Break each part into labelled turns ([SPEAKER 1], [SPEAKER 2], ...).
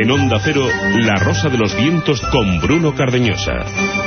[SPEAKER 1] En Onda Cero, La Rosa de los Vientos con Bruno Cardeñosa.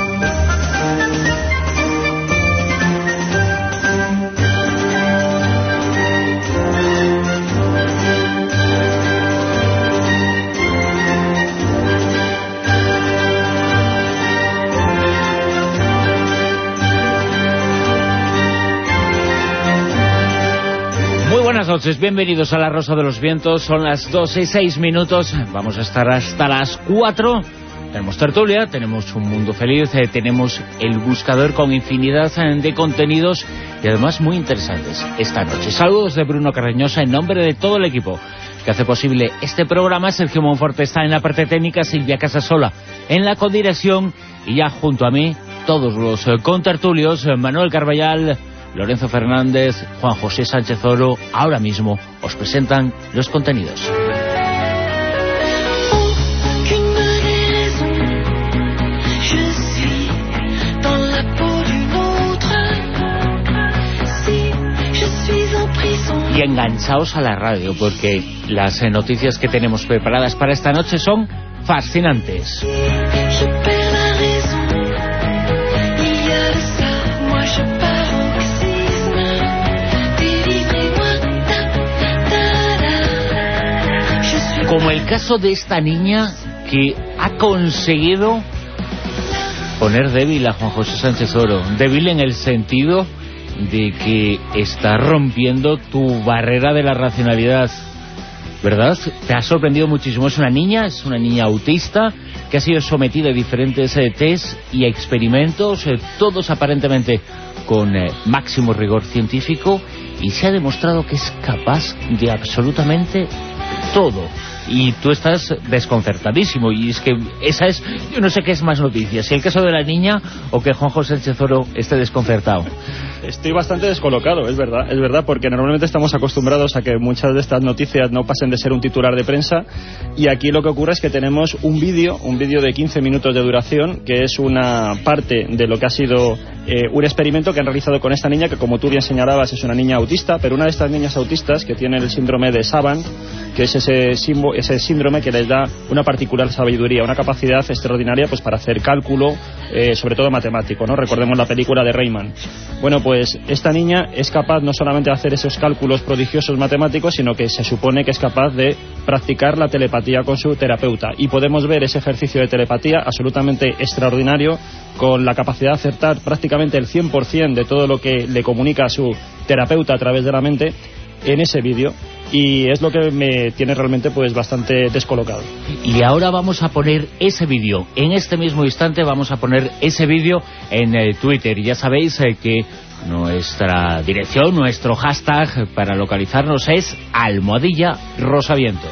[SPEAKER 2] Buenas noches, bienvenidos a La Rosa de los Vientos. Son las 2:06. Vamos a estar hasta las 4. Tenemos tertulia, tenemos un mundo feliz, tenemos el buscador con infinidad de contenidos y además muy interesantes esta noche. Saludos de Bruno Cardeñosa en nombre de todo el equipo que hace posible este programa. Sergio Monforte está en la parte técnica, Silvia Casasola en la codirección y ya junto a mí todos los contertulios, Manuel Carballal, Lorenzo Fernández, Juan José Sánchez Oro. Ahora mismo os presentan los contenidos. Y enganchaos a la radio porque las noticias que tenemos preparadas para esta noche son fascinantes. Como el caso de esta niña que ha conseguido poner débil a Juan José Sánchez Oro. Débil en el sentido de que está rompiendo tu barrera de la racionalidad, ¿verdad? Te ha sorprendido muchísimo. Es una niña autista que ha sido sometida a diferentes tests y experimentos, todos aparentemente con máximo rigor científico, y se ha demostrado que es capaz de absolutamente todo. Y tú estás desconcertadísimo, y es que esa es, yo no sé qué es más noticia, si el caso de la niña o que Juan José Sánchez Oro esté desconcertado.
[SPEAKER 3] Estoy bastante descolocado, es verdad, porque normalmente estamos acostumbrados a que muchas de estas noticias no pasen de ser un titular de prensa, y aquí lo que ocurre es que tenemos un vídeo de 15 minutos de duración, que es una parte de lo que ha sido un experimento que han realizado con esta niña, que como tú bien señalabas es una niña autista, pero una de estas niñas autistas que tiene el síndrome de Savant, que es ese síndrome que les da una particular sabiduría, una capacidad extraordinaria pues para hacer cálculo, sobre todo matemático, ¿no? Recordemos la película de Rayman. Bueno, pues esta niña es capaz no solamente de hacer esos cálculos prodigiosos matemáticos, sino que se supone que es capaz de practicar la telepatía con su terapeuta, y podemos ver ese ejercicio de telepatía absolutamente extraordinario, con la capacidad de acertar prácticamente el 100% de todo lo que le comunica a su terapeuta a través de la mente en ese vídeo, y es lo que me tiene realmente pues bastante descolocado.
[SPEAKER 2] Y ahora vamos a poner ese vídeo, en este mismo instante vamos a poner ese vídeo en Twitter, y ya sabéis que nuestra dirección, nuestro hashtag para localizarnos es @rosavientos.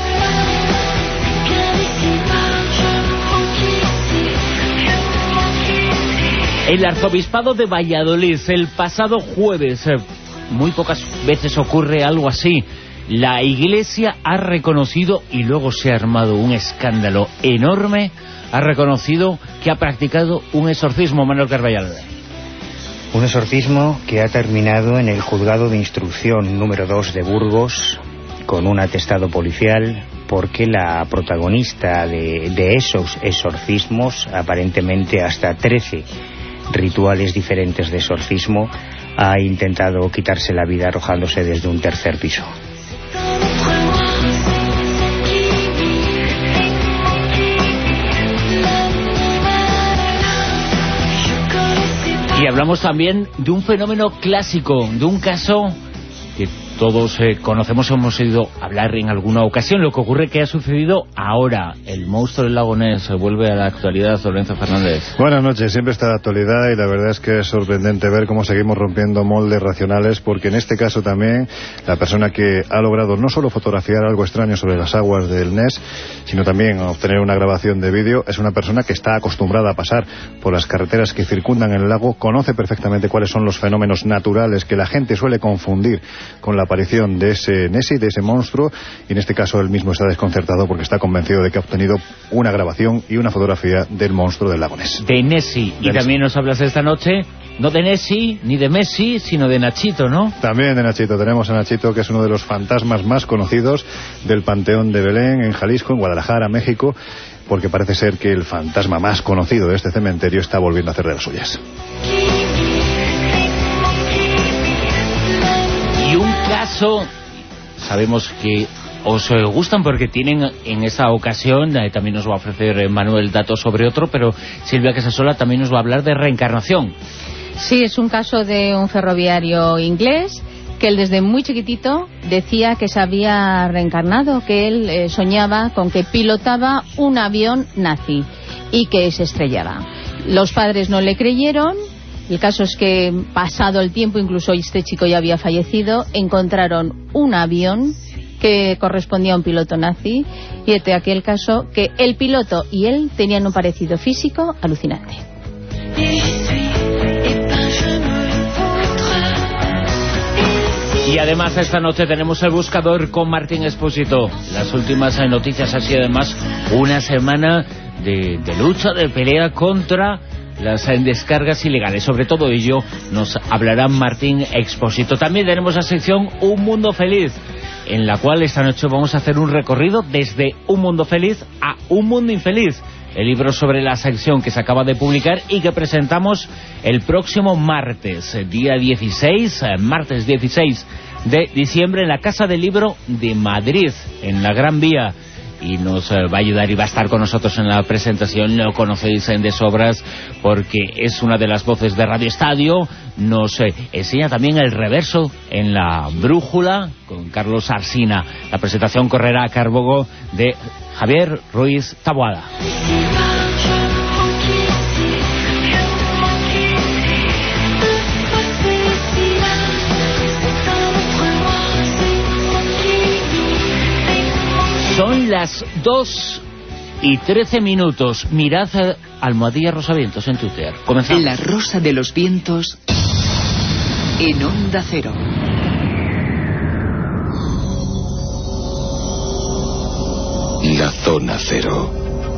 [SPEAKER 2] El arzobispado de Valladolid, el pasado jueves, muy pocas veces ocurre algo así, la Iglesia ha reconocido, y luego se ha armado un escándalo enorme, ha reconocido que ha practicado un exorcismo. Manuel Carballal.
[SPEAKER 4] Un exorcismo que ha terminado en el juzgado de instrucción número 2 de Burgos con un atestado policial, porque la protagonista de esos exorcismos, aparentemente hasta 13 rituales diferentes de exorcismo, ha intentado quitarse la vida arrojándose desde un tercer piso.
[SPEAKER 2] Y hablamos también de un fenómeno clásico, de un caso que todos conocemos, hemos oído hablar en alguna ocasión. Lo que ocurre que ha sucedido ahora. El monstruo del lago Ness vuelve a la actualidad. Lorenzo Fernández.
[SPEAKER 5] Buenas noches, siempre está la actualidad, y la verdad es que es sorprendente ver cómo seguimos rompiendo moldes racionales, porque en este caso también la persona que ha logrado no solo fotografiar algo extraño sobre las aguas del Ness, sino también obtener una grabación de vídeo, es una persona que está acostumbrada a pasar por las carreteras que circundan el lago, conoce perfectamente cuáles son los fenómenos naturales que la gente suele confundir con la aparición de ese Nessie, de ese monstruo, y en este caso él mismo está desconcertado porque está convencido de que ha obtenido una grabación y una fotografía del monstruo del lago Ness.
[SPEAKER 2] De Nessie. Y también nos hablas esta noche, no de Nessie ni de Messi, sino de Nachito, ¿no?
[SPEAKER 5] También de Nachito. Tenemos a Nachito, que es uno de los fantasmas más conocidos del Panteón de Belén, en Jalisco, en Guadalajara, México, porque parece ser que el fantasma más conocido de este cementerio está volviendo a hacer de las suyas.
[SPEAKER 2] Y un caso, sabemos que os gustan porque tienen en esta ocasión, también nos va a ofrecer Manuel datos sobre otro, pero Silvia Casasola también nos va a hablar de reencarnación.
[SPEAKER 6] Sí, es un caso de un ferroviario inglés que él desde muy chiquitito decía que se había reencarnado, que él soñaba con que pilotaba un avión nazi y que se estrellaba. Los padres no le creyeron. El caso es que, pasado el tiempo, incluso este chico ya había fallecido, encontraron un avión que correspondía a un piloto nazi, y este aquí el caso que el piloto y él tenían un parecido físico alucinante.
[SPEAKER 2] Y además esta noche tenemos el buscador con Martín Expósito. Las últimas noticias, así además una semana de lucha, de pelea contra las descargas ilegales. Sobre todo ello nos hablará Martín Expósito. También tenemos la sección Un Mundo Feliz, en la cual esta noche vamos a hacer un recorrido desde un mundo feliz a un mundo infeliz. El libro sobre la sección que se acaba de publicar y que presentamos el próximo martes, día 16, martes 16 de diciembre, en la Casa del Libro de Madrid, en la Gran Vía. Y nos va a ayudar y va a estar con nosotros en la presentación. Lo conocéis de sobras porque es una de las voces de Radio Estadio. Nos enseña también el reverso en La Brújula con Carlos Arsina. La presentación correrá a cargo de Javier Ruiz Taboada. Son las 2:13. Mirad Almohadilla Rosavientos en Twitter. Comenzamos.
[SPEAKER 7] La Rosa de los Vientos en Onda Cero.
[SPEAKER 8] La Zona Cero.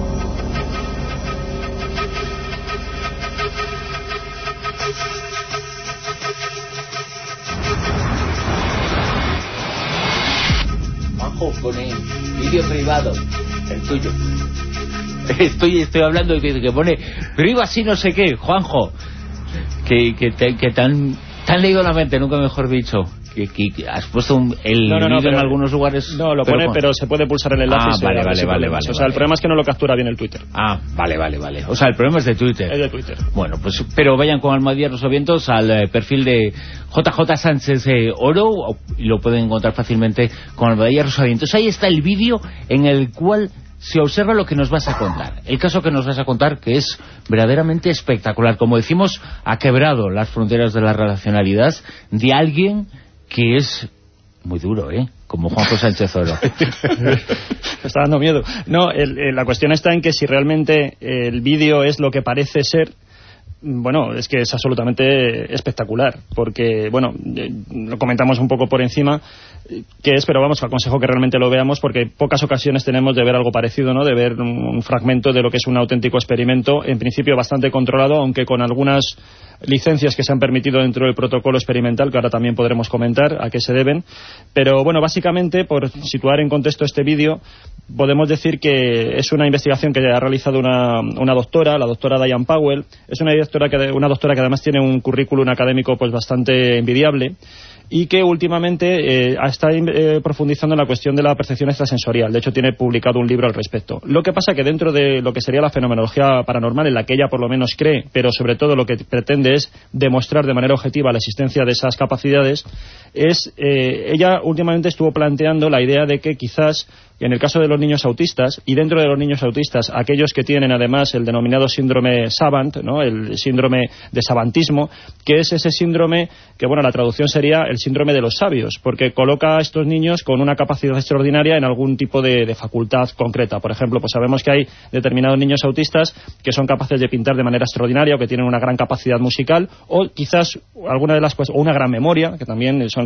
[SPEAKER 2] Juanjo pone vídeo privado, el tuyo. Estoy hablando y que pone privacy no sé qué, Juanjo. Que te han leído la mente, nunca mejor dicho. Que has puesto el vídeo en algunos lugares.
[SPEAKER 3] No, lo pone, pero se puede pulsar el enlace.
[SPEAKER 2] Vale.
[SPEAKER 3] O sea, el problema es que no lo captura bien el Twitter.
[SPEAKER 2] Vale. O sea, el problema es de Twitter.
[SPEAKER 3] Es de Twitter.
[SPEAKER 2] Bueno, pues, pero vayan con Almohadilla Rosavientos al perfil de JJ Sánchez Oro, y lo pueden encontrar fácilmente con Almohadilla Rosavientos. Ahí está el vídeo en el cual se observa lo que nos vas a contar. El caso que nos vas a contar, que es verdaderamente espectacular. Como decimos, ha quebrado las fronteras de la racionalidad de alguien que es muy duro, como Juanjo Sánchez Oro.
[SPEAKER 3] Me está dando miedo. No, la cuestión está en que si realmente el vídeo es lo que parece ser, bueno, es que es absolutamente espectacular, porque, bueno, lo comentamos un poco por encima qué es, pero vamos, aconsejo que realmente lo veamos, porque pocas ocasiones tenemos de ver algo parecido, ¿no? De ver un fragmento de lo que es un auténtico experimento, en principio bastante controlado, aunque con algunas licencias que se han permitido dentro del protocolo experimental, que ahora también podremos comentar a qué se deben. Pero bueno, básicamente, por situar en contexto este vídeo, podemos decir que es una investigación que ha realizado una doctora, la doctora Diane Powell. Es una doctora que además tiene un currículum académico pues bastante envidiable, y que últimamente está profundizando en la cuestión de la percepción extrasensorial. De hecho, tiene publicado un libro al respecto. Lo que pasa que dentro de lo que sería la fenomenología paranormal, en la que ella por lo menos cree, pero sobre todo lo que pretende es demostrar de manera objetiva la existencia de esas capacidades, ella últimamente estuvo planteando la idea de que quizás en el caso de los niños autistas, y dentro de los niños autistas, aquellos que tienen además el denominado síndrome Savant, ¿no? El síndrome de savantismo, que es ese síndrome que, bueno, la traducción sería el síndrome de los sabios, porque coloca a estos niños con una capacidad extraordinaria en algún tipo de facultad concreta. Por ejemplo, pues sabemos que hay determinados niños autistas que son capaces de pintar de manera extraordinaria, o que tienen una gran capacidad musical, o quizás alguna de las cosas, o una gran memoria, que también son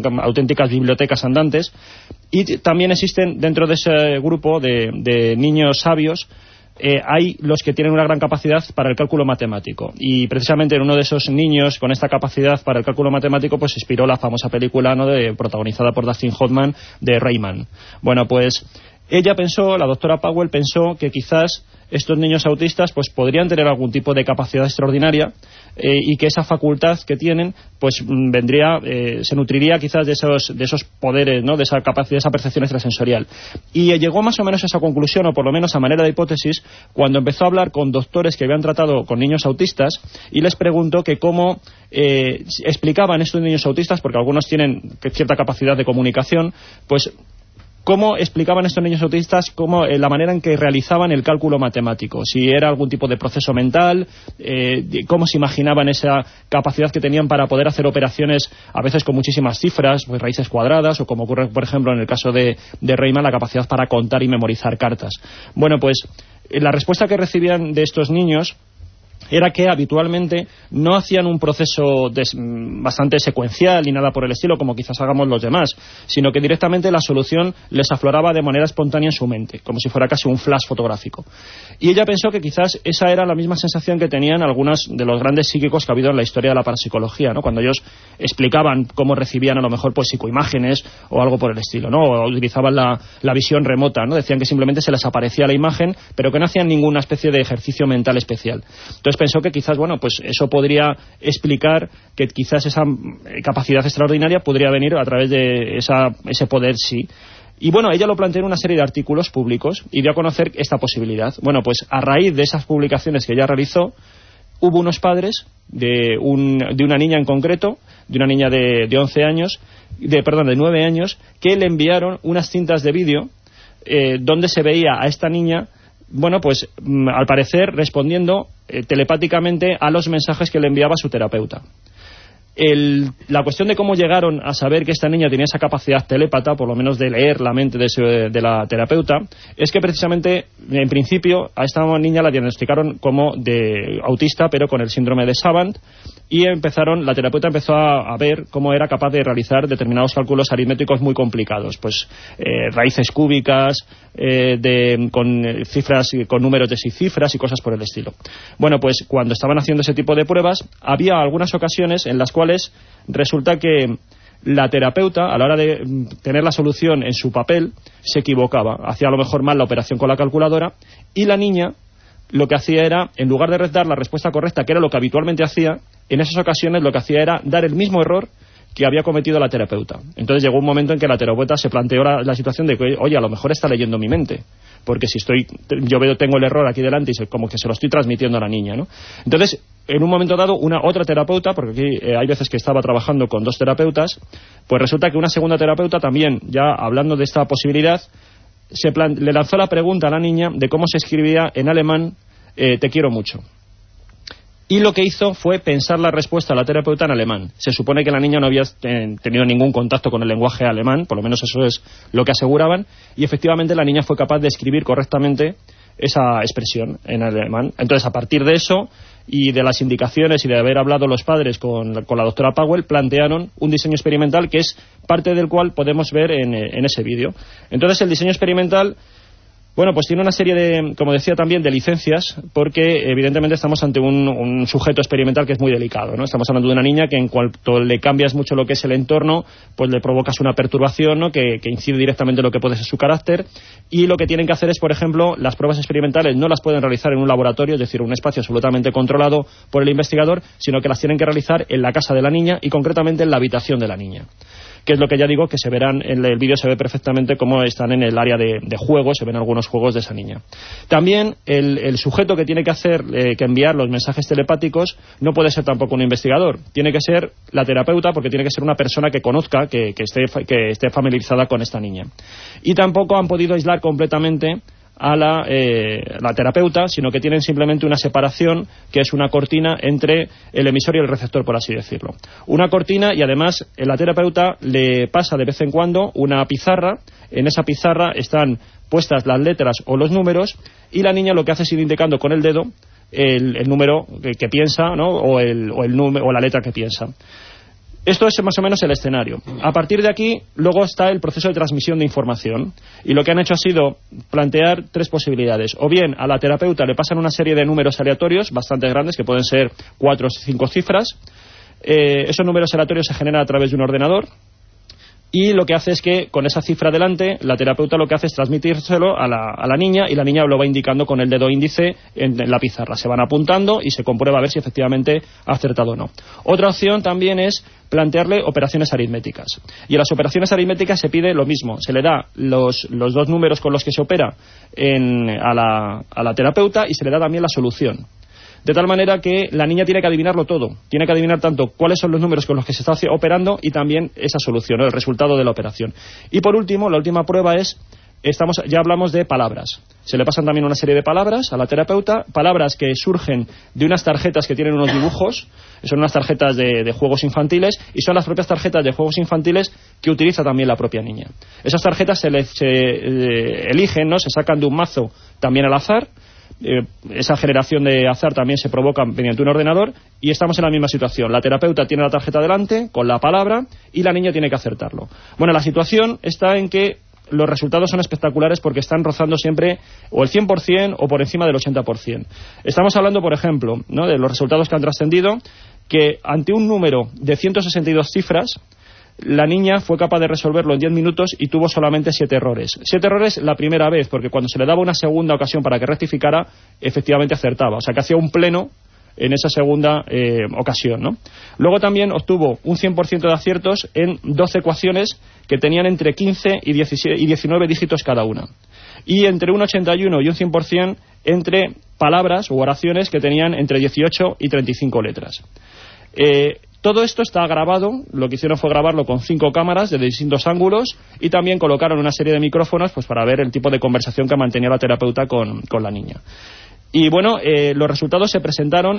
[SPEAKER 3] eran auténticas bibliotecas andantes. Y también existen dentro de ese grupo de niños sabios, hay los que tienen una gran capacidad para el cálculo matemático, y precisamente en uno de esos niños con esta capacidad para el cálculo matemático pues inspiró la famosa película, ¿no?, protagonizada por Dustin Hoffman, de Rayman. Bueno, pues ella pensó, la doctora Powell pensó que quizás estos niños autistas pues podrían tener algún tipo de capacidad extraordinaria, y que esa facultad que tienen pues se nutriría quizás de esos poderes, ¿no?, de esa capacidad, de esa percepción extrasensorial. Y llegó más o menos a esa conclusión, o por lo menos a manera de hipótesis, cuando empezó a hablar con doctores que habían tratado con niños autistas y les preguntó que cómo explicaban estos niños autistas, porque algunos tienen cierta capacidad de comunicación, pues cómo explicaban estos niños autistas la manera en que realizaban el cálculo matemático, si era algún tipo de proceso mental, cómo se imaginaban esa capacidad que tenían para poder hacer operaciones a veces con muchísimas cifras, pues raíces cuadradas, o como ocurre por ejemplo en el caso de Rayman, la capacidad para contar y memorizar cartas. Bueno, pues la respuesta que recibían de estos niños era que habitualmente no hacían un proceso bastante secuencial ni nada por el estilo, como quizás hagamos los demás, sino que directamente la solución les afloraba de manera espontánea en su mente, como si fuera casi un flash fotográfico. Y ella pensó que quizás esa era la misma sensación que tenían algunos de los grandes psíquicos que ha habido en la historia de la parapsicología, ¿no?, cuando ellos explicaban cómo recibían a lo mejor pues psicoimágenes o algo por el estilo, ¿no?, o utilizaban la visión remota, ¿no?, decían que simplemente se les aparecía la imagen, pero que no hacían ninguna especie de ejercicio mental especial. Entonces pensó que quizás, bueno, pues eso podría explicar que quizás esa capacidad extraordinaria podría venir a través de ese poder, sí. Y bueno, ella lo planteó en una serie de artículos públicos y dio a conocer esta posibilidad. Bueno, pues a raíz de esas publicaciones que ella realizó, hubo unos padres de una niña en concreto, de una niña de 9 años, que le enviaron unas cintas de vídeo donde se veía a esta niña, bueno, pues al parecer respondiendo telepáticamente a los mensajes que le enviaba su terapeuta. La cuestión de cómo llegaron a saber que esta niña tenía esa capacidad telépata, por lo menos de leer la mente de la terapeuta, es que precisamente en principio a esta niña la diagnosticaron como de autista, pero con el síndrome de Savant, y la terapeuta empezó a ver cómo era capaz de realizar determinados cálculos aritméticos muy complicados, pues raíces cúbicas, con cifras, con números de 6 cifras y cosas por el estilo. Bueno, pues cuando estaban haciendo ese tipo de pruebas, había algunas ocasiones en las cuales resulta que la terapeuta, a la hora de tener la solución en su papel, se equivocaba, hacía a lo mejor mal la operación con la calculadora, y la niña lo que hacía era, en lugar de dar la respuesta correcta, que era lo que habitualmente hacía, en esas ocasiones lo que hacía era dar el mismo error que había cometido la terapeuta. Entonces llegó un momento en que la terapeuta se planteó la situación de que, oye, a lo mejor está leyendo mi mente, porque si tengo el error aquí delante y como que se lo estoy transmitiendo a la niña, ¿no? Entonces, en un momento dado, otra terapeuta, porque aquí hay veces que estaba trabajando con 2 terapeutas, pues resulta que una segunda terapeuta también, ya hablando de esta posibilidad, le lanzó la pregunta a la niña de cómo se escribía en alemán te quiero mucho. Y lo que hizo fue pensar la respuesta a la terapeuta en alemán. Se supone que la niña no había tenido ningún contacto con el lenguaje alemán, por lo menos eso es lo que aseguraban, y efectivamente la niña fue capaz de escribir correctamente esa expresión en alemán. Entonces, a partir de eso y de las indicaciones y de haber hablado los padres con la doctora Powell, plantearon un diseño experimental que es parte del cual podemos ver en ese vídeo. Entonces, el diseño experimental, bueno, pues tiene una serie de, como decía también, de licencias, porque evidentemente estamos ante un sujeto experimental que es muy delicado, ¿no? Estamos hablando de una niña que en cuanto le cambias mucho lo que es el entorno, pues le provocas una perturbación, ¿no?, que incide directamente en lo que puede ser su carácter, y lo que tienen que hacer es, por ejemplo, las pruebas experimentales no las pueden realizar en un laboratorio, es decir, un espacio absolutamente controlado por el investigador, sino que las tienen que realizar en la casa de la niña y concretamente en la habitación de la niña, que es lo que ya digo, que se verán en el vídeo, se ve perfectamente cómo están en el área de juego, se ven algunos juegos de esa niña. También el sujeto que tiene que hacer, que enviar los mensajes telepáticos, no puede ser tampoco un investigador, tiene que ser la terapeuta, porque tiene que ser una persona que conozca, que esté familiarizada con esta niña. Y tampoco han podido aislar completamente a la terapeuta, sino que tienen simplemente una separación, que es una cortina entre el emisor y el receptor, por así decirlo. Una cortina, y además la terapeuta le pasa de vez en cuando una pizarra. En esa pizarra están puestas las letras o los números, y la niña lo que hace es ir indicando con el dedo el número que piensa, ¿no?, o la letra que piensa. Esto es más o menos el escenario. A partir de aquí, luego está el proceso de transmisión de información. Y lo que han hecho ha sido plantear 3 posibilidades. O bien, a la terapeuta le pasan una serie de números aleatorios bastante grandes, que pueden ser 4 o 5 cifras. Esos números aleatorios se generan a través de un ordenador. Y lo que hace es que, con esa cifra delante, la terapeuta lo que hace es transmitírselo a la niña, y la niña lo va indicando con el dedo índice en la pizarra. Se van apuntando y se comprueba a ver si efectivamente ha acertado o no. Otra opción también es plantearle operaciones aritméticas. Y a las operaciones aritméticas se pide lo mismo. Se le da los 2 números con los que se opera a la terapeuta, y se le da también la solución. De tal manera que la niña tiene que adivinarlo todo. Tiene que adivinar tanto cuáles son los números con los que se está operando y también esa solución, ¿no? El resultado de la operación. Y por último, la última prueba es, ya hablamos de palabras. Se le pasan también una serie de palabras a la terapeuta, palabras que surgen de unas tarjetas que tienen unos dibujos. Son unas tarjetas de juegos infantiles, y son las propias tarjetas de juegos infantiles que utiliza también la propia niña. Esas tarjetas se eligen, ¿no? Se sacan de un mazo también al azar. Esa generación de azar también se provoca mediante un ordenador, y estamos en la misma situación. La terapeuta tiene la tarjeta delante con la palabra y la niña tiene que acertarlo. Bueno, la situación está en que los resultados son espectaculares, porque están rozando siempre o el 100% o por encima del 80%. Estamos hablando, por ejemplo, ¿no?, de los resultados que han trascendido, que ante un número de 162 cifras, la niña fue capaz de resolverlo en 10 minutos y tuvo solamente 7 errores. 7 errores la primera vez, porque cuando se le daba una segunda ocasión para que rectificara, efectivamente acertaba. O sea, que hacía un pleno en esa segunda ocasión, ¿no? Luego también obtuvo un 100% de aciertos en 12 ecuaciones que tenían entre 15 y 19 dígitos cada una. Y entre un 81 y un 100% entre palabras u oraciones que tenían entre 18 y 35 letras. Todo esto está grabado. Lo que hicieron fue grabarlo con 5 cámaras de distintos ángulos, y también colocaron una serie de micrófonos, pues, para ver el tipo de conversación que mantenía la terapeuta con la niña. Y bueno, los resultados se presentaron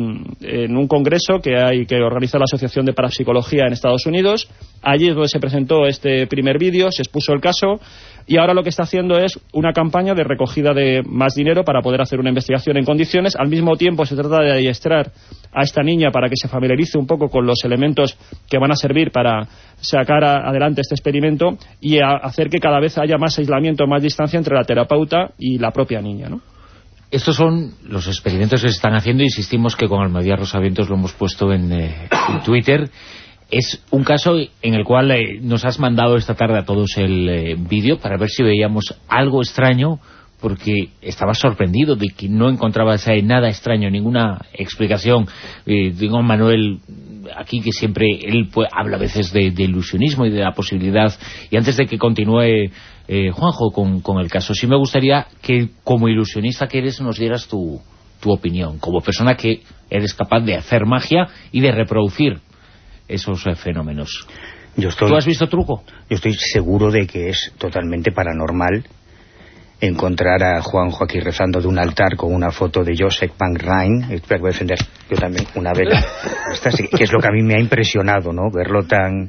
[SPEAKER 3] en un congreso que organiza la Asociación de Parapsicología en Estados Unidos. Allí es donde se presentó este primer vídeo, se expuso el caso, y ahora lo que está haciendo es una campaña de recogida de más dinero para poder hacer una investigación en condiciones. Al mismo tiempo se trata de adiestrar a esta niña para que se familiarice un poco con los elementos que van a servir para sacar adelante este experimento, y hacer que cada vez haya más aislamiento, más distancia entre la terapeuta y la propia niña, ¿no?
[SPEAKER 2] Estos son los experimentos que se están haciendo. Insistimos que con Almadía Rosavientos lo hemos puesto en Twitter. Es un caso en el cual nos has mandado esta tarde a todos el vídeo para ver si veíamos algo extraño, porque estaba sorprendido de que no encontrabas nada extraño, ninguna explicación. Digo, Manuel aquí, que siempre él habla a veces de ilusionismo y de la posibilidad. Y antes de que continúe Juanjo con el caso, sí me gustaría que, como ilusionista que eres, nos dieras tu opinión, como persona que eres capaz de hacer magia y de reproducir esos fenómenos. ¿Tú has visto truco?
[SPEAKER 4] Yo estoy seguro de que es totalmente paranormal encontrar a Juanjo aquí rezando de un altar con una foto de Joseph Van Rijn. Espero defender yo también una vela. Que es lo que a mí me ha impresionado, ¿no? Verlo tan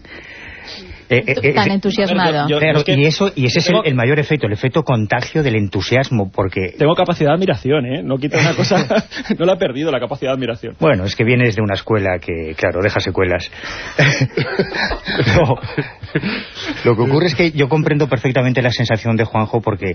[SPEAKER 6] entusiasmado.
[SPEAKER 4] Claro, y ese es el mayor efecto, el efecto contagio del entusiasmo, porque...
[SPEAKER 3] Tengo capacidad de admiración, ¿eh? No quita una cosa... No la he perdido, la capacidad de admiración.
[SPEAKER 4] Bueno, es que vienes de una escuela que, claro, deja secuelas. No. Lo que ocurre es que yo comprendo perfectamente la sensación de Juanjo, porque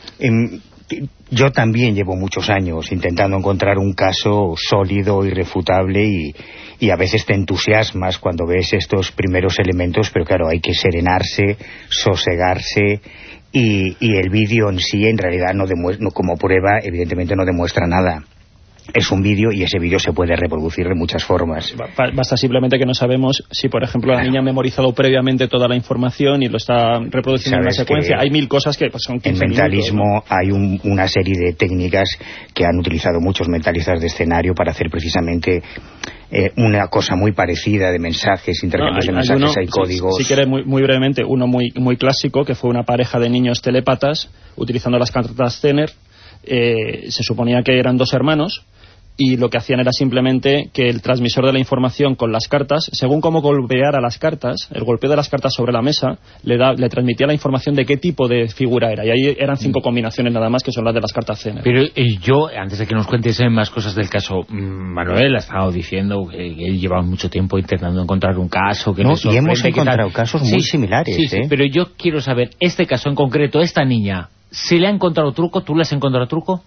[SPEAKER 4] yo también llevo muchos años intentando encontrar un caso sólido, irrefutable, y a veces te entusiasmas cuando ves estos primeros elementos, pero claro, hay que serenarse, sosegarse, y el vídeo en sí en realidad no como prueba evidentemente no demuestra nada. Es un vídeo, y ese vídeo se puede reproducir de muchas formas.
[SPEAKER 3] Basta simplemente que no sabemos si, por ejemplo, la niña ha memorizado previamente toda la información y lo está reproduciendo en una secuencia. Hay 1000 cosas que son 15
[SPEAKER 4] En mentalismo
[SPEAKER 3] minutos, ¿no?
[SPEAKER 4] Hay una serie de técnicas que han utilizado muchos mentalistas de escenario para hacer precisamente una cosa muy parecida de mensajes, intercambios de mensajes, hay códigos.
[SPEAKER 3] Si quieres, muy brevemente, uno muy clásico, que fue una pareja de niños telépatas utilizando las cartas Zener. Se suponía que eran 2 hermanos, y lo que hacían era simplemente que el transmisor de la información con las cartas, según cómo golpeara las cartas, el golpeo de las cartas sobre la mesa le transmitía la información de qué tipo de figura era, y ahí eran 5 combinaciones nada más, que son las de las cartas Zener.
[SPEAKER 2] Pero yo, antes de que nos cuentes más cosas del caso, Manuel ha estado diciendo que él lleva mucho tiempo intentando encontrar un caso que
[SPEAKER 4] y hemos encontrado casos muy similares.
[SPEAKER 2] Sí, pero yo quiero saber, este caso en concreto, esta niña, ¿se le ha encontrado truco? ¿Tú le has encontrado truco?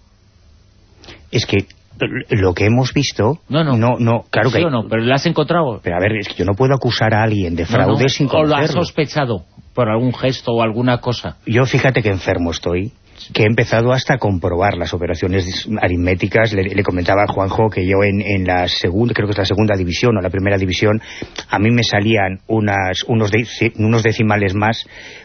[SPEAKER 4] Es que lo que hemos visto... No, claro que...
[SPEAKER 2] ¿Sí o no? ¿Pero le has encontrado?
[SPEAKER 4] Pero a ver, es que yo no puedo acusar a alguien de fraude sin conocerlo.
[SPEAKER 2] ¿O lo has sospechado por algún gesto o alguna cosa?
[SPEAKER 4] Yo fíjate que enfermo estoy, que he empezado hasta a comprobar las operaciones aritméticas. Le comentaba a Juanjo que yo en la segunda, creo que es la segunda división o la primera división, a mí me salían unos decimales más,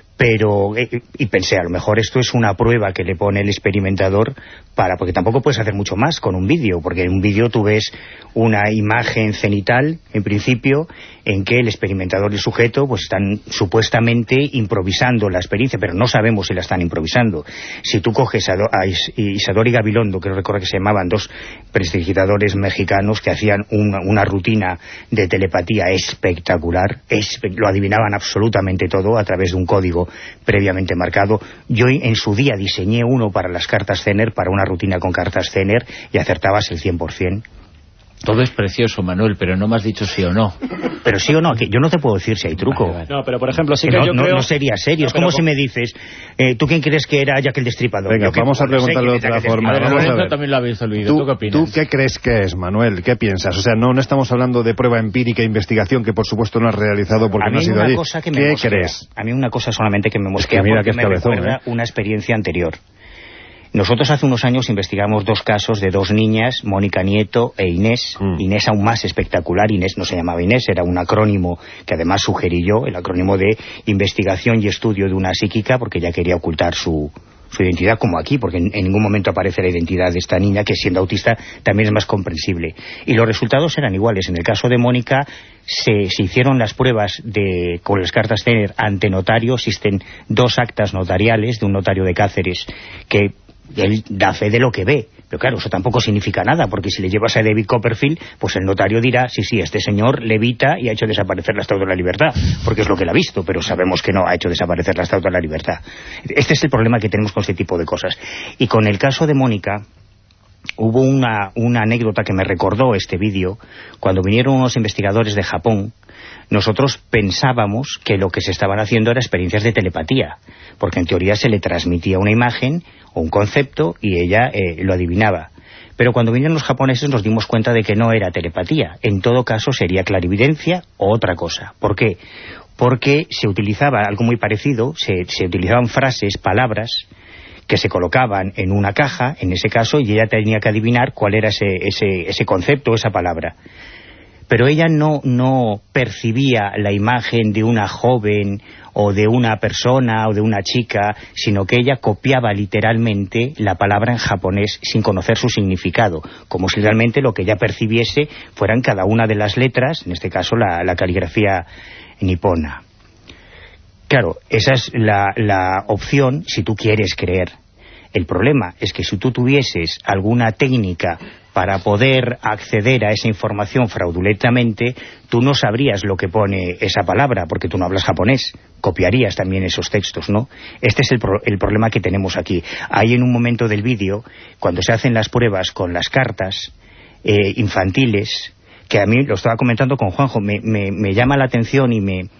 [SPEAKER 4] pero y pensé, a lo mejor esto es una prueba que le pone el experimentador porque tampoco puedes hacer mucho más con un vídeo, porque en un vídeo tú ves una imagen cenital, en principio, en que el experimentador y el sujeto pues están supuestamente improvisando la experiencia, pero no sabemos si la están improvisando. Si tú coges a Isadora y Gabilondo, que recuerdo que se llamaban, 2 prestidigitadores mexicanos que hacían una rutina de telepatía espectacular, lo adivinaban absolutamente todo a través de un código previamente marcado. Yo en su día diseñé uno para las cartas Zener, para una rutina con cartas Zener, y acertabas el 100%.
[SPEAKER 2] Todo es precioso, Manuel, pero no me has dicho sí o no.
[SPEAKER 4] Pero sí o no, que yo no te puedo decir si hay truco.
[SPEAKER 2] Vale.
[SPEAKER 3] No, pero por ejemplo, sí que
[SPEAKER 4] no,
[SPEAKER 3] yo creo...
[SPEAKER 4] No sería serio, es como si me dices, ¿tú quién crees que era Jack el Destripador?
[SPEAKER 5] Venga, vamos a preguntarle de otra forma.
[SPEAKER 2] Vamos a ver. También lo habéis olvidado. ¿Tú qué opinas?
[SPEAKER 5] ¿Tú qué crees que es, Manuel? ¿Qué piensas? O sea, no estamos hablando de prueba empírica, investigación, que por supuesto no has realizado porque no has ido allí. ¿Qué crees?
[SPEAKER 4] A mí una cosa solamente que me mosquea, porque me recuerda una experiencia anterior. Nosotros hace unos años investigamos 2 casos de 2 niñas, Mónica Nieto e Inés. Inés aún más espectacular. Inés no se llamaba Inés, era un acrónimo que además sugerí yo, el acrónimo de investigación y estudio de una psíquica, porque ella quería ocultar su identidad, como aquí, porque en ningún momento aparece la identidad de esta niña, que siendo autista también es más comprensible. Y los resultados eran iguales. En el caso de Mónica se hicieron las pruebas con las cartas Zener ante notario. Existen 2 actas notariales de un notario de Cáceres que él da fe de lo que ve, pero claro, eso tampoco significa nada, porque si le llevas a David Copperfield, pues el notario dirá, sí, este señor levita y ha hecho desaparecer la Estatua de la Libertad, porque es lo que él ha visto, pero sabemos que no ha hecho desaparecer la Estatua de la Libertad. Este es el problema que tenemos con este tipo de cosas. Y con el caso de Mónica, hubo una anécdota que me recordó este vídeo. Cuando vinieron unos investigadores de Japón, nosotros pensábamos que lo que se estaban haciendo era experiencias de telepatía, porque en teoría se le transmitía una imagen o un concepto y ella lo adivinaba. Pero cuando vinieron los japoneses nos dimos cuenta de que no era telepatía. En todo caso sería clarividencia o otra cosa. ¿Por qué? Porque se utilizaba algo muy parecido, se utilizaban frases, palabras, que se colocaban en una caja, en ese caso, y ella tenía que adivinar cuál era ese concepto o esa palabra. Pero ella no percibía la imagen de una joven o de una persona o de una chica, sino que ella copiaba literalmente la palabra en japonés sin conocer su significado, como si realmente lo que ella percibiese fueran cada una de las letras, en este caso la caligrafía nipona. Claro, esa es la opción si tú quieres creer. El problema es que si tú tuvieses alguna técnica para poder acceder a esa información fraudulentamente, tú no sabrías lo que pone esa palabra, porque tú no hablas japonés, copiarías también esos textos, ¿no? Este es el problema que tenemos aquí. Hay en un momento del vídeo, cuando se hacen las pruebas con las cartas infantiles, que a mí, lo estaba comentando con Juanjo, me llama la atención y me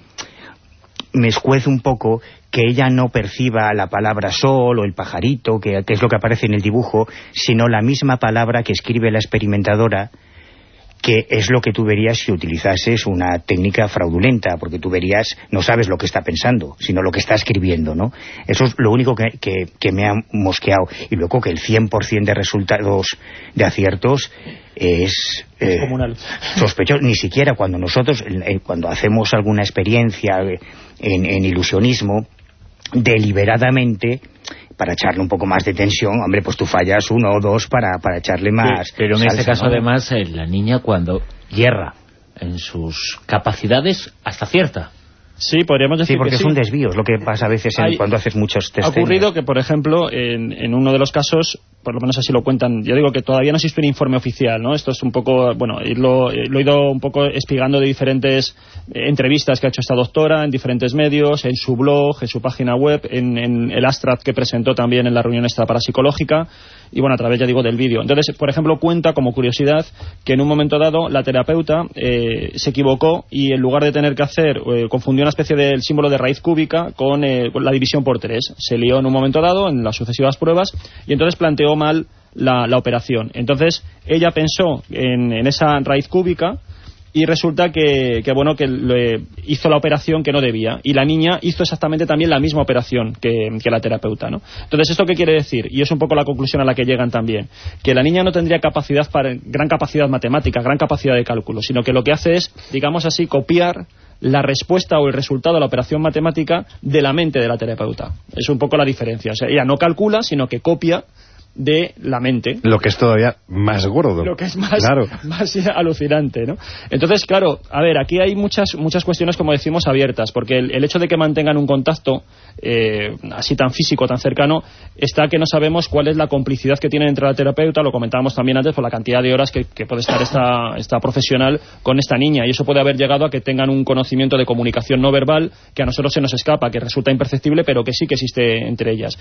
[SPEAKER 4] escuece un poco que ella no perciba la palabra sol o el pajarito, que es lo que aparece en el dibujo, sino la misma palabra que escribe la experimentadora, que es lo que tú verías si utilizases una técnica fraudulenta, porque tú verías, no sabes lo que está pensando, sino lo que está escribiendo, ¿no? Eso es lo único que me ha mosqueado. Y luego que el 100% de resultados de aciertos es sospechoso. Ni siquiera cuando nosotros, cuando hacemos alguna experiencia en ilusionismo, deliberadamente, para echarle un poco más de tensión, hombre, pues tú fallas 1 o 2 para echarle más.
[SPEAKER 2] Sí, pero en este caso, ¿no? Además, la niña cuando hierra en sus capacidades hasta cierta.
[SPEAKER 3] Sí, podríamos decir
[SPEAKER 4] sí, porque
[SPEAKER 3] que sí.
[SPEAKER 4] es un desvío, es lo que pasa a veces cuando haces muchos test.
[SPEAKER 3] Ha ocurrido que, por ejemplo, en uno de los casos, por lo menos así lo cuentan, yo digo que todavía no existe un informe oficial, ¿no? Esto es un poco, bueno, lo he ido un poco espigando de diferentes entrevistas que ha hecho esta doctora en diferentes medios, en su blog, en su página web, en el abstract que presentó también en la reunión esta parapsicológica, y bueno, a través, ya digo, del vídeo. Entonces, por ejemplo, cuenta como curiosidad que en un momento dado la terapeuta se equivocó y en lugar de tener que hacer, confundió una especie del símbolo de raíz cúbica con la división por 3. Se lió en un momento dado en las sucesivas pruebas y entonces planteó mal la operación. Entonces ella pensó en esa raíz cúbica y resulta que hizo la operación que no debía, y la niña hizo exactamente también la misma operación que la terapeuta, ¿no? Entonces, ¿esto qué quiere decir? Y es un poco la conclusión a la que llegan también, que la niña no tendría gran capacidad matemática, gran capacidad de cálculo, sino que lo que hace es, digamos así, copiar la respuesta o el resultado de la operación matemática de la mente de la terapeuta. Es un poco la diferencia. O sea, ella no calcula, sino que copia de la mente.
[SPEAKER 5] Lo que es todavía más gordo.
[SPEAKER 3] Lo que es más alucinante, ¿no? Entonces, claro, a ver, aquí hay muchas cuestiones, como decimos, abiertas, porque el hecho de que mantengan un contacto así tan físico, tan cercano, está que no sabemos cuál es la complicidad que tiene entre la terapeuta, lo comentábamos también antes, por la cantidad de horas que puede estar esta profesional con esta niña, y eso puede haber llegado a que tengan un conocimiento de comunicación no verbal que a nosotros se nos escapa, que resulta imperceptible, pero que sí que existe entre ellas.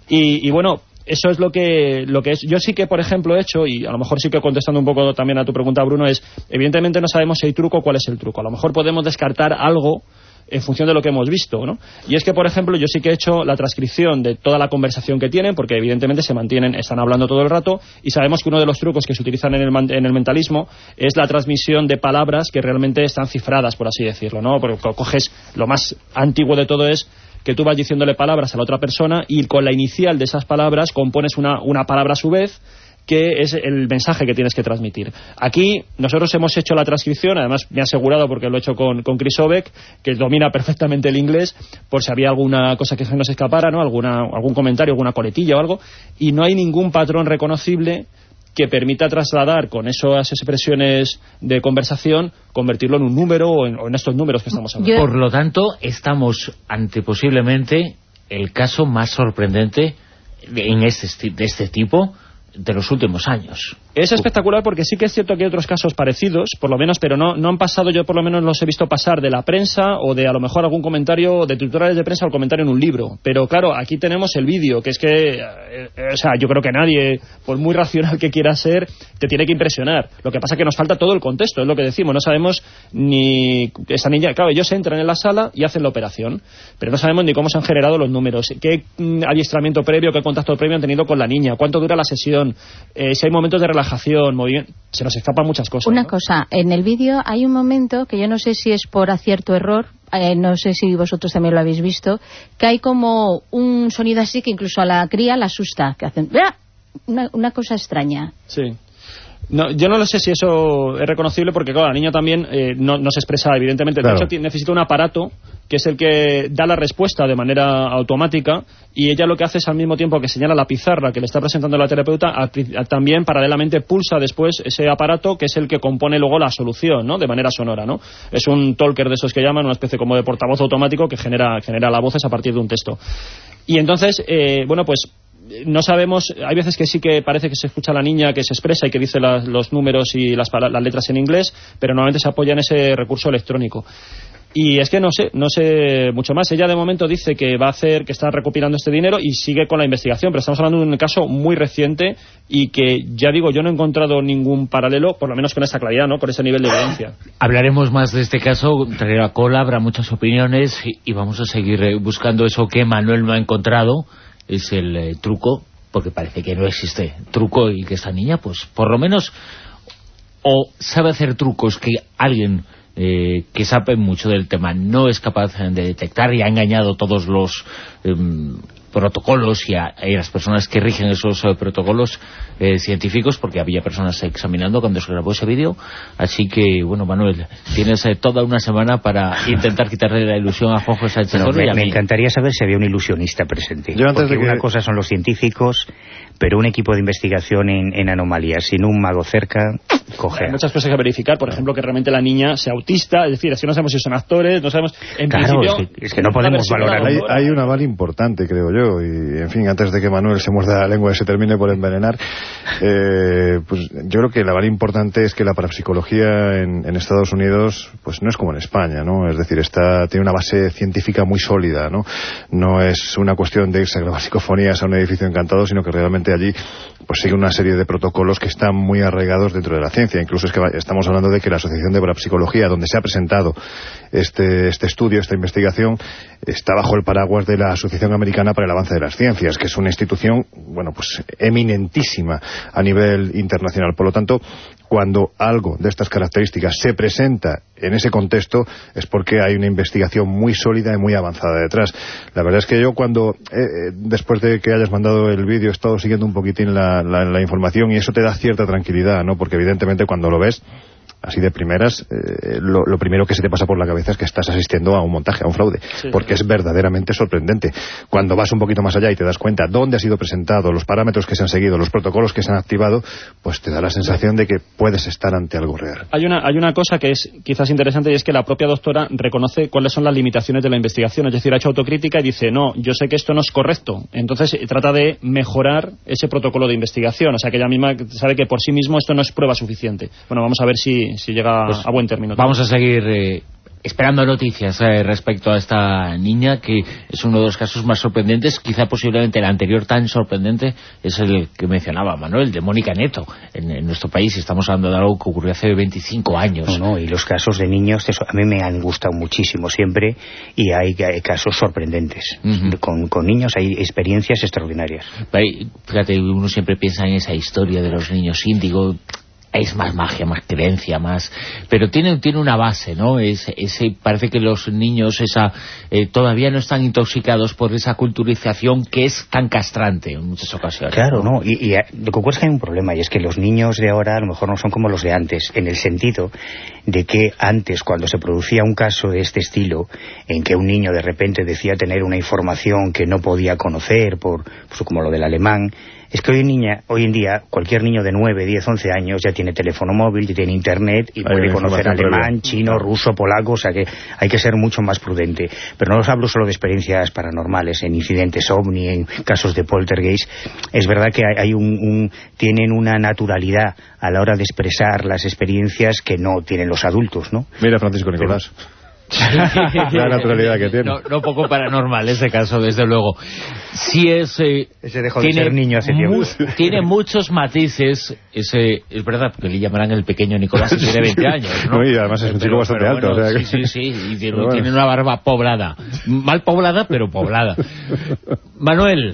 [SPEAKER 3] Y bueno, eso es lo que es. Yo sí que, por ejemplo, he hecho, y a lo mejor sí que contestando un poco también a tu pregunta, Bruno, es, evidentemente no sabemos si hay truco o cuál es el truco. A lo mejor podemos descartar algo en función de lo que hemos visto, ¿no? Y es que, por ejemplo, yo sí que he hecho la transcripción de toda la conversación que tienen, porque evidentemente están hablando todo el rato, y sabemos que uno de los trucos que se utilizan en el mentalismo es la transmisión de palabras que realmente están cifradas, por así decirlo, ¿no? Porque coges, lo más antiguo de todo es que tú vas diciéndole palabras a la otra persona y con la inicial de esas palabras compones una palabra a su vez, que es el mensaje que tienes que transmitir. Aquí nosotros hemos hecho la transcripción, además me he asegurado, porque lo he hecho con Chris Obeck, que domina perfectamente el inglés, por si había alguna cosa que se nos escapara, ¿no? Algún comentario, alguna coletilla o algo, y no hay ningún patrón reconocible que permita trasladar con esas expresiones de conversación, convertirlo en un número o en estos números que estamos hablando.
[SPEAKER 2] Por lo tanto, estamos ante posiblemente el caso más sorprendente de este tipo de los últimos años.
[SPEAKER 3] Es espectacular porque sí que es cierto que hay otros casos parecidos, por lo menos, pero no han pasado, yo por lo menos los he visto pasar de la prensa o de a lo mejor algún comentario de titulares de prensa o el comentario en un libro. Pero claro, aquí tenemos el vídeo, que es que, o sea, yo creo que nadie, por muy racional que quiera ser, te tiene que impresionar. Lo que pasa es que nos falta todo el contexto, es lo que decimos, no sabemos ni esa niña, claro, ellos entran en la sala y hacen la operación, pero no sabemos ni cómo se han generado los números, qué adiestramiento previo, qué contacto previo han tenido con la niña, cuánto dura la sesión, si hay momentos de relajación, movimiento, se nos escapan muchas cosas.
[SPEAKER 6] Una
[SPEAKER 3] ¿no?
[SPEAKER 6] cosa, en el vídeo hay un momento que yo no sé si es por acierto o error, no sé si vosotros también lo habéis visto, que hay como un sonido así que incluso a la cría la asusta, que hacen una cosa extraña.
[SPEAKER 3] Sí. No, yo no lo sé si eso es reconocible porque, claro, la niña también no se expresa, evidentemente. Claro. De hecho, necesita un aparato que es el que da la respuesta de manera automática, y ella lo que hace es, al mismo tiempo que señala la pizarra que le está presentando la terapeuta, también paralelamente pulsa después ese aparato que es el que compone luego la solución, ¿no? De manera sonora, ¿no? Es un talker de esos que llaman, una especie como de portavoz automático que genera las voces a partir de un texto. Y entonces, bueno, pues no sabemos, hay veces que sí que parece que se escucha a la niña que se expresa y que dice los números y las letras en inglés, pero normalmente se apoya en ese recurso electrónico. Y es que no sé mucho más. Ella de momento dice que que está recopilando este dinero y sigue con la investigación, pero estamos hablando de un caso muy reciente y que, ya digo, yo no he encontrado ningún paralelo, por lo menos con esa claridad, ¿no? Con ese nivel de evidencia.
[SPEAKER 2] Hablaremos más de este caso, traerá cola, habrá muchas opiniones y vamos a seguir buscando eso que Manuel no ha encontrado. Es el truco, porque parece que no existe truco y que esta niña, pues por lo menos, o sabe hacer trucos que alguien que sabe mucho del tema no es capaz de detectar y ha engañado todos los protocolos y a las personas que rigen esos protocolos, científicos, porque había personas examinando cuando se grabó ese vídeo. Así que, bueno, Manuel, tienes toda una semana para intentar quitarle la ilusión a Juanjo Sánchez Oro.
[SPEAKER 4] Me encantaría saber si había un ilusionista presente.
[SPEAKER 5] Porque
[SPEAKER 4] una cosa son los científicos, pero un equipo de investigación en anomalías sin un mago cerca, coge.
[SPEAKER 3] Hay muchas cosas que verificar, por ejemplo, que realmente la niña sea autista, es decir, es que no sabemos si son actores, no sabemos...
[SPEAKER 4] Es que no podemos valorar.
[SPEAKER 5] Hay un aval importante, creo yo, y en fin, antes de que Manuel se muerda la lengua y se termine por envenenar, pues yo creo que el aval importante es que la parapsicología en Estados Unidos pues no es como en España, ¿no? Es decir, tiene una base científica muy sólida, ¿no? No es una cuestión de irse a grabar psicofonías a un edificio encantado, sino que realmente allí pues sigue una serie de protocolos que están muy arraigados dentro de la ciencia. Incluso es que estamos hablando de que la Asociación de Parapsicología, donde se ha presentado este estudio, esta investigación, está bajo el paraguas de la Asociación Americana para el Avance de las Ciencias, que es una institución, bueno, pues eminentísima a nivel internacional. Por lo tanto, cuando algo de estas características se presenta en ese contexto, es porque hay una investigación muy sólida y muy avanzada detrás. La verdad es que yo cuando, después de que hayas mandado el vídeo, he estado siguiendo un poquitín la información, y eso te da cierta tranquilidad, ¿no? Porque evidentemente cuando lo ves así de primeras, lo primero que se te pasa por la cabeza es que estás asistiendo a un montaje, a un fraude, porque es verdaderamente sorprendente. Cuando vas un poquito más allá y te das cuenta dónde ha sido presentado, los parámetros que se han seguido, los protocolos que se han activado, pues te da la sensación de que puedes estar ante algo real.
[SPEAKER 3] Hay una cosa que es quizás interesante, y es que la propia doctora reconoce cuáles son las limitaciones de la investigación, es decir, ha hecho autocrítica y dice, no, yo sé que esto no es correcto, entonces trata de mejorar ese protocolo de investigación, o sea que ella misma sabe que por sí mismo esto no es prueba suficiente. Bueno, vamos a ver si llega a buen término.
[SPEAKER 2] Vamos a seguir esperando noticias respecto a esta niña, que es uno de los casos más sorprendentes. Quizá posiblemente el anterior tan sorprendente es el que mencionaba Manuel, de Mónica Neto, en nuestro país. Estamos hablando de algo que ocurrió hace 25 años.
[SPEAKER 4] Y los casos de niños, a mí me han gustado muchísimo siempre, y hay casos sorprendentes. Con niños hay experiencias extraordinarias.
[SPEAKER 2] Fíjate, uno siempre piensa en esa historia de los niños índigo. Es más magia, más creencia, más... Pero tiene una base, ¿no? Parece que los niños todavía no están intoxicados por esa culturización que es tan castrante en muchas ocasiones.
[SPEAKER 4] Claro, ¿no? Y lo que ocurre es que hay un problema, y es que los niños de ahora a lo mejor no son como los de antes, en el sentido de que antes, cuando se producía un caso de este estilo, en que un niño de repente decía tener una información que no podía conocer, pues como lo del alemán... Es que hoy en día cualquier niño de 9, 10, 11 años ya tiene teléfono móvil, ya tiene internet y puede conocer alemán, chino, ruso, polaco, o sea que hay que ser mucho más prudente. Pero no os hablo solo de experiencias paranormales, en incidentes ovni, en casos de poltergeist. Es verdad que tienen una naturalidad a la hora de expresar las experiencias que no tienen los adultos, ¿no?
[SPEAKER 5] Mira, Francisco Nicolás. La naturalidad que tiene.
[SPEAKER 2] No poco paranormal ese caso, desde luego. Sí
[SPEAKER 4] ese dejó de ser niño hace tiempo.
[SPEAKER 2] Tiene muchos matices, es verdad, porque le llamarán el pequeño Nicolás, que tiene 20 años, ¿no?
[SPEAKER 5] Y además es un chico bastante alto.
[SPEAKER 2] Bueno,
[SPEAKER 5] o sea que...
[SPEAKER 2] Sí, y tiene una barba poblada. Mal poblada, pero poblada. Manuel,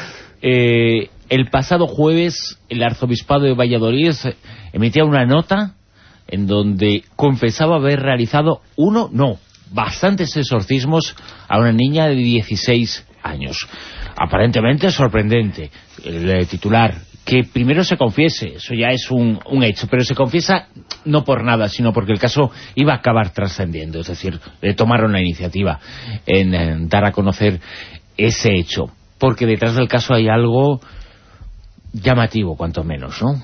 [SPEAKER 2] el pasado jueves el Arzobispado de Valladolid emitía una nota en donde confesaba haber realizado bastantes exorcismos a una niña de 16 años. Aparentemente sorprendente. El titular, que primero se confiese, eso ya es un hecho, pero se confiesa no por nada, sino porque el caso iba a acabar trascendiendo, es decir, tomaron la iniciativa en dar a conocer ese hecho, porque detrás del caso hay algo llamativo, cuanto menos, ¿no?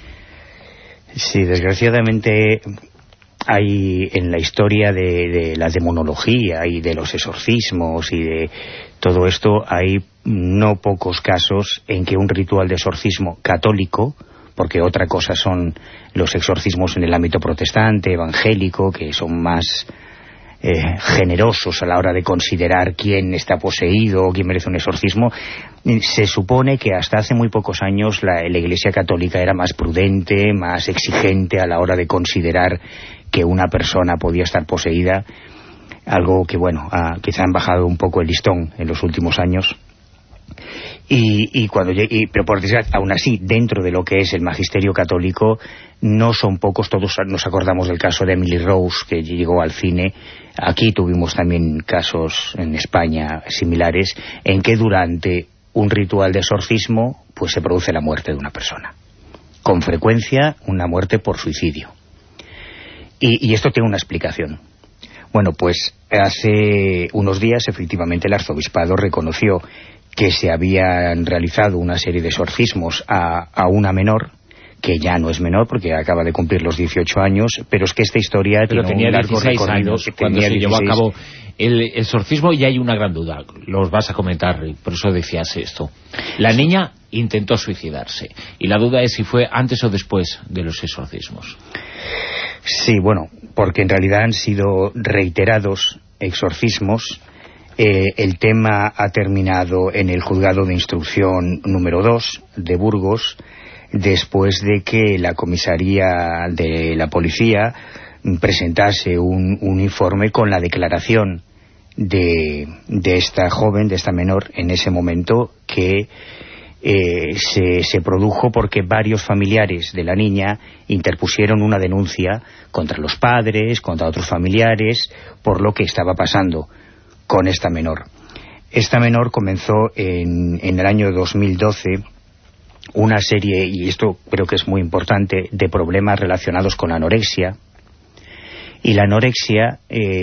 [SPEAKER 4] Sí, desgraciadamente hay en la historia de la demonología y de los exorcismos y de todo esto, hay no pocos casos en que un ritual de exorcismo católico, porque otra cosa son los exorcismos en el ámbito protestante, evangélico, que son más generosos a la hora de considerar quién está poseído o quién merece un exorcismo. Se supone que hasta hace muy pocos años la Iglesia Católica era más prudente, más exigente a la hora de considerar que una persona podía estar poseída, algo que, quizá han bajado un poco el listón en los últimos años. Pero por desgracia, aún así, dentro de lo que es el magisterio católico, no son pocos. Todos nos acordamos del caso de Emily Rose, que llegó al cine. Aquí tuvimos también casos en España similares, en que durante un ritual de exorcismo pues se produce la muerte de una persona. con frecuencia una muerte por suicidio. Y esto tiene una explicación. Bueno, pues hace unos días efectivamente el arzobispado reconoció que se habían realizado una serie de exorcismos a una menor, que ya no es menor porque acaba de cumplir los 18 años, pero es que esta historia tiene un largo recorrido.
[SPEAKER 2] Cuando se llevó a cabo el exorcismo, y hay una gran duda, los vas a comentar, por eso decías esto. La niña intentó suicidarse, y la duda es si fue antes o después de los exorcismos.
[SPEAKER 4] Sí, bueno, porque en realidad han sido reiterados exorcismos. El tema ha terminado en el juzgado de instrucción número 2 de Burgos, después de que la comisaría de la policía presentase un informe con la declaración de esta joven, de esta menor, en ese momento, que se produjo porque varios familiares de la niña interpusieron una denuncia contra los padres, contra otros familiares, por lo que estaba pasando con esta menor. Esta menor comenzó en el año 2012 una serie, y esto creo que es muy importante, de problemas relacionados con la anorexia. Y la anorexia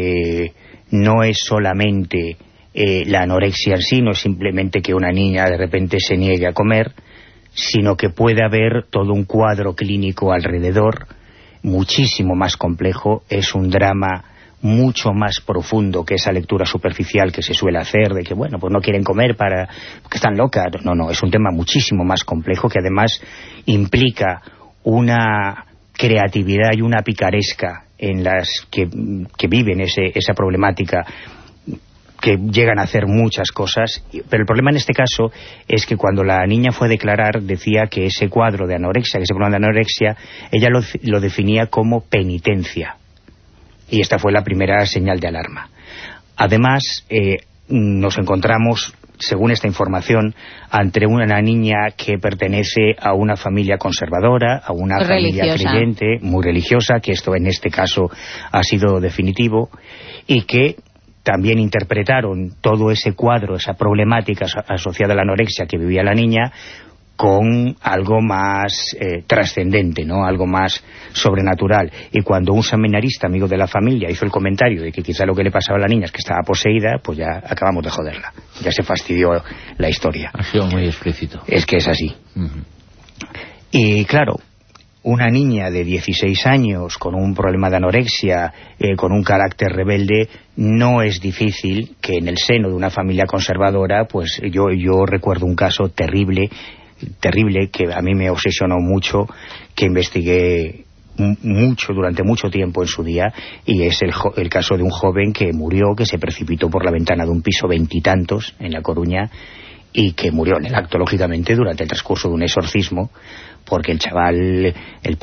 [SPEAKER 4] no es solamente la anorexia en sí, no es simplemente que una niña de repente se niegue a comer, sino que puede haber todo un cuadro clínico alrededor muchísimo más complejo. Es un drama mucho más profundo que esa lectura superficial que se suele hacer de que, bueno, pues no quieren comer porque están locas. No, es un tema muchísimo más complejo, que además implica una creatividad y una picaresca en las que viven esa problemática, que llegan a hacer muchas cosas. Pero el problema en este caso es que cuando la niña fue a declarar, decía que ese cuadro de anorexia, que ese problema de anorexia, ella lo definía como penitencia. Y esta fue la primera señal de alarma. Además, nos encontramos, según esta información, ante una niña que pertenece a una familia conservadora, a una familia creyente, muy religiosa, que esto en este caso ha sido definitivo, y que también interpretaron todo ese cuadro, esa problemática asociada a la anorexia que vivía la niña, con algo más trascendente, ¿no? Algo más sobrenatural. Y cuando un seminarista, amigo de la familia, hizo el comentario de que quizá lo que le pasaba a la niña es que estaba poseída, pues ya acabamos de joderla. Ya se fastidió la historia.
[SPEAKER 2] Ha sido muy explícito.
[SPEAKER 4] Es que es así. Y claro, una niña de 16 años con un problema de anorexia, con un carácter rebelde, no es difícil que en el seno de una familia conservadora, pues yo recuerdo un caso terrible, que a mí me obsesionó mucho, que investigué mucho, durante mucho tiempo en su día, y es el caso de un joven que murió, que se precipitó por la ventana de un piso 20 y tantos en La Coruña, y que murió en el acto, lógicamente, durante el transcurso de un exorcismo, porque el chaval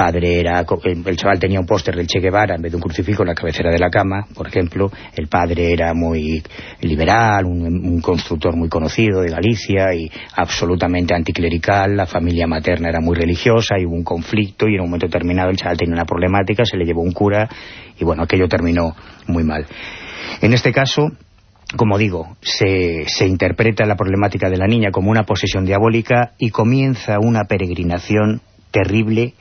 [SPEAKER 4] tenía un póster del Che Guevara en vez de un crucifijo en la cabecera de la cama, por ejemplo. El padre era muy liberal, un constructor muy conocido de Galicia y absolutamente anticlerical. La familia materna era muy religiosa y hubo un conflicto, y en un momento determinado el chaval tenía una problemática, se le llevó un cura y bueno, aquello terminó muy mal. En este caso, como digo, se interpreta la problemática de la niña como una posesión diabólica, y comienza una peregrinación terrible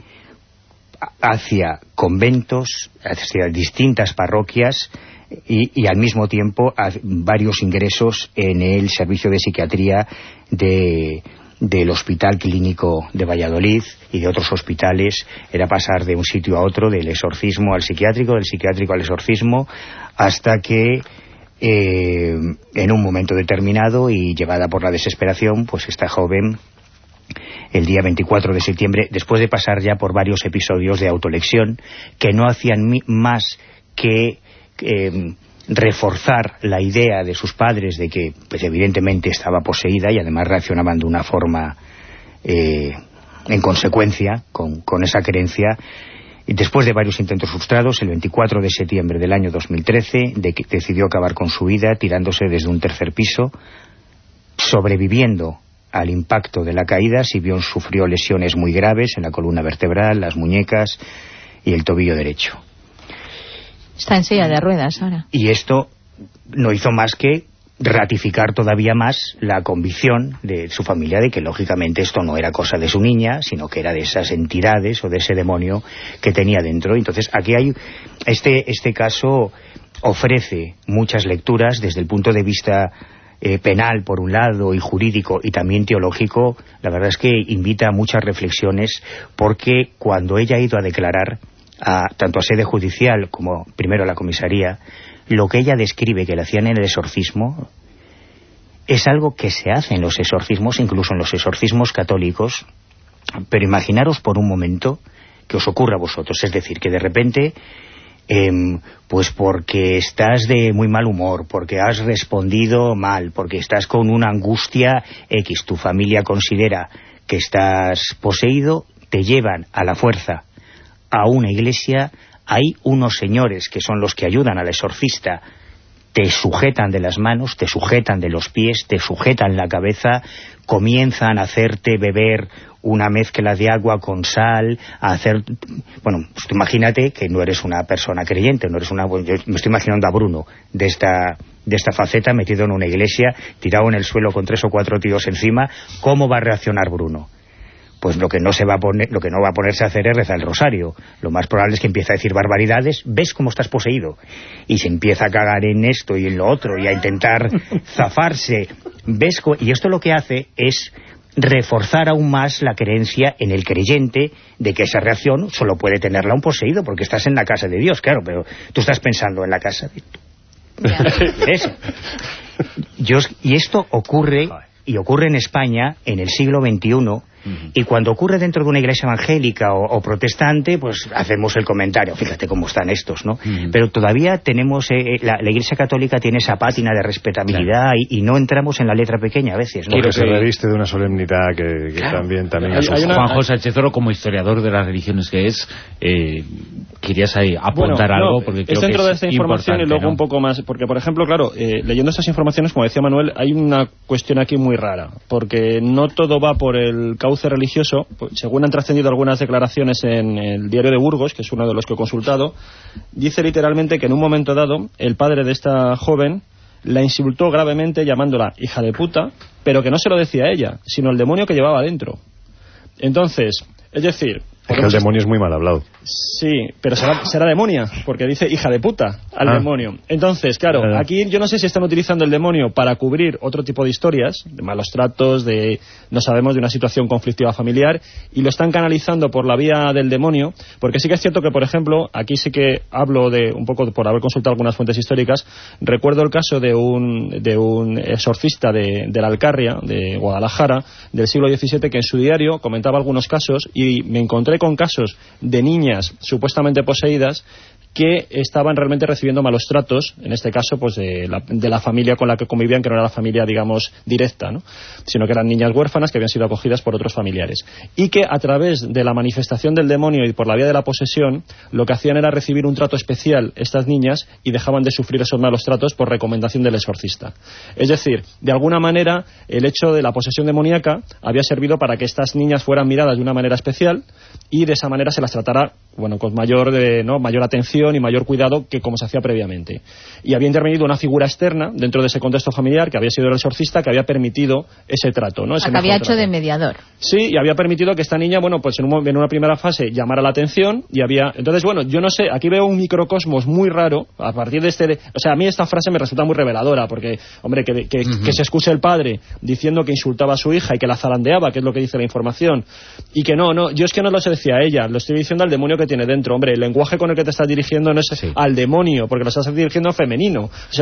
[SPEAKER 4] hacia conventos, hacia distintas parroquias, y al mismo tiempo varios ingresos en el servicio de psiquiatría del Hospital Clínico de Valladolid y de otros hospitales. Era pasar de un sitio a otro, del exorcismo al psiquiátrico, del psiquiátrico al exorcismo, hasta que en un momento determinado, y llevada por la desesperación, pues esta joven, el día 24 de septiembre, después de pasar ya por varios episodios de autolesión que no hacían más que reforzar la idea de sus padres de que pues evidentemente estaba poseída, y además reaccionaban de una forma en consecuencia con esa creencia. Y después de varios intentos frustrados, el 24 de septiembre del año 2013 decidió acabar con su vida tirándose desde un tercer piso, sobreviviendo al impacto de la caída. Si bien sufrió lesiones muy graves en la columna vertebral, las muñecas y el tobillo derecho.
[SPEAKER 6] Está en silla de ruedas ahora.
[SPEAKER 4] Y esto no hizo más que ratificar todavía más la convicción de su familia de que lógicamente esto no era cosa de su niña, sino que era de esas entidades o de ese demonio que tenía dentro. Entonces aquí hay este caso ofrece muchas lecturas desde el punto de vista penal por un lado y jurídico y también teológico. La verdad es que invita a muchas reflexiones, porque cuando ella ha ido a declarar tanto a sede judicial como primero a la comisaría, lo que ella describe que le hacían en el exorcismo es algo que se hace en los exorcismos, incluso en los exorcismos católicos. Pero imaginaros por un momento que os ocurra a vosotros, es decir, que de repente pues porque estás de muy mal humor, porque has respondido mal, porque estás con una angustia X, tu familia considera que estás poseído, te llevan a la fuerza a una iglesia, hay unos señores que son los que ayudan al exorcista, te sujetan de las manos, te sujetan de los pies, te sujetan la cabeza, comienzan a hacerte beber una mezcla de agua con sal, bueno, pues imagínate que no eres una persona creyente, yo me estoy imaginando a Bruno de esta faceta metido en una iglesia, tirado en el suelo con 3 o 4 tíos encima. ¿Cómo va a reaccionar Bruno? Pues lo que no va a ponerse a hacer es rezar el rosario. Lo más probable es que empiece a decir barbaridades. ¿Ves cómo estás poseído? Y se empieza a cagar en esto y en lo otro y a intentar zafarse. Y esto lo que hace es reforzar aún más la creencia en el creyente de que esa reacción solo puede tenerla un poseído, porque estás en la casa de Dios, claro, pero tú estás pensando en la casa de eso. Y esto ocurre en España en el siglo XXI. Y cuando ocurre dentro de una iglesia evangélica o protestante, pues hacemos el comentario, fíjate cómo están estos, ¿no? Pero todavía tenemos, la iglesia católica tiene esa pátina de respetabilidad, y no entramos en la letra pequeña a veces, ¿no?
[SPEAKER 5] Porque se reviste de una solemnidad que también asusta.
[SPEAKER 2] Juanjo Sánchez Oro, como historiador de las religiones que es, querías ahí apuntar algo, porque creo
[SPEAKER 3] dentro
[SPEAKER 2] que
[SPEAKER 3] de esta información y luego un poco más, porque por ejemplo, claro, leyendo estas informaciones, como decía Manuel, hay una cuestión aquí muy rara, porque no todo va por el cauce religioso. Según han trascendido algunas declaraciones en el diario de Burgos, que es uno de los que he consultado, dice literalmente que en un momento dado el padre de esta joven la insultó gravemente llamándola hija de puta, pero que no se lo decía a ella, sino el demonio que llevaba dentro. Entonces, es decir,
[SPEAKER 5] es que el demonio es muy mal hablado.
[SPEAKER 3] Sí, pero será demonia, porque dice hija de puta al demonio. Entonces, claro, aquí yo no sé si están utilizando el demonio para cubrir otro tipo de historias, de malos tratos, no sabemos, de una situación conflictiva familiar, y lo están canalizando por la vía del demonio, porque sí que es cierto que, por ejemplo, aquí sí que hablo de un poco, por haber consultado algunas fuentes históricas, recuerdo el caso de un exorcista de la Alcarria, de Guadalajara, del siglo XVII, que en su diario comentaba algunos casos, y me encontré con casos de niñas supuestamente poseídas que estaban realmente recibiendo malos tratos, en este caso pues de la familia con la que convivían, que no era la familia, digamos, directa, ¿no? Sino que eran niñas huérfanas que habían sido acogidas por otros familiares, y que a través de la manifestación del demonio y por la vía de la posesión, lo que hacían era recibir un trato especial estas niñas, y dejaban de sufrir esos malos tratos por recomendación del exorcista. Es decir, de alguna manera el hecho de la posesión demoníaca había servido para que estas niñas fueran miradas de una manera especial, y de esa manera se las tratara, bueno, con mayor atención y mayor cuidado que como se hacía previamente. Y había intervenido una figura externa dentro de ese contexto familiar, que había sido el exorcista, que había permitido ese trato, ¿no?
[SPEAKER 6] Que había hecho de mediador.
[SPEAKER 3] Sí, y había permitido que esta niña, bueno, pues en una primera fase llamara la atención, y había... Entonces, bueno, yo no sé, aquí veo un microcosmos muy raro a partir de o sea, a mí esta frase me resulta muy reveladora, porque, hombre, que se excuse el padre diciendo que insultaba a su hija y que la zarandeaba, que es lo que dice la información, y que no, yo es que no lo sé decía a ella, lo estoy diciendo al demonio que tiene dentro. Hombre, el lenguaje con el que te estás dirigiendo no es al demonio, porque lo estás dirigiendo femenino. O sea,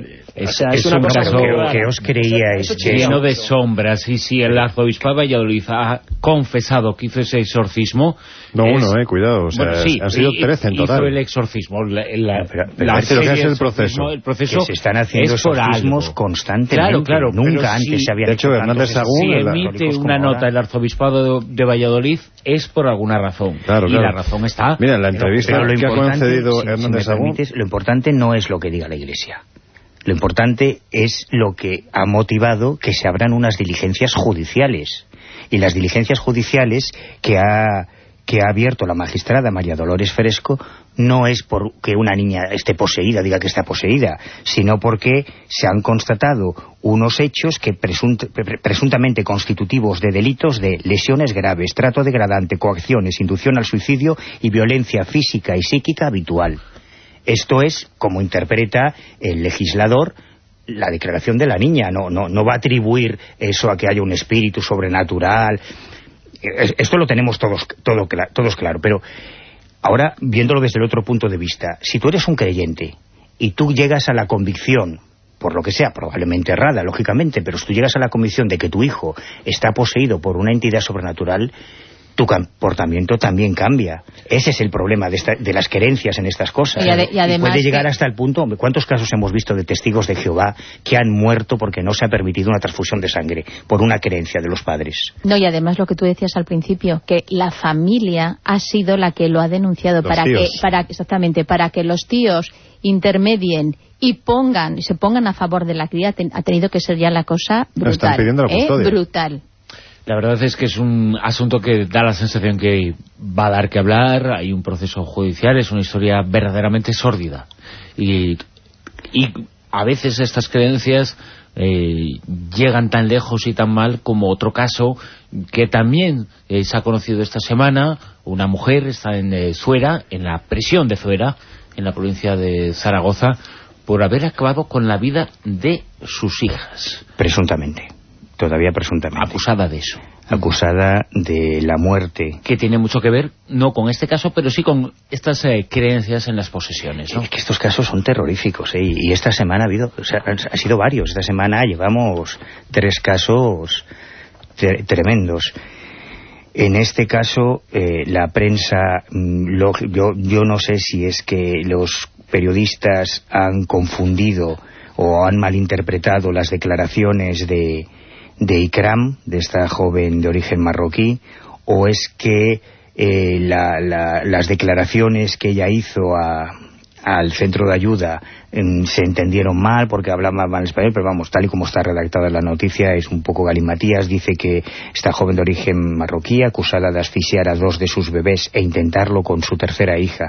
[SPEAKER 3] es una cosa
[SPEAKER 4] que os creíais
[SPEAKER 2] lleno de sombras. Y si el arzobispo de Valladolid ha confesado que hizo ese exorcismo,
[SPEAKER 5] cuidado, o sea, bueno, han sido 13 en total.
[SPEAKER 2] Hizo el exorcismo,
[SPEAKER 5] pero lo que es el proceso.
[SPEAKER 4] El proceso que se están haciendo exorcismos constantemente.
[SPEAKER 2] Claro,
[SPEAKER 4] nunca antes se habían hecho.
[SPEAKER 5] De hecho, Hernández Sagún,
[SPEAKER 2] si emite una nota el arzobispado de Valladolid, es por alguna razón.
[SPEAKER 5] Claro.
[SPEAKER 2] La razón está...
[SPEAKER 5] Mira, en la entrevista que ha concedido Hernández Sagún...
[SPEAKER 4] Lo importante no es lo que diga la Iglesia. Lo importante es lo que ha motivado que se abran unas diligencias judiciales. Y las diligencias judiciales que ha que ha abierto la magistrada María Dolores Fresco no es porque una niña esté poseída, diga que está poseída, sino porque se han constatado unos hechos que presuntamente constitutivos de delitos de lesiones graves, trato degradante, coacciones, inducción al suicidio y violencia física y psíquica habitual. Esto es como interpreta el legislador la declaración de la niña, no va a atribuir eso a que haya un espíritu sobrenatural. Esto lo tenemos todos claro, pero ahora, viéndolo desde el otro punto de vista, si tú eres un creyente y tú llegas a la convicción, por lo que sea, probablemente errada, lógicamente, pero si tú llegas a la convicción de que tu hijo está poseído por una entidad sobrenatural, tu comportamiento también cambia. Ese es el problema de las creencias en estas cosas.
[SPEAKER 6] Y además
[SPEAKER 4] puede llegar hasta el punto... ¿Cuántos casos hemos visto de testigos de Jehová que han muerto porque no se ha permitido una transfusión de sangre por una creencia de los padres?
[SPEAKER 6] No, y además lo que tú decías al principio, que la familia ha sido la que lo ha denunciado para que los tíos intermedien y se pongan a favor de la cría. Ha tenido que ser ya la cosa brutal.
[SPEAKER 5] Están pidiendo la custodia.
[SPEAKER 6] Brutal.
[SPEAKER 2] La verdad es que es un asunto que da la sensación que va a dar que hablar, hay un proceso judicial, es una historia verdaderamente sórdida. Y a veces estas creencias llegan tan lejos y tan mal como otro caso que también se ha conocido esta semana. Una mujer está en Zuera, en la prisión de Zuera, en la provincia de Zaragoza, por haber acabado con la vida de sus hijas.
[SPEAKER 4] Presuntamente. Todavía presuntamente.
[SPEAKER 2] Acusada de eso.
[SPEAKER 4] Acusada de la muerte.
[SPEAKER 2] Que tiene mucho que ver, no con este caso, pero sí con estas creencias en las posesiones, ¿no?
[SPEAKER 4] Es que estos casos son terroríficos, y esta semana ha sido varios. Esta semana llevamos 3 casos tremendos. En este caso, la prensa, yo no sé si es que los periodistas han confundido o han malinterpretado las declaraciones de Ikram, de esta joven de origen marroquí, o es que las declaraciones que ella hizo al centro de ayuda se entendieron mal porque hablaba mal español, pero vamos, tal y como está redactada la noticia es un poco galimatías. Dice que esta joven de origen marroquí, acusada de asfixiar a 2 de sus bebés e intentarlo con su tercera hija,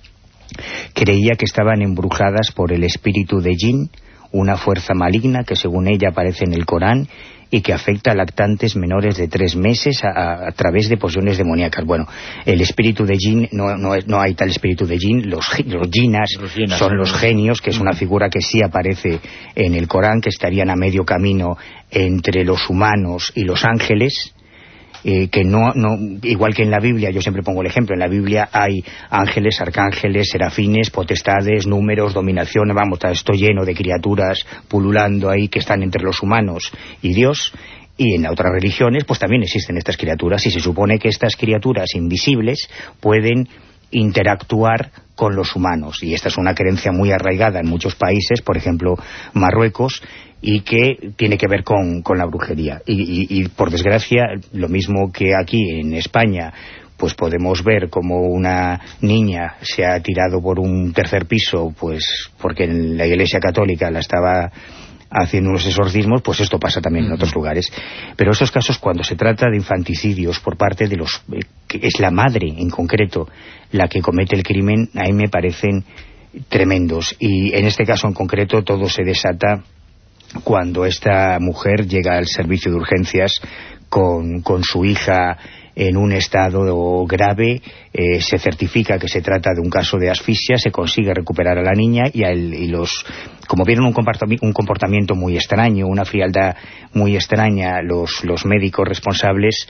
[SPEAKER 4] creía que estaban embrujadas por el espíritu de Jinn, una fuerza maligna que según ella aparece en el Corán y que afecta a lactantes menores de 3 meses a través de posesiones demoníacas. Bueno, el espíritu de Jinn, no hay tal espíritu de Jinn, los jinnas son los genios, que es una figura que sí aparece en el Corán, que estarían a medio camino entre los humanos y los ángeles. Que no, igual que en la Biblia, yo siempre pongo el ejemplo, en la Biblia hay ángeles, arcángeles, serafines, potestades, números, dominación, vamos, está esto lleno de criaturas pululando ahí que están entre los humanos y Dios. Y en otras religiones pues también existen estas criaturas, y se supone que estas criaturas invisibles pueden interactuar con los humanos, y esta es una creencia muy arraigada en muchos países, por ejemplo Marruecos, y que tiene que ver con la brujería. Y por desgracia, lo mismo que aquí en España, pues podemos ver como una niña se ha tirado por un 3er piso, pues porque en la Iglesia Católica la estaba haciendo unos exorcismos, pues esto pasa también en otros lugares. Pero esos casos, cuando se trata de infanticidios por parte de los... que es la madre, en concreto, la que comete el crimen, a mí me parecen tremendos. Y en este caso en concreto todo se desata cuando esta mujer llega al servicio de urgencias con su hija en un estado grave, se certifica que se trata de un caso de asfixia, se consigue recuperar a la niña como vieron un comportamiento muy extraño, una frialdad muy extraña, los médicos responsables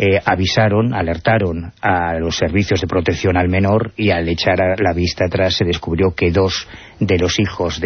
[SPEAKER 4] alertaron a los servicios de protección al menor, y al echar la vista atrás se descubrió que 2 de los hijos de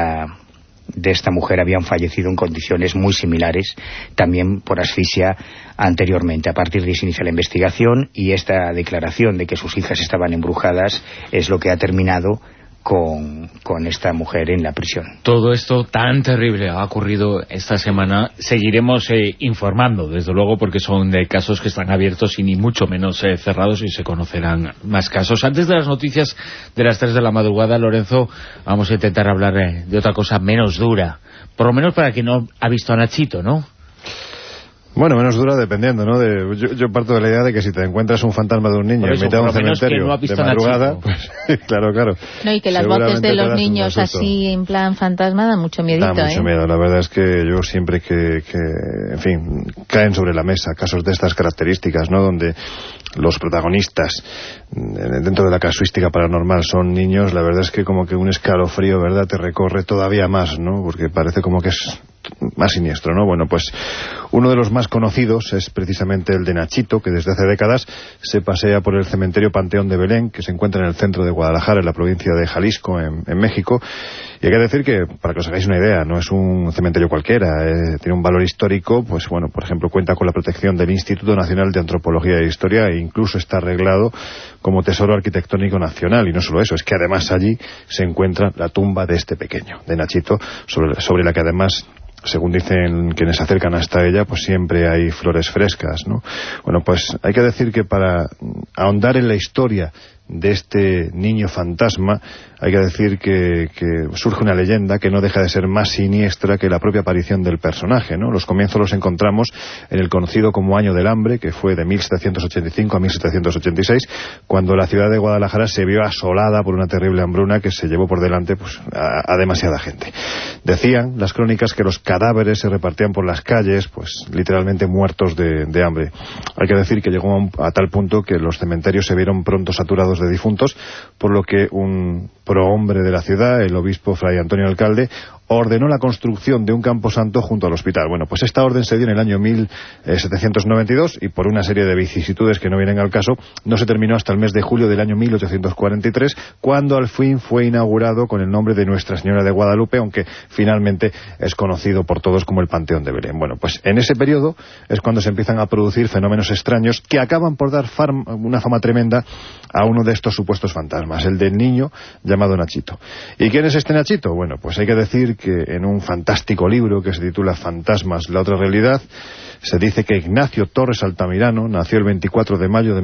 [SPEAKER 4] esta mujer habían fallecido en condiciones muy similares, también por asfixia anteriormente. A partir de ahí se inicia la investigación, y esta declaración de que sus hijas estaban embrujadas es lo que ha terminado con esta mujer en la prisión.
[SPEAKER 2] Todo esto tan terrible ha ocurrido esta semana. Seguiremos informando, desde luego, porque son casos que están abiertos y ni mucho menos cerrados, y se conocerán más casos. Antes de las noticias de las 3 de la madrugada, Lorenzo, vamos a intentar hablar de otra cosa menos dura, por lo menos para quien no ha visto a Nachito, ¿no?
[SPEAKER 5] Bueno, menos dura dependiendo, ¿no? Yo parto de la idea de que si te encuentras un fantasma de un niño en mitad de un cementerio de madrugada, pues claro.
[SPEAKER 6] No, y que las voces de los niños así en plan fantasma dan mucho miedito,
[SPEAKER 5] Da mucho miedo. La verdad es que yo siempre que, en fin, caen sobre la mesa casos de estas características, ¿no? Donde los protagonistas dentro de la casuística paranormal son niños, la verdad es que como que un escalofrío, ¿verdad?, te recorre todavía más, ¿no? Porque parece como que es más siniestro, ¿no? Bueno, pues uno de los más conocidos es precisamente el de Nachito, que desde hace décadas se pasea por el cementerio Panteón de Belén, que se encuentra en el centro de Guadalajara, en la provincia de Jalisco, en México. Y hay que decir que, para que os hagáis una idea, no es un cementerio cualquiera, tiene un valor histórico, pues bueno, por ejemplo, cuenta con la protección del Instituto Nacional de Antropología e Historia e incluso está arreglado como tesoro arquitectónico nacional. Y no solo eso, es que además allí se encuentra la tumba de este pequeño, de Nachito, sobre la que además, según dicen quienes se acercan hasta ella, pues siempre hay flores frescas, ¿no? Bueno, pues hay que decir que para ahondar en la historia de este niño fantasma, hay que decir que surge una leyenda que no deja de ser más siniestra que la propia aparición del personaje, ¿no? Los comienzos los encontramos en el conocido como Año del Hambre, que fue de 1785 a 1786, cuando la ciudad de Guadalajara se vio asolada por una terrible hambruna que se llevó por delante pues a demasiada gente. Decían las crónicas que los cadáveres se repartían por las calles, pues literalmente muertos de hambre. Hay que decir que llegó a tal punto que los cementerios se vieron pronto saturados de difuntos, por lo que un prohombre de la ciudad, el obispo Fray Antonio Alcalde, ordenó la construcción de un camposanto junto al hospital. Bueno, pues esta orden se dio en el año 1792 y por una serie de vicisitudes que no vienen al caso, no se terminó hasta el mes de julio del año 1843, cuando al fin fue inaugurado con el nombre de Nuestra Señora de Guadalupe, aunque finalmente es conocido por todos como el Panteón de Belén. Bueno, pues en ese periodo es cuando se empiezan a producir fenómenos extraños que acaban por dar una fama tremenda a uno de estos supuestos fantasmas, el del niño llamado Nachito. ¿Y quién es este Nachito? Bueno, pues hay que decir que en un fantástico libro que se titula Fantasmas, la otra realidad, se dice que Ignacio Torres Altamirano nació el 24 de mayo de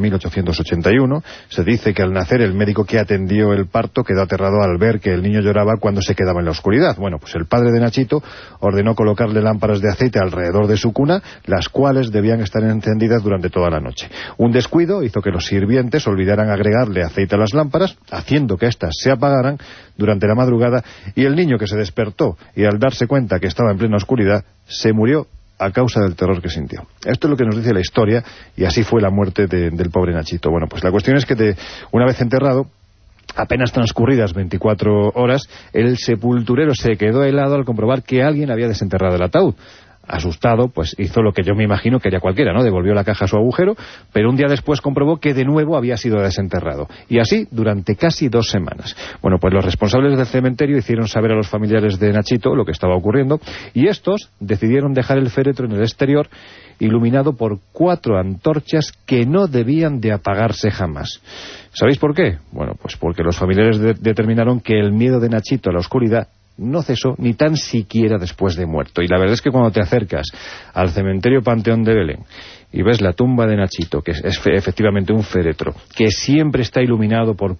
[SPEAKER 5] 1881. Se dice que al nacer el médico que atendió el parto quedó aterrado al ver que el niño lloraba cuando se quedaba en la oscuridad. Bueno, pues el padre de Nachito ordenó colocarle lámparas de aceite alrededor de su cuna, las cuales debían estar encendidas durante toda la noche. Un descuido hizo que los sirvientes olvidaran agregarle aceite a las lámparas, haciendo que éstas se apagaran durante la madrugada, y el niño, que se despertó y al darse cuenta que estaba en plena oscuridad, se murió a causa del terror que sintió. Esto es lo que nos dice la historia, y así fue la muerte del pobre Nachito. Bueno, pues la cuestión es que una vez enterrado, apenas transcurridas 24 horas, el sepulturero se quedó helado al comprobar que alguien había desenterrado el ataúd. Asustado, pues hizo lo que yo me imagino que haría cualquiera, ¿no? Devolvió la caja a su agujero, pero un día después comprobó que de nuevo había sido desenterrado. Y así durante casi 2 semanas. Bueno, pues los responsables del cementerio hicieron saber a los familiares de Nachito lo que estaba ocurriendo, y estos decidieron dejar el féretro en el exterior, iluminado por 4 antorchas que no debían de apagarse jamás. ¿Sabéis por qué? Bueno, pues porque los familiares determinaron que el miedo de Nachito a la oscuridad no cesó ni tan siquiera después de muerto. Y la verdad es que cuando te acercas al cementerio Panteón de Belén y ves la tumba de Nachito, que es efectivamente un féretro, que siempre está iluminado por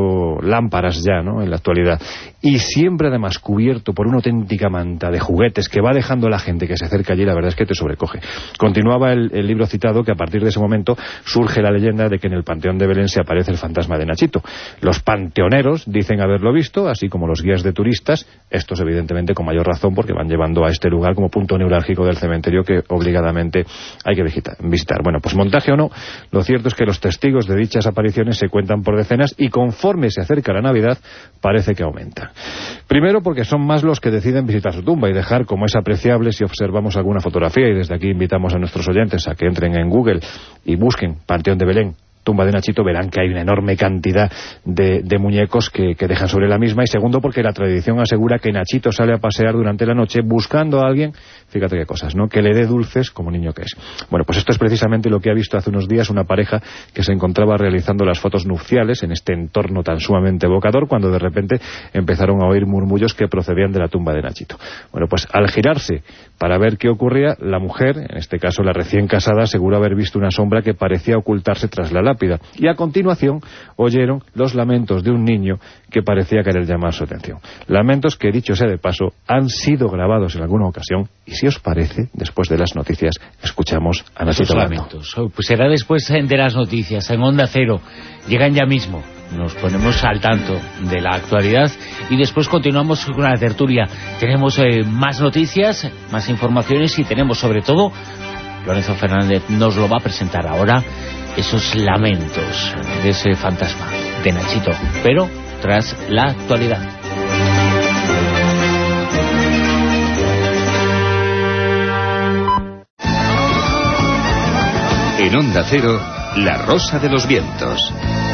[SPEAKER 5] 4 lámparas ya, ¿no?, en la actualidad, y siempre además cubierto por una auténtica manta de juguetes que va dejando a la gente que se acerca allí, la verdad es que te sobrecoge. Continuaba el libro citado que a partir de ese momento surge la leyenda de que en el Panteón de Belén se aparece el fantasma de Nachito. Los panteoneros dicen haberlo visto, así como los guías de turistas, estos evidentemente con mayor razón porque van llevando a este lugar como punto neurálgico del cementerio que obligadamente hay que visitar. Bueno, pues montaje o no, lo cierto es que los testigos de dichas apariciones se cuentan por decenas, y conforme se acerca la Navidad parece que aumentan. Primero porque son más los que deciden visitar su tumba, y dejar como es apreciable si observamos alguna fotografía, y desde aquí invitamos a nuestros oyentes a que entren en Google y busquen Panteón de Belén, tumba de Nachito, verán que hay una enorme cantidad de muñecos que dejan sobre la misma. Y segundo, porque la tradición asegura que Nachito sale a pasear durante la noche buscando a alguien, fíjate qué cosas, ¿no?, que le dé dulces como niño que es. Bueno, pues esto es precisamente lo que ha visto hace unos días una pareja que se encontraba realizando las fotos nupciales en este entorno tan sumamente evocador, cuando de repente empezaron a oír murmullos que procedían de la tumba de Nachito. Bueno, pues al girarse para ver qué ocurría, la mujer, en este caso la recién casada, aseguró haber visto una sombra que parecía ocultarse tras la lámpara.
[SPEAKER 9] lápida. Y a continuación oyeron los lamentos de un niño que parecía querer llamar su atención. Lamentos que, dicho sea de paso, han sido grabados en alguna ocasión. Y si os parece, después de las noticias, escuchamos a Nachito
[SPEAKER 2] lamentos. Pues será después de las noticias, en Onda Cero. Llegan ya mismo. Nos ponemos al tanto de la actualidad y después continuamos con la tertulia. Tenemos más noticias, más informaciones y tenemos sobre todo, Lorenzo Fernández nos lo va a presentar ahora, esos lamentos de ese fantasma de Nachito, pero tras la actualidad.
[SPEAKER 1] En Onda Cero, La Rosa de los Vientos.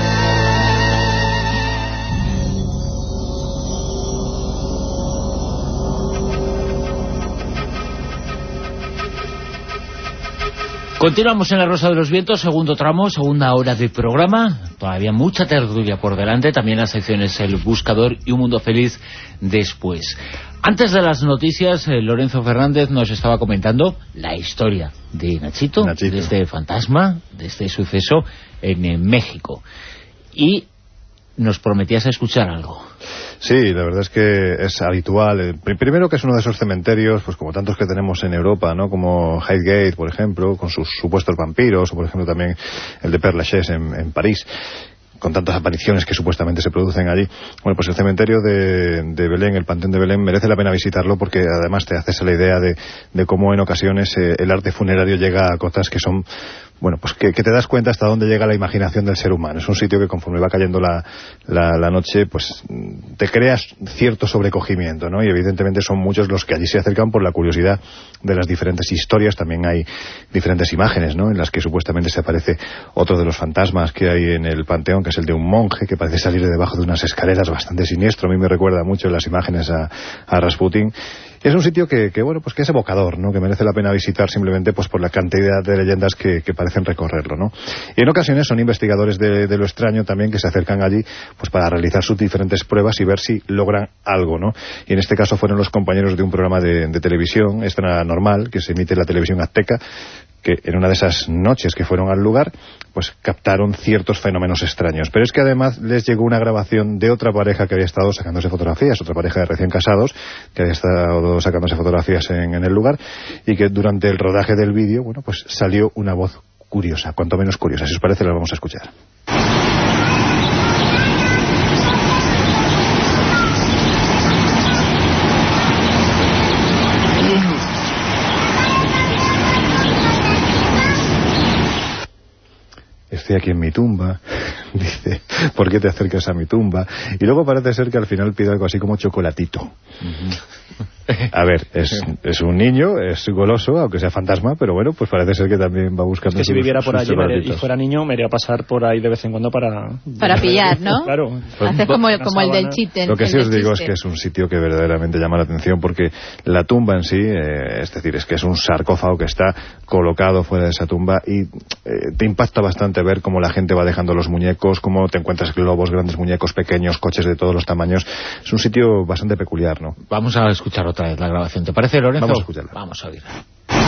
[SPEAKER 2] Continuamos en La Rosa de los Vientos, segundo tramo, segunda hora de programa. Todavía mucha tertulia por delante, también las secciones El Buscador y Un Mundo Feliz después. Antes de las noticias, Lorenzo Fernández nos estaba comentando la historia de Nachito, de este fantasma, de este suceso en México. Y nos prometías escuchar algo.
[SPEAKER 5] Sí, la verdad es que es habitual. Primero que es uno de esos cementerios, pues como tantos que tenemos en Europa, ¿no? Como Highgate, por ejemplo, con sus supuestos vampiros, o por ejemplo también el de Père Lachaise en París, con tantas apariciones que supuestamente se producen allí. Bueno, pues el cementerio de Belén, el Panteón de Belén, merece la pena visitarlo porque además te haces la idea de cómo en ocasiones el arte funerario llega a cotas que son... Bueno, pues que te das cuenta hasta dónde llega la imaginación del ser humano. Es un sitio que conforme va cayendo la noche, pues te creas cierto sobrecogimiento, ¿no? Y evidentemente son muchos los que allí se acercan por la curiosidad de las diferentes historias. También hay diferentes imágenes, ¿no? En las que supuestamente se aparece otro de los fantasmas que hay en el panteón, que es el de un monje que parece salir de debajo de unas escaleras, bastante siniestro. A mí me recuerda mucho en las imágenes a Rasputin. Es un sitio que bueno, pues que es evocador, ¿no? Que merece la pena visitar simplemente pues por la cantidad de leyendas que parecen recorrerlo, ¿no? Y en ocasiones son investigadores de lo extraño también que se acercan allí pues para realizar sus diferentes pruebas y ver si logran algo, ¿no? Y en este caso fueron los compañeros de un programa de televisión, Escena Normal, que se emite en la televisión azteca, que en una de esas noches que fueron al lugar, pues captaron ciertos fenómenos extraños. Pero es que además les llegó una grabación de otra pareja que había estado sacándose fotografías, otra pareja de recién casados, que había estado sacándose fotografías en el lugar, y que durante el rodaje del vídeo, bueno, pues salió una voz curiosa, cuanto menos curiosa. Si os parece, la vamos a escuchar. Estoy aquí en mi tumba, dice, ¿por qué te acercas a mi tumba? Y luego parece ser que al final pide algo así como chocolatito. A ver, es un niño, es goloso, aunque sea fantasma, pero bueno, pues parece ser que también va buscando...
[SPEAKER 3] Es que si viviera por allí y fuera niño, me iría a pasar por ahí de vez en cuando para
[SPEAKER 6] pillar, ¿no?
[SPEAKER 3] Claro.
[SPEAKER 6] Hacer como el del chiste.
[SPEAKER 5] Lo que sí os digo es que es un sitio que verdaderamente llama la atención porque la tumba en sí, es decir, es que es un sarcófago que está colocado fuera de esa tumba y te impacta bastante ver cómo la gente va dejando los muñecos, cómo te encuentras globos, grandes muñecos, pequeños, coches de todos los tamaños. Es un sitio bastante peculiar, ¿no?
[SPEAKER 2] Vamos a escuchar otra vez la grabación. ¿Te parece, Lorenzo?
[SPEAKER 5] Vamos a escucharla.
[SPEAKER 2] Vamos a oírla.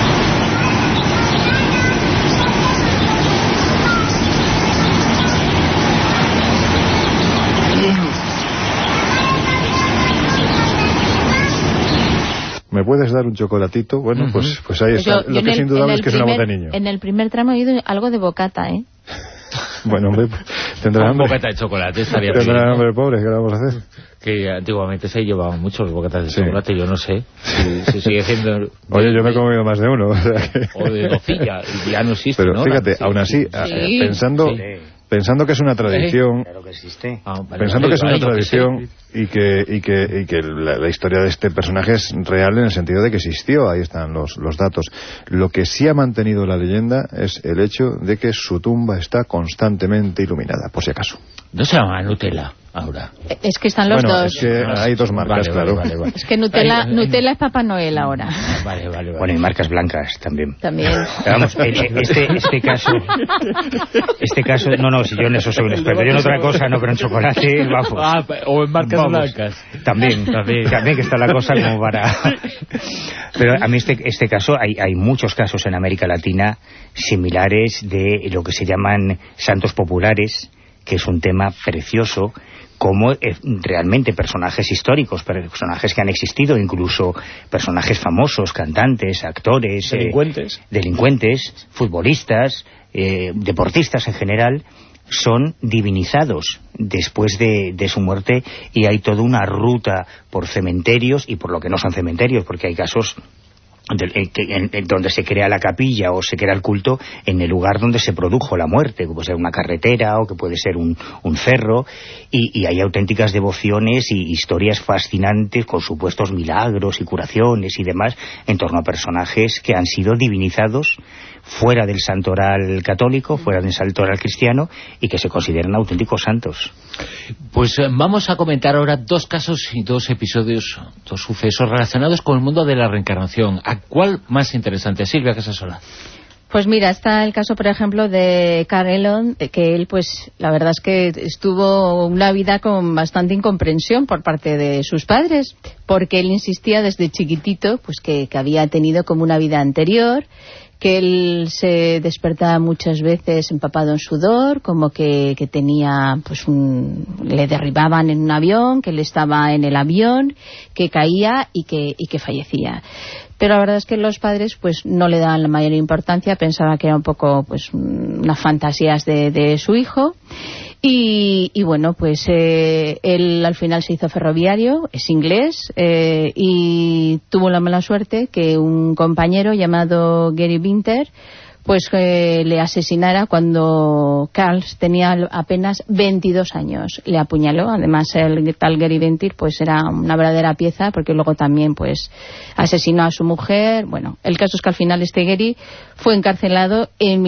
[SPEAKER 5] ¿Me puedes dar un chocolatito? Bueno, pues ahí está. Lo que es indudable es que es una voz de niño.
[SPEAKER 6] En el primer tramo he oído algo de bocata, ¿eh?
[SPEAKER 5] Bueno, hombre, tendrá hambre.
[SPEAKER 2] Un bocata de chocolate estaría bien.
[SPEAKER 5] Tendrá hambre, pobre, ¿qué le vamos a hacer?
[SPEAKER 2] Que antiguamente se llevaban muchos bocatas de chocolate, yo no sé si sigue siendo...
[SPEAKER 5] Oye, yo me he comido más de uno.
[SPEAKER 2] O de nocilla, y ya no existe,
[SPEAKER 5] pero
[SPEAKER 2] ¿no?
[SPEAKER 5] fíjate, aún así, pensando que es una tradición,
[SPEAKER 4] Claro que existe.
[SPEAKER 5] pensando que es una tradición y que la historia de este personaje es real en el sentido de que existió, ahí están los datos. Lo que sí ha mantenido la leyenda es el hecho de que su tumba está constantemente iluminada, por si acaso.
[SPEAKER 2] No se llama Nutella ahora.
[SPEAKER 6] Es que están los dos.
[SPEAKER 5] Es que hay dos marcas,
[SPEAKER 2] vale,
[SPEAKER 5] claro.
[SPEAKER 2] Vale.
[SPEAKER 6] Es que Nutella es Papá Noel ahora.
[SPEAKER 2] Vale.
[SPEAKER 4] Bueno, y marcas blancas también.
[SPEAKER 6] También.
[SPEAKER 4] Pero vamos, este caso, no, si yo en eso soy un experto. Yo en otra cosa, no, pero en chocolate, vamos.
[SPEAKER 2] O en marcas blancas.
[SPEAKER 4] También que está la cosa como para... Pero a mí este caso, hay muchos casos en América Latina similares de lo que se llaman santos populares, que es un tema precioso, como realmente personajes históricos, personajes que han existido, incluso personajes famosos, cantantes, actores, delincuentes, futbolistas, deportistas en general, son divinizados después de su muerte, y hay toda una ruta por cementerios y por lo que no son cementerios, porque hay casos donde se crea la capilla o se crea el culto en el lugar donde se produjo la muerte, que puede ser una carretera o que puede ser un cerro, y hay auténticas devociones y historias fascinantes con supuestos milagros y curaciones y demás en torno a personajes que han sido divinizados fuera del santoral católico, fuera del santoral cristiano, y que se consideran auténticos santos.
[SPEAKER 2] Pues vamos a comentar ahora dos casos y dos episodios, dos sucesos relacionados con el mundo de la reencarnación. ¿A cuál más interesante? Silvia Casasola.
[SPEAKER 6] Pues mira, está el caso, por ejemplo, de Carl Elon, que él, pues, la verdad es que estuvo una vida con bastante incomprensión por parte de sus padres, porque él insistía desde chiquitito, pues, que había tenido como una vida anterior, que él se despertaba muchas veces empapado en sudor, como que tenía, pues, le derribaban en un avión, que él estaba en el avión, que caía y que fallecía. Pero la verdad es que los padres, pues, no le daban la mayor importancia, pensaba que era un poco, pues, unas fantasías de su hijo. Y bueno, pues él al final se hizo ferroviario, es inglés, y tuvo la mala suerte que un compañero llamado Gary Winter, pues le asesinara cuando Carl tenía apenas 22 años. Le apuñaló. Además, el tal Gary Winter, pues, era una verdadera pieza, porque luego también, pues, asesinó a su mujer. Bueno, el caso es que al final este Gary fue encarcelado en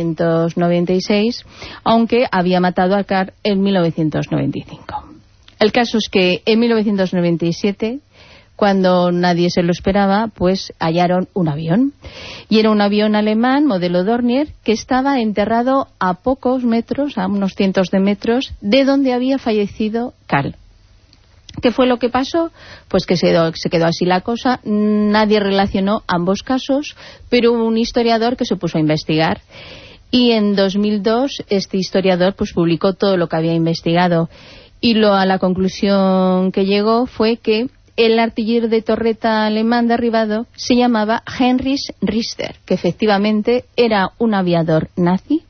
[SPEAKER 6] 1996, aunque había matado a Carl en 1995. El caso es que en 1997, cuando nadie se lo esperaba, pues hallaron un avión. Y era un avión alemán, modelo Dornier, que estaba enterrado a pocos metros, a unos cientos de metros, de donde había fallecido Carl. ¿Qué fue lo que pasó? Pues que se quedó así la cosa. Nadie relacionó ambos casos, pero hubo un historiador que se puso a investigar. Y en 2002 este historiador, pues, publicó todo lo que había investigado. Y a la conclusión que llegó fue que el artillero de torreta alemán derribado se llamaba Heinrich Richter, que efectivamente era un aviador nazi,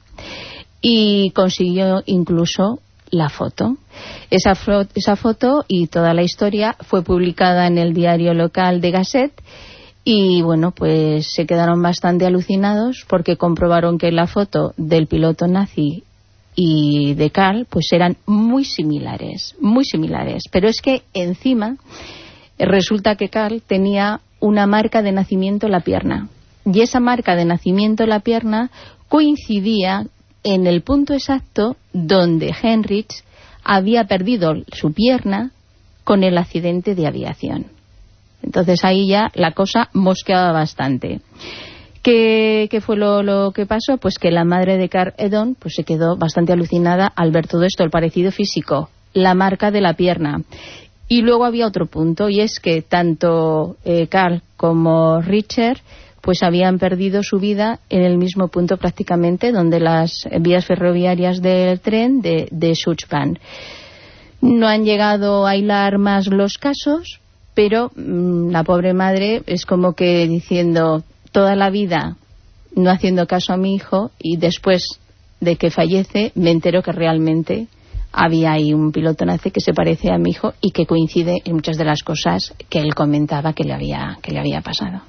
[SPEAKER 6] y consiguió incluso la foto. Esa foto y toda la historia fue publicada en el diario local de Gazette, y bueno, pues se quedaron bastante alucinados porque comprobaron que la foto del piloto nazi y de Carl, pues, eran muy similares, pero es que encima resulta que Carl tenía una marca de nacimiento en la pierna, y esa marca de nacimiento en la pierna coincidía en el punto exacto donde Heinrich había perdido su pierna con el accidente de aviación. Entonces ahí ya la cosa mosqueaba bastante. ¿Qué fue lo que pasó? Pues que la madre de Carl Edon, pues, se quedó bastante alucinada al ver todo esto, el parecido físico, la marca de la pierna. Y luego había otro punto, y es que tanto Carl como Richard, pues, habían perdido su vida en el mismo punto prácticamente, donde las vías ferroviarias del tren de Suchbahn. No han llegado a hilar más los casos, pero la pobre madre es como que diciendo, toda la vida no haciendo caso a mi hijo, y después de que fallece me entero que realmente había ahí un piloto nazi que se parece a mi hijo y que coincide en muchas de las cosas que él comentaba que le había pasado.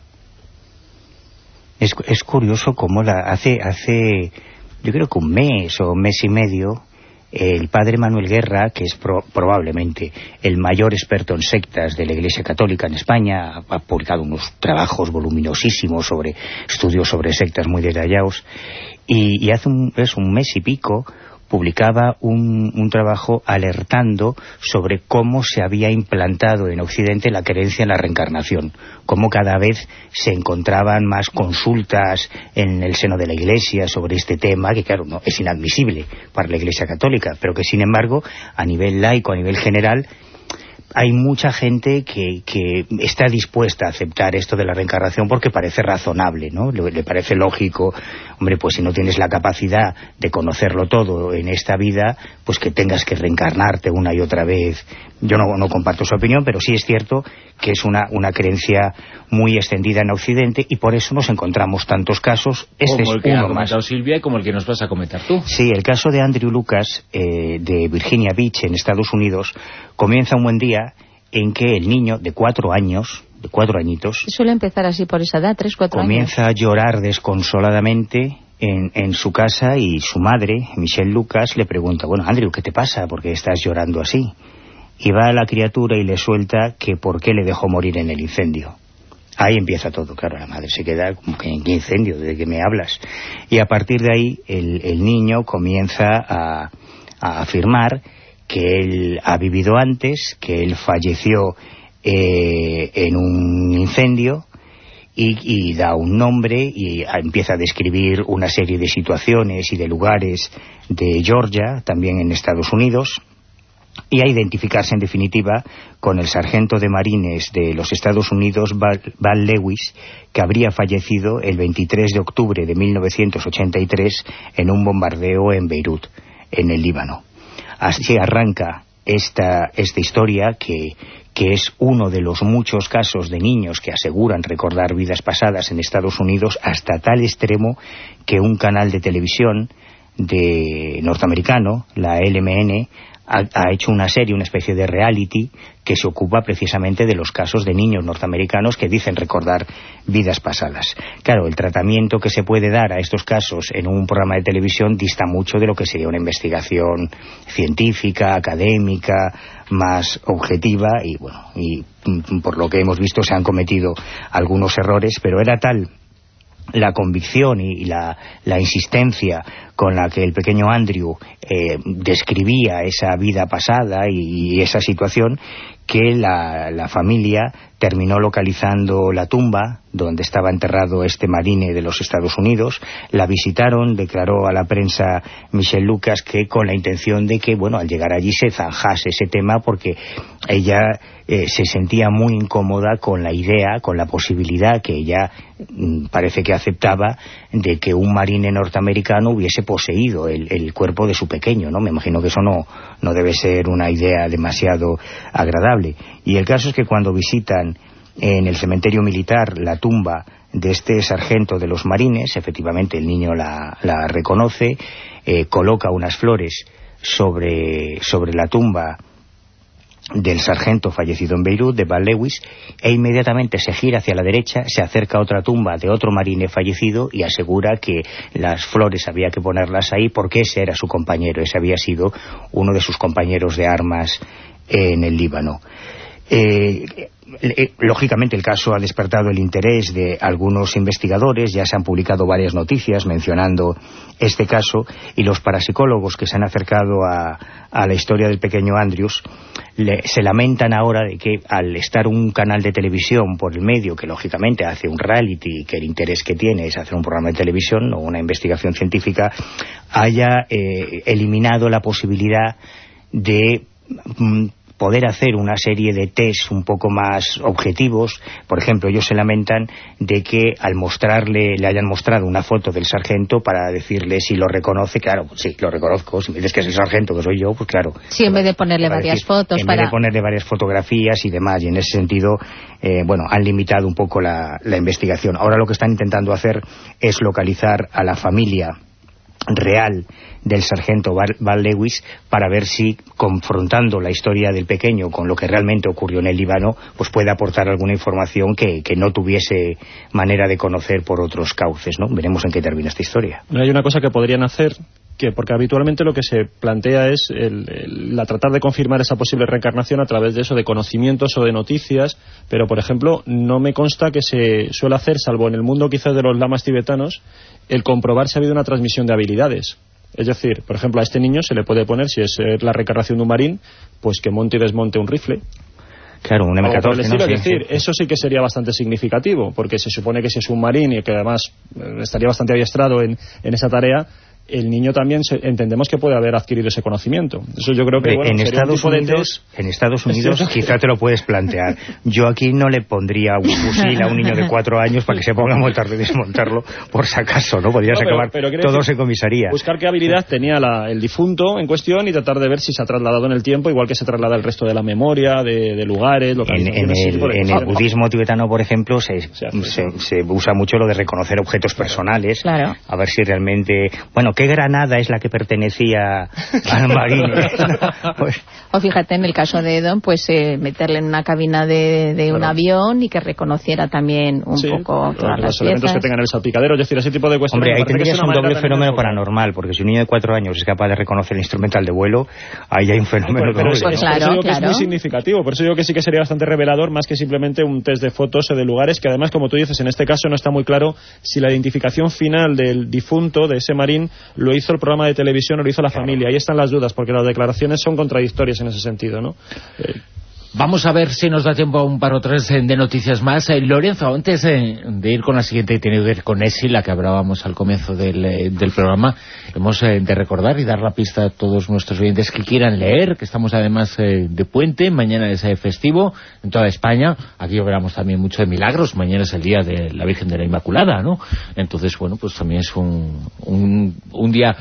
[SPEAKER 4] Es curioso cómo hace yo creo que un mes o un mes y medio, el padre Manuel Guerra, que es probablemente el mayor experto en sectas de la Iglesia Católica en España, ha publicado unos trabajos voluminosísimos estudios sobre sectas muy detallados, y hace un mes y pico publicaba un trabajo alertando sobre cómo se había implantado en Occidente la creencia en la reencarnación, cómo cada vez se encontraban más consultas en el seno de la Iglesia sobre este tema, que claro, no es inadmisible para la Iglesia católica, pero que sin embargo, a nivel laico, a nivel general, hay mucha gente que está dispuesta a aceptar esto de la reencarnación porque parece razonable, ¿no? Le parece lógico. Hombre, pues si no tienes la capacidad de conocerlo todo en esta vida, pues que tengas que reencarnarte una y otra vez. Yo no comparto su opinión, pero sí es cierto que es una creencia muy extendida en Occidente, y por eso nos encontramos tantos casos. Este
[SPEAKER 2] como
[SPEAKER 4] es
[SPEAKER 2] el que ha
[SPEAKER 4] uno
[SPEAKER 2] comentado
[SPEAKER 4] más.
[SPEAKER 2] Silvia y como el que nos vas a comentar tú.
[SPEAKER 4] Sí, el caso de Andrew Lucas, de Virginia Beach, en Estados Unidos, comienza un buen día en que el niño de 4 añitos,
[SPEAKER 6] suele empezar así por esa edad, 3, 4 años.
[SPEAKER 4] Comienza a llorar desconsoladamente en su casa, y su madre, Michelle Lucas, le pregunta: bueno, Andrew, ¿qué te pasa? ¿Por qué estás llorando así? Y va a la criatura y le suelta que por qué le dejó morir en el incendio. Ahí empieza todo, claro, la madre se queda como que ¿en qué incendio? ¿De qué me hablas? Y a partir de ahí el niño comienza a afirmar que él ha vivido antes, que él falleció en un incendio, y da un nombre y empieza a describir una serie de situaciones y de lugares de Georgia, también en Estados Unidos, y a identificarse en definitiva con el sargento de marines de los Estados Unidos, Val Lewis, que habría fallecido el 23 de octubre de 1983 en un bombardeo en Beirut, en el Líbano. Así arranca esta historia, que es uno de los muchos casos de niños que aseguran recordar vidas pasadas en Estados Unidos, hasta tal extremo que un canal de televisión norteamericano, la LMN, ha hecho una serie, una especie de reality, que se ocupa precisamente de los casos de niños norteamericanos que dicen recordar vidas pasadas. Claro, el tratamiento que se puede dar a estos casos en un programa de televisión dista mucho de lo que sería una investigación científica, académica, más objetiva, y bueno, y por lo que hemos visto se han cometido algunos errores, pero era tal la convicción y la insistencia con la que el pequeño Andrew describía esa vida pasada y esa situación, que la familia terminó localizando la tumba donde estaba enterrado este marine de los Estados Unidos. La visitaron, declaró a la prensa Michelle Lucas que con la intención de que, bueno, al llegar allí se zanjase ese tema, porque ella se sentía muy incómoda con la idea, con la posibilidad que ella parece que aceptaba, de que un marine norteamericano hubiese poseído el cuerpo de su pequeño, ¿no? Me imagino que eso no debe ser una idea demasiado agradable. Y el caso es que cuando visitan en el cementerio militar la tumba de este sargento de los marines, efectivamente el niño la reconoce, coloca unas flores sobre la tumba del sargento fallecido en Beirut, de Val Lewis, e inmediatamente se gira hacia la derecha, se acerca a otra tumba de otro marine fallecido y asegura que las flores había que ponerlas ahí porque ese era su compañero, ese había sido uno de sus compañeros de armas en el Líbano. Lógicamente el caso ha despertado el interés de algunos investigadores, ya se han publicado varias noticias mencionando este caso, y los parapsicólogos que se han acercado a la historia del pequeño Andrews se lamentan ahora de que, al estar un canal de televisión por el medio, que lógicamente hace un reality, que el interés que tiene es hacer un programa de televisión o una investigación científica, haya eliminado la posibilidad de poder hacer una serie de test un poco más objetivos. Por ejemplo, ellos se lamentan de que al le hayan mostrado una foto del sargento para decirle si lo reconoce. Claro, pues sí, lo reconozco. Si me dices que es el sargento, que soy yo, pues claro.
[SPEAKER 6] Sí, en vez de ponerle varias fotos.
[SPEAKER 4] En vez de ponerle varias fotografías y demás, y en ese sentido, han limitado un poco la investigación. Ahora lo que están intentando hacer es localizar a la familia real del sargento Val Lewis, para ver si, confrontando la historia del pequeño con lo que realmente ocurrió en el Líbano, pues puede aportar alguna información que no tuviese manera de conocer por otros cauces, ¿no? Veremos en qué termina esta historia.
[SPEAKER 3] Hay una cosa que podrían hacer, porque habitualmente lo que se plantea es la tratar de confirmar esa posible reencarnación a través de eso, de conocimientos o de noticias, pero por ejemplo no me consta que se suele hacer, salvo en el mundo quizás de los lamas tibetanos, el comprobar si ha habido una transmisión de habilidades. Es decir, por ejemplo, a este niño se le puede poner, si es la reencarnación de un marín, pues que monte y desmonte un rifle.
[SPEAKER 4] Claro, un M14, ¿no?
[SPEAKER 3] Es decir, eso sí que sería bastante significativo, porque se supone que si es un marín y que además estaría bastante adiestrado en esa tarea, el niño también entendemos que puede haber adquirido ese conocimiento. Eso yo creo que
[SPEAKER 4] en Estados Unidos quizá te lo puedes plantear. Yo aquí no le pondría un fusil a un niño de 4 años para que se ponga a montarlo y desmontarlo, por si acaso, ¿no? Podrías acabar todos en comisaría.
[SPEAKER 3] Buscar qué habilidad tenía el difunto en cuestión y tratar de ver si se ha trasladado en el tiempo, igual que se traslada el resto de la memoria, de lugares,
[SPEAKER 4] en el budismo tibetano, por ejemplo, se usa mucho lo de reconocer objetos personales,
[SPEAKER 6] claro,
[SPEAKER 4] a ver si realmente, bueno, ¿qué granada es la que pertenecía al marine? Pues,
[SPEAKER 6] o fíjate, en el caso de Edon, pues meterle en una cabina de un avión y que reconociera también un poco todas las
[SPEAKER 3] elementos que tengan el salpicadero, es decir, ese tipo de cuestiones.
[SPEAKER 4] Hombre, ahí tendrías un doble fenómeno paranormal, porque si un niño de 4 años es capaz de reconocer el instrumental de vuelo, ahí hay un fenómeno doble.
[SPEAKER 3] Por eso digo que es muy significativo, por eso digo que sí que sería bastante revelador, más que simplemente un test de fotos o de lugares, que además, como tú dices, en este caso no está muy claro si la identificación final del difunto, de ese marín, lo hizo el programa de televisión o lo hizo la familia. Ahí están las dudas, porque las declaraciones son contradictorias en ese sentido, ¿no?
[SPEAKER 2] Vamos a ver si nos da tiempo a un par o tres de noticias más. Lorenzo, antes de ir con la siguiente, que tiene que ver con Nessie, la que hablábamos al comienzo del programa, hemos de recordar y dar la pista a todos nuestros oyentes que quieran leer, que estamos además de puente, mañana es festivo en toda España. Aquí hablamos también mucho de milagros, mañana es el día de la Virgen de la Inmaculada, ¿no? Entonces, bueno, pues también es un día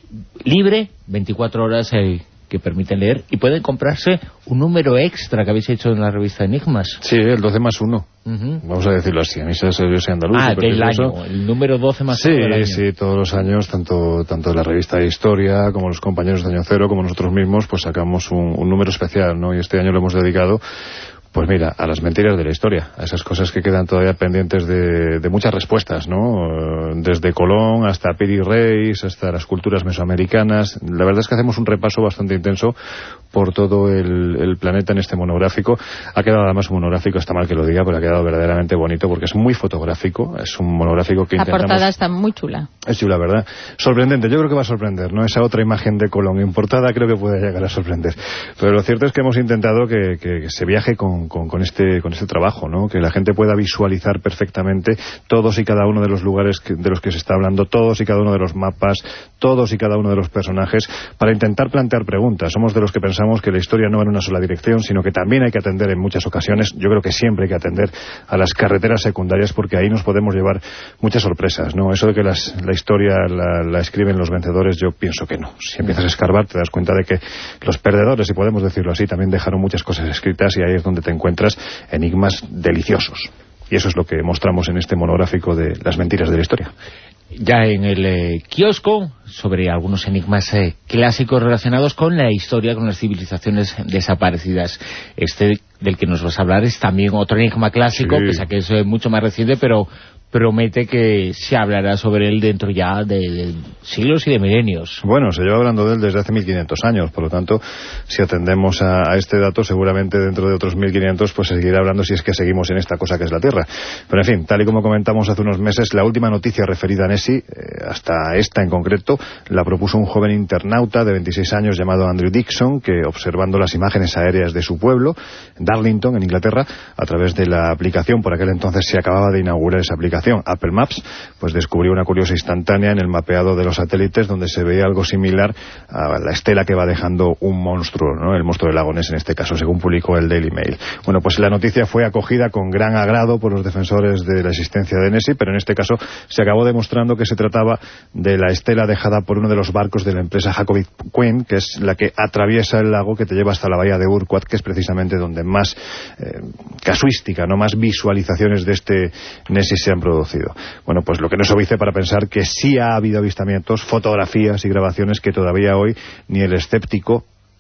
[SPEAKER 2] libre, 24 horas que permiten leer, y pueden comprarse un número extra que habéis hecho en la revista Enigmas.
[SPEAKER 9] Sí, el 12 más 1. Vamos a decirlo así. A mí yo soy andaluz.
[SPEAKER 2] Del año, el número 12 más 1 del año.
[SPEAKER 9] Sí, todos los años, tanto la revista de Historia como los compañeros de Año Cero, como nosotros mismos, pues sacamos un número especial, ¿no? Y este año lo hemos dedicado, pues mira, a las mentiras de la historia, a esas cosas que quedan todavía pendientes de muchas respuestas, ¿no? Desde Colón hasta Piri Reis, hasta las culturas mesoamericanas. La verdad es que hacemos un repaso bastante intenso por todo el planeta en este monográfico. Ha quedado además un monográfico, está mal que lo diga, pero ha quedado verdaderamente bonito porque es muy fotográfico, es un monográfico que intentamos...
[SPEAKER 6] La portada está muy chula.
[SPEAKER 9] Es chula, ¿verdad? Sorprendente, yo creo que va a sorprender, ¿no? Esa otra imagen de Colón en portada creo que puede llegar a sorprender. Pero lo cierto es que hemos intentado que se viaje con este trabajo, ¿no? Que la gente pueda visualizar perfectamente todos y cada uno de los lugares de los que se está hablando, todos y cada uno de los mapas, todos y cada uno de los personajes, para intentar plantear preguntas. Somos de los que pensamos que la historia no va en una sola dirección, sino que también hay que atender en muchas ocasiones, yo creo que siempre hay que atender a las carreteras secundarias, porque ahí nos podemos llevar muchas sorpresas, ¿no? Eso de que la historia la escriben los vencedores, yo pienso que no. Si empiezas a escarbar te das cuenta de que los perdedores, si podemos decirlo así, también dejaron muchas cosas escritas, y ahí es donde te encuentras enigmas deliciosos. Y eso es lo que mostramos en este monográfico de las mentiras de la historia.
[SPEAKER 2] Ya en el kiosco, sobre algunos enigmas clásicos relacionados con la historia, con las civilizaciones desaparecidas. Este del que nos vas a hablar es también otro enigma clásico, sí, pese a que es mucho más reciente, pero promete que se hablará sobre él dentro ya de siglos y de milenios.
[SPEAKER 9] Bueno, se lleva hablando de él desde hace 1500 años, por lo tanto, si atendemos a este dato, seguramente dentro de otros 1500 pues se seguirá hablando, si es que seguimos en esta cosa que es la Tierra. Pero en fin, tal y como comentamos hace unos meses, la última noticia referida a Nessie, hasta esta en concreto, la propuso un joven internauta de 26 años llamado Andrew Dixon, que observando las imágenes aéreas de su pueblo, Darlington, en Inglaterra, a través de la aplicación, por aquel entonces se acababa de inaugurar esa aplicación, Apple Maps, pues descubrió una curiosa instantánea en el mapeado de los satélites, donde se veía algo similar a la estela que va dejando un monstruo, ¿no? El monstruo del lago Ness en este caso, según publicó el Daily Mail. Bueno, pues la noticia fue acogida con gran agrado por los defensores de la existencia de Nessie, pero en este caso se acabó demostrando que se trataba de la estela dejada por uno de los barcos de la empresa Jacobit Queen, que es la que atraviesa el lago que te lleva hasta la bahía de Urquhart, que es precisamente donde más casuística, no más visualizaciones de este Nessie se han producido. Bueno, pues lo que nos obedece para pensar que sí ha habido avistamientos, fotografías y grabaciones que todavía hoy ni el escéptico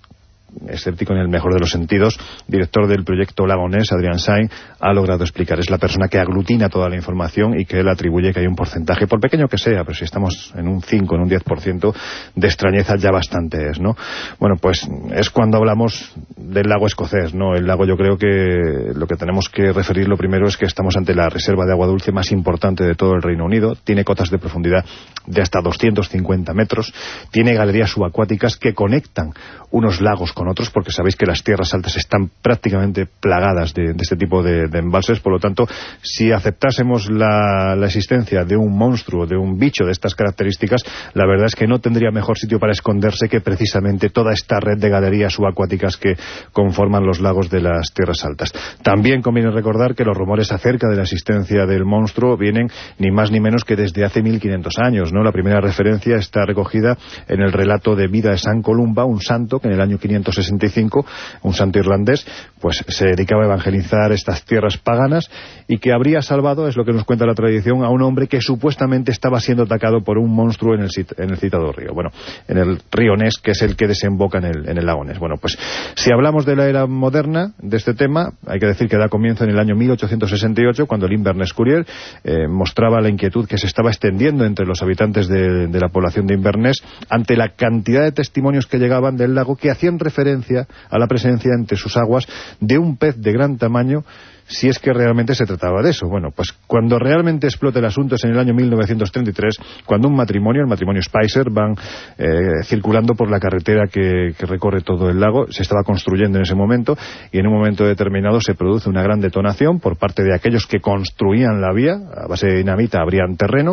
[SPEAKER 5] escéptico en el mejor de los sentidos, director del proyecto Lago Ness, Adrián Sainz, ha logrado explicar. Es la persona que aglutina toda la información y que él atribuye que hay un porcentaje, por pequeño que sea, pero si estamos en un 5, en un 10% de extrañeza, ya bastante es, ¿no? Bueno, pues es cuando hablamos del lago escocés, ¿no? El lago, yo creo que lo que tenemos que referir lo primero es que estamos ante la reserva de agua dulce más importante de todo el Reino Unido. Tiene cotas de profundidad de hasta 250 metros, tiene galerías subacuáticas que conectan unos lagos con otros, porque sabéis que las tierras altas están prácticamente plagadas de este tipo de embalses. Por lo tanto, si aceptásemos la existencia de un monstruo, de un bicho de estas características, la verdad es que no tendría mejor sitio para esconderse que precisamente toda esta red de galerías subacuáticas que conforman los lagos de las tierras altas. También conviene recordar que los rumores acerca de la existencia del monstruo vienen ni más ni menos que desde hace 1500 años, ¿no? La primera referencia está recogida en el relato de vida de San Columba, un santo que en el año 565, un santo irlandés, pues se dedicaba a evangelizar estas tierras paganas y que habría salvado, es lo que nos cuenta la tradición, a un hombre que supuestamente estaba siendo atacado por un monstruo en el citado río. Bueno, en el río Ness, que es el que desemboca en el lago Ness. Bueno, pues si hablamos de la era moderna de este tema, hay que decir que da comienzo en el año 1868, cuando el Inverness Courier mostraba la inquietud que se estaba extendiendo entre los habitantes de la población de Inverness ante la cantidad de testimonios que llegaban del lago que hacían referencia a la presencia entre sus aguas de un pez de gran tamaño, si es que realmente se trataba de eso. Bueno, pues cuando realmente explota el asunto es en el año 1933, cuando un matrimonio, el matrimonio Spicer, van circulando por la carretera que recorre todo el lago. Se estaba construyendo en ese momento y en un momento determinado se produce una gran detonación por parte de aquellos que construían la vía. A base de dinamita abrían terreno.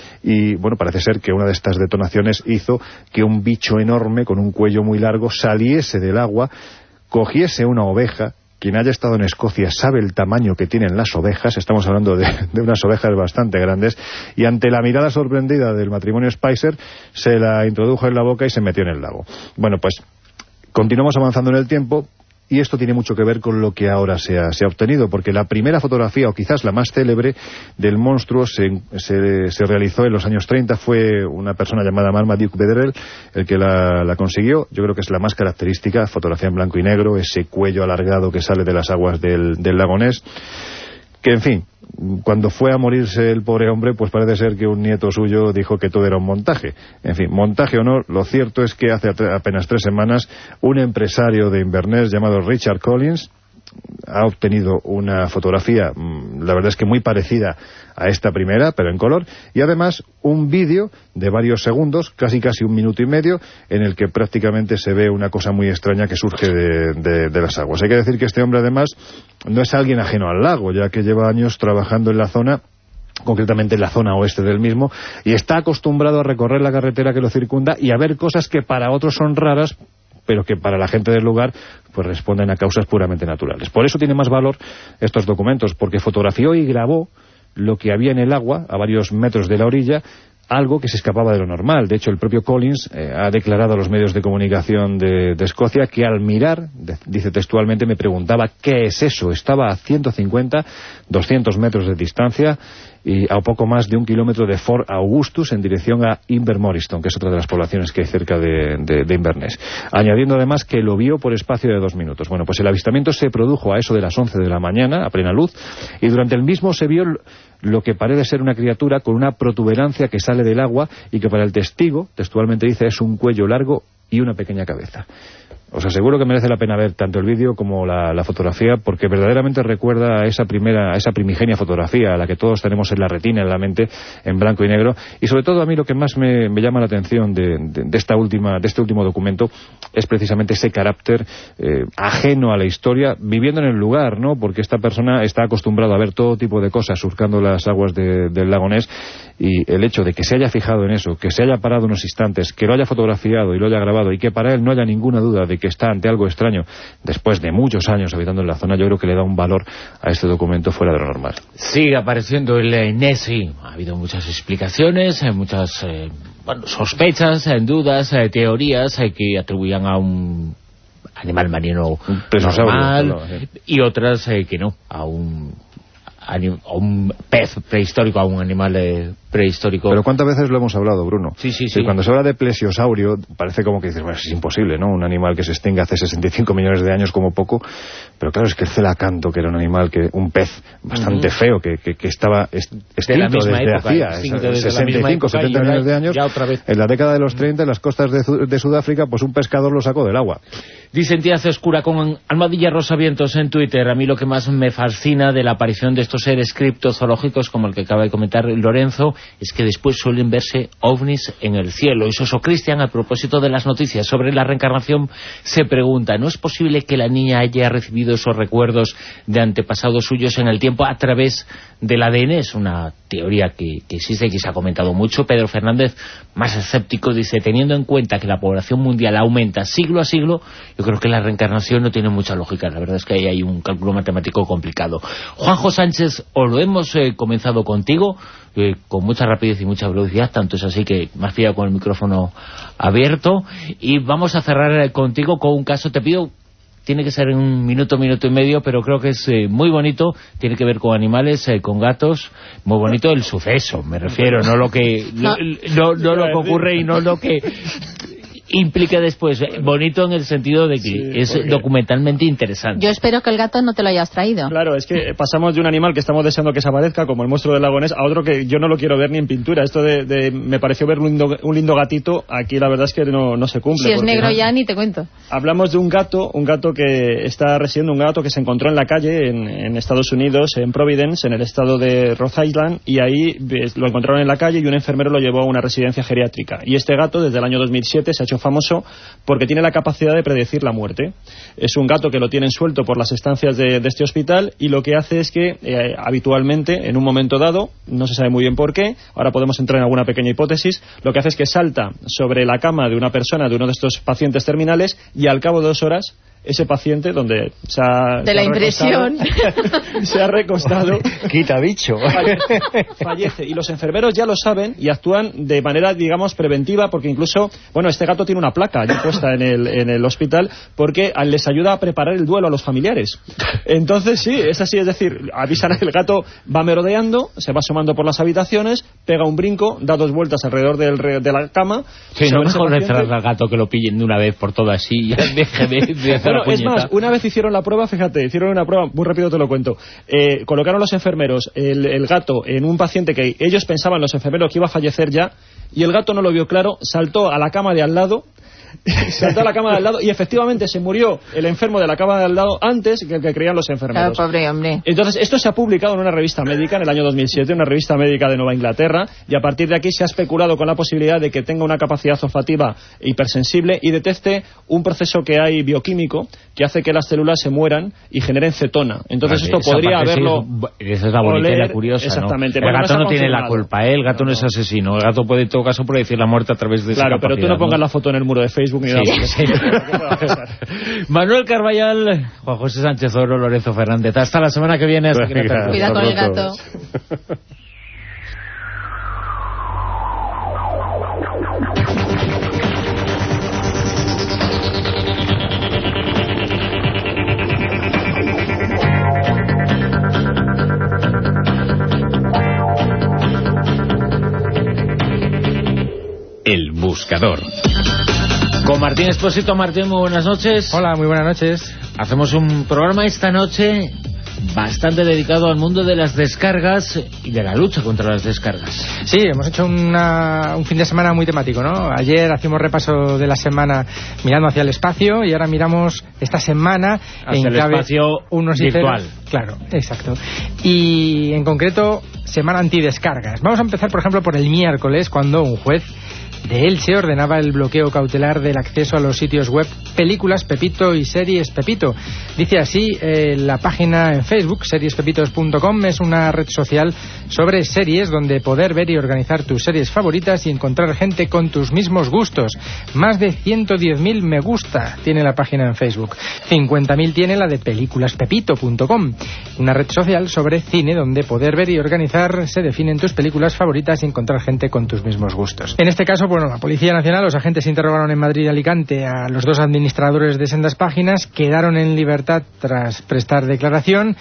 [SPEAKER 5] Y bueno, parece ser que una de estas detonaciones hizo que un bicho enorme con un cuello muy largo saliese del agua, cogiese una oveja. Quien haya estado en Escocia sabe el tamaño que tienen las ovejas, estamos hablando de unas ovejas bastante grandes, y ante la mirada sorprendida del matrimonio Spicer, se la introdujo en la boca y se metió en el lago. Bueno, pues continuamos avanzando en el tiempo. Y esto tiene mucho que ver con lo que ahora se ha obtenido, porque la primera fotografía, o quizás la más célebre, del monstruo se realizó en los años 30. Fue una persona llamada Marmaduke Bedrell el que la consiguió. Yo creo que es la más característica, fotografía en blanco y negro, ese cuello alargado que sale de las aguas del lago Ness. Que, en fin, cuando fue a morirse el pobre hombre, pues parece ser que un nieto suyo dijo que todo era un montaje. En fin, montaje o no, lo cierto es que hace apenas 3 semanas un empresario de Inverness llamado Richard Collins ha obtenido una fotografía, la verdad es que muy parecida a esta primera, pero en color, y además un vídeo de varios segundos, casi 1 minuto y medio, en el que prácticamente se ve una cosa muy extraña que surge de las aguas. Hay que decir que este hombre, además, no es alguien ajeno al lago, ya que lleva años trabajando en la zona, concretamente en la zona oeste del mismo, y está acostumbrado a recorrer la carretera que lo circunda y a ver cosas que para otros son raras, pero que para la gente del lugar pues responden a causas puramente naturales. Por eso tiene más valor estos documentos, porque fotografió y grabó lo que había en el agua, a varios metros de la orilla, algo que se escapaba de lo normal. De hecho, el propio Collins ha declarado a los medios de comunicación de Escocia que al mirar, dice textualmente, me preguntaba ¿qué es eso? Estaba a 150, 200 metros de distancia y a poco más de 1 kilómetro de Fort Augustus en dirección a Invermoriston, que es otra de las poblaciones que hay cerca de Inverness. Añadiendo además que lo vio por espacio de 2 minutos. Bueno, pues el avistamiento se produjo a eso de las 11 de la mañana, a plena luz, y durante el mismo se vio lo que parece ser una criatura con una protuberancia que sale del agua y que para el testigo, textualmente dice, es un cuello largo y una pequeña cabeza. Os aseguro que merece la pena ver tanto el vídeo como la fotografía, porque verdaderamente recuerda a esa primigenia fotografía, a la que todos tenemos en la retina, en la mente, en blanco y negro. Y sobre todo a mí lo que más me llama la atención de este último documento es precisamente ese carácter ajeno a la historia, viviendo en el lugar, ¿no? Porque esta persona está acostumbrada a ver todo tipo de cosas surcando las aguas del lago Ness, y el hecho de que se haya fijado en eso, que se haya parado unos instantes, que lo haya fotografiado y lo haya grabado, y que para él no haya ninguna duda de que está ante algo extraño después de muchos años habitando en la zona, yo creo que le da un valor a este documento fuera de lo normal.
[SPEAKER 2] Sigue apareciendo el Nessie. Ha habido muchas explicaciones, muchas sospechas, dudas, teorías que atribuían a un animal marino normal, y otras que no, a un pez prehistórico, a un animal prehistórico.
[SPEAKER 5] Pero ¿cuántas veces lo hemos hablado, Bruno?
[SPEAKER 2] Sí.
[SPEAKER 5] Cuando se habla de plesiosaurio, parece como que dices, bueno, es imposible, ¿no? Un animal que se extingue hace 65 millones de años como poco, pero claro, es que el celacanto, que era un pez bastante feo, que estaba extinto desde hacía 65, 70 millones de años, en la década de los 30, en las costas de Sudáfrica, pues un pescador lo sacó del agua.
[SPEAKER 2] Dice Entidad Oscura con Almohadilla Rosavientos en Twitter: a mí lo que más me fascina de la aparición de estos seres criptozoológicos, como el que acaba de comentar Lorenzo, es que después suelen verse ovnis en el cielo. Y Soso Cristian, a propósito de las noticias sobre la reencarnación, se pregunta: ¿no es posible que la niña haya recibido esos recuerdos de antepasados suyos en el tiempo a través del ADN? Es una teoría que existe y que se ha comentado mucho. Pedro Fernández, más escéptico, dice: teniendo en cuenta que la población mundial aumenta siglo a siglo, yo creo que la reencarnación no tiene mucha lógica. La verdad es que ahí hay un cálculo matemático complicado. Juanjo Sánchez, os lo hemos comenzado contigo, con mucha rapidez y mucha velocidad, tanto es así que me has pillado con el micrófono abierto, y vamos a cerrar contigo con un caso. Te pido, tiene que ser en un minuto y medio, pero creo que es muy bonito, tiene que ver con animales, con gatos, muy bonito el suceso, me refiero, no lo que no lo que ocurre y no lo que implica después. Bonito en el sentido de que es documentalmente interesante.
[SPEAKER 6] Yo espero que el gato no te lo hayas traído.
[SPEAKER 3] Claro, es que pasamos de un animal que estamos deseando que se aparezca, como el monstruo del lago Ness, a otro que yo no lo quiero ver ni en pintura. Esto de me pareció ver un lindo gatito, aquí la verdad es que no se cumple.
[SPEAKER 6] Si es negro ya ni te cuento.
[SPEAKER 3] Hablamos de un gato que está residiendo, un gato que se encontró en la calle en Estados Unidos, en Providence, en el estado de Rhode Island, y ahí lo encontraron en la calle y un enfermero lo llevó a una residencia geriátrica. Y este gato, desde el año 2007, se ha hecho famoso porque tiene la capacidad de predecir la muerte. Es un gato que lo tienen suelto por las estancias de este hospital, y lo que hace es que habitualmente, en un momento dado, no se sabe muy bien por qué, ahora podemos entrar en alguna pequeña hipótesis, lo que hace es que salta sobre la cama de una persona, de uno de estos pacientes terminales, y al cabo de 2 horas ese paciente, donde se ha recostado
[SPEAKER 4] quita bicho,
[SPEAKER 3] fallece. Y los enfermeros ya lo saben y actúan de manera, digamos, preventiva, porque incluso, bueno, este gato tiene una placa allí puesta en el hospital, porque les ayuda a preparar el duelo a los familiares. Entonces sí, es así, es decir, avisan a que el gato va merodeando, se va asomando por las habitaciones, pega un brinco, da 2 vueltas alrededor de la cama.
[SPEAKER 2] Sí, no mejor detrás al gato que lo pillen de una vez por todas, y ya deje de hacer.
[SPEAKER 3] Bueno, es más, una vez hicieron la prueba, fíjate, muy rápido te lo cuento, colocaron los enfermeros el gato en un paciente que ellos pensaban, los enfermeros, que iba a fallecer ya, y el gato no lo vio claro, saltó a la cama de al lado, y efectivamente se murió el enfermo de la cama de al lado antes que el que creían los enfermeros.
[SPEAKER 6] Claro, pobre hombre.
[SPEAKER 3] Entonces esto se ha publicado en una revista médica en el año 2007, una revista médica de Nueva Inglaterra, y a partir de aquí se ha especulado con la posibilidad de que tenga una capacidad olfativa hipersensible y detecte un proceso que hay bioquímico que hace que las células se mueran y generen cetona. Entonces esto podría haberlo...
[SPEAKER 2] Esa es la bonita y la curiosa,
[SPEAKER 3] exactamente,
[SPEAKER 2] ¿no? El gato no tiene la culpa, el gato no es asesino, el gato puede en todo caso predecir la muerte a través de esa capacidad.
[SPEAKER 3] Claro, pero tú no pongas la foto en el muro de Facebook ni nada.
[SPEAKER 2] Sí. Manuel Carballal, Juan José Sánchez Oro, Lorenzo Fernández. Hasta la semana que viene.
[SPEAKER 6] Cuidado con el gato.
[SPEAKER 1] El Buscador.
[SPEAKER 2] Con Martín Expósito. Martín, muy buenas noches.
[SPEAKER 10] Hola, muy buenas noches.
[SPEAKER 2] Hacemos un programa esta noche bastante dedicado al mundo de las descargas y de la lucha contra las descargas.
[SPEAKER 10] Sí, hemos hecho un fin de semana muy temático, ¿no? Ayer hacíamos repaso de la semana mirando hacia el espacio, y ahora miramos esta semana
[SPEAKER 2] hacia el espacio virtual.
[SPEAKER 10] Claro, exacto. Y en concreto, semana antidescargas. Vamos a empezar, por ejemplo, por el miércoles, cuando un juez de Elche ordenaba el bloqueo cautelar del acceso a los sitios web Películas Pepito y Series Pepito. Dice así la página en Facebook, seriespepitos.com, es una red social sobre series donde poder ver y organizar tus series favoritas y encontrar gente con tus mismos gustos. Más de 110.000 me gusta tiene la página en Facebook. 50.000 tiene la de películaspepito.com, una red social sobre cine donde poder ver y organizar se definen tus películas favoritas y encontrar gente con tus mismos gustos. En este caso, bueno, la Policía Nacional, los agentes interrogaron en Madrid y Alicante a los 2 administradores de sendas páginas, quedaron en libertad tras prestar declaración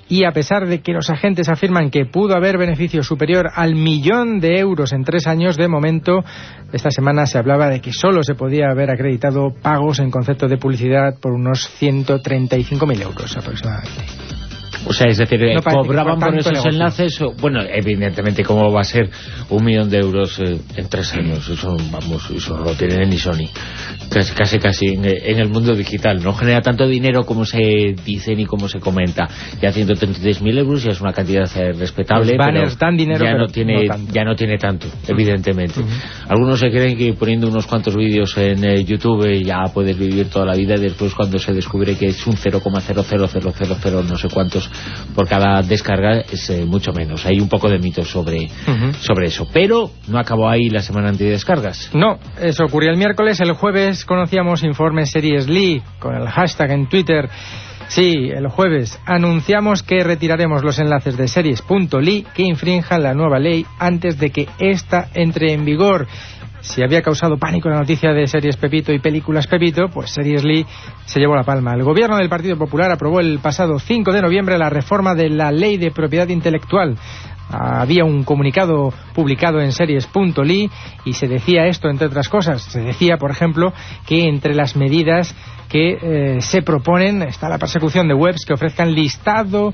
[SPEAKER 10] y a pesar de que los agentes afirman que pudo haber beneficio superior al 1.000.000 de euros en 3 años, de momento, esta semana se hablaba de que solo se podía haber acreditado pagos en concepto de publicidad por unos 135.000 euros aproximadamente.
[SPEAKER 2] O sea, es decir,
[SPEAKER 10] no
[SPEAKER 2] cobraban por esos enlaces. Bueno, evidentemente, ¿cómo va a ser 1.000.000 de euros en 3 años? Eso, vamos, eso no lo tienen ni Sony. Casi en el mundo digital. No genera tanto dinero como se dice ni como se comenta. Ya 133.000 euros ya es una cantidad respetable.
[SPEAKER 10] Los banners dan dinero,
[SPEAKER 2] ya,
[SPEAKER 10] pero
[SPEAKER 2] ya no tiene tanto, evidentemente. Algunos se creen que poniendo unos cuantos vídeos en YouTube ya puedes vivir toda la vida, y después cuando se descubre que es un 0,00000 no sé cuántos por cada descarga, es mucho menos. Hay un poco de mito sobre eso. Pero no acabó ahí la semana antidescargas.
[SPEAKER 10] No, eso ocurrió el miércoles. El jueves conocíamos informes Series Lee con el hashtag en Twitter. Sí, el jueves anunciamos que retiraremos los enlaces de series.ly que infrinjan la nueva ley antes de que ésta entre en vigor. Si había causado pánico la noticia de Series Pepito y Películas Pepito, pues Series Lee se llevó la palma. El gobierno del Partido Popular aprobó el pasado 5 de noviembre la reforma de la Ley de Propiedad Intelectual. Había un comunicado publicado en Series.ly y se decía esto, entre otras cosas. Se decía, por ejemplo, que entre las medidas que se proponen está la persecución de webs que ofrezcan listados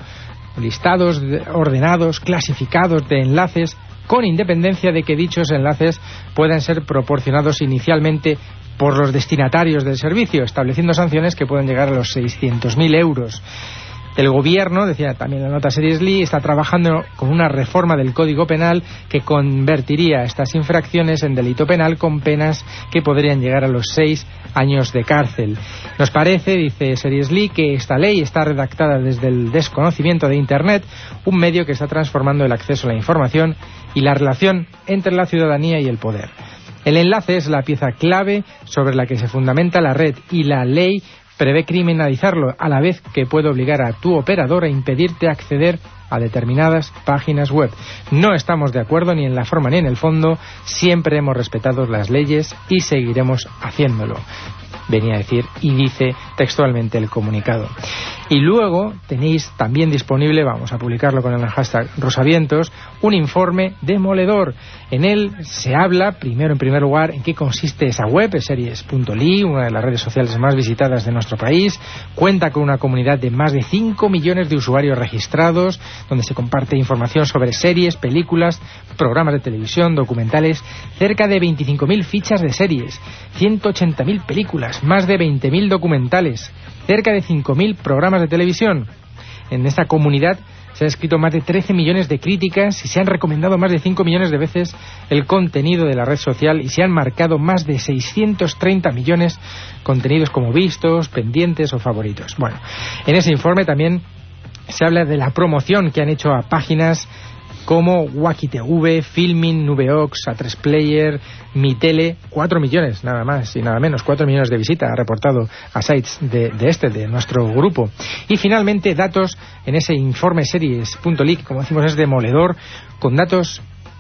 [SPEAKER 10] ordenados, clasificados de enlaces, con independencia de que dichos enlaces puedan ser proporcionados inicialmente por los destinatarios del servicio, estableciendo sanciones que pueden llegar a los 600.000 euros. El gobierno, decía también la nota Series Lee, está trabajando con una reforma del Código Penal que convertiría estas infracciones en delito penal con penas que podrían llegar a los 6 años de cárcel. Nos parece, dice Series Lee, que esta ley está redactada desde el desconocimiento de Internet, un medio que está transformando el acceso a la información y la relación entre la ciudadanía y el poder. El enlace es la pieza clave sobre la que se fundamenta la red y la ley prevé criminalizarlo, a la vez que puede obligar a tu operador a impedirte acceder a determinadas páginas web. No estamos de acuerdo ni en la forma ni en el fondo, siempre hemos respetado las leyes y seguiremos haciéndolo, venía a decir y dice textualmente el comunicado. Y luego tenéis también disponible, vamos a publicarlo con el hashtag Rosavientos, un informe demoledor. En él se habla, primero en primer lugar, en qué consiste esa web, series.ly, una de las redes sociales más visitadas de nuestro país. Cuenta con una comunidad de más de 5 millones de usuarios registrados, donde se comparte información sobre series, películas, programas de televisión, documentales, cerca de 25.000 fichas de series, 180.000 películas, más de 20.000 documentales, cerca de 5.000 programas de televisión. En esta comunidad se han escrito más de 13 millones de críticas y se han recomendado más de 5 millones de veces el contenido de la red social y se han marcado más de 630 millones contenidos como vistos, pendientes o favoritos. Bueno, en ese informe también se habla de la promoción que han hecho a páginas como Wacky TV, Filmin, Nubeox, A3 Player, Mi Tele. 4 millones, nada más y nada menos, 4 millones de visitas ha reportado a sites de nuestro grupo. Y finalmente datos en ese informe Series.ly, que como decimos es demoledor, con datos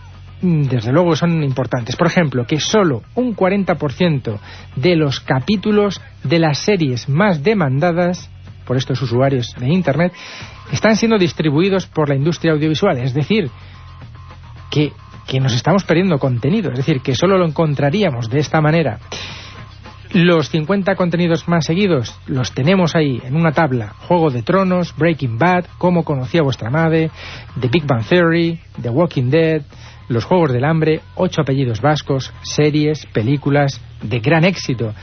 [SPEAKER 10] desde luego son importantes. Por ejemplo, que solo un 40% de los capítulos de las series más demandadas por estos usuarios de Internet están siendo distribuidos por la industria audiovisual, es decir, que nos estamos perdiendo contenido, es decir, que solo lo encontraríamos de esta manera. Los 50 contenidos más seguidos los tenemos ahí en una tabla: Juego de Tronos, Breaking Bad, Cómo conocí a vuestra madre, The Big Bang Theory, The Walking Dead, Los Juegos del Hambre, 8 apellidos vascos, series, películas de gran éxito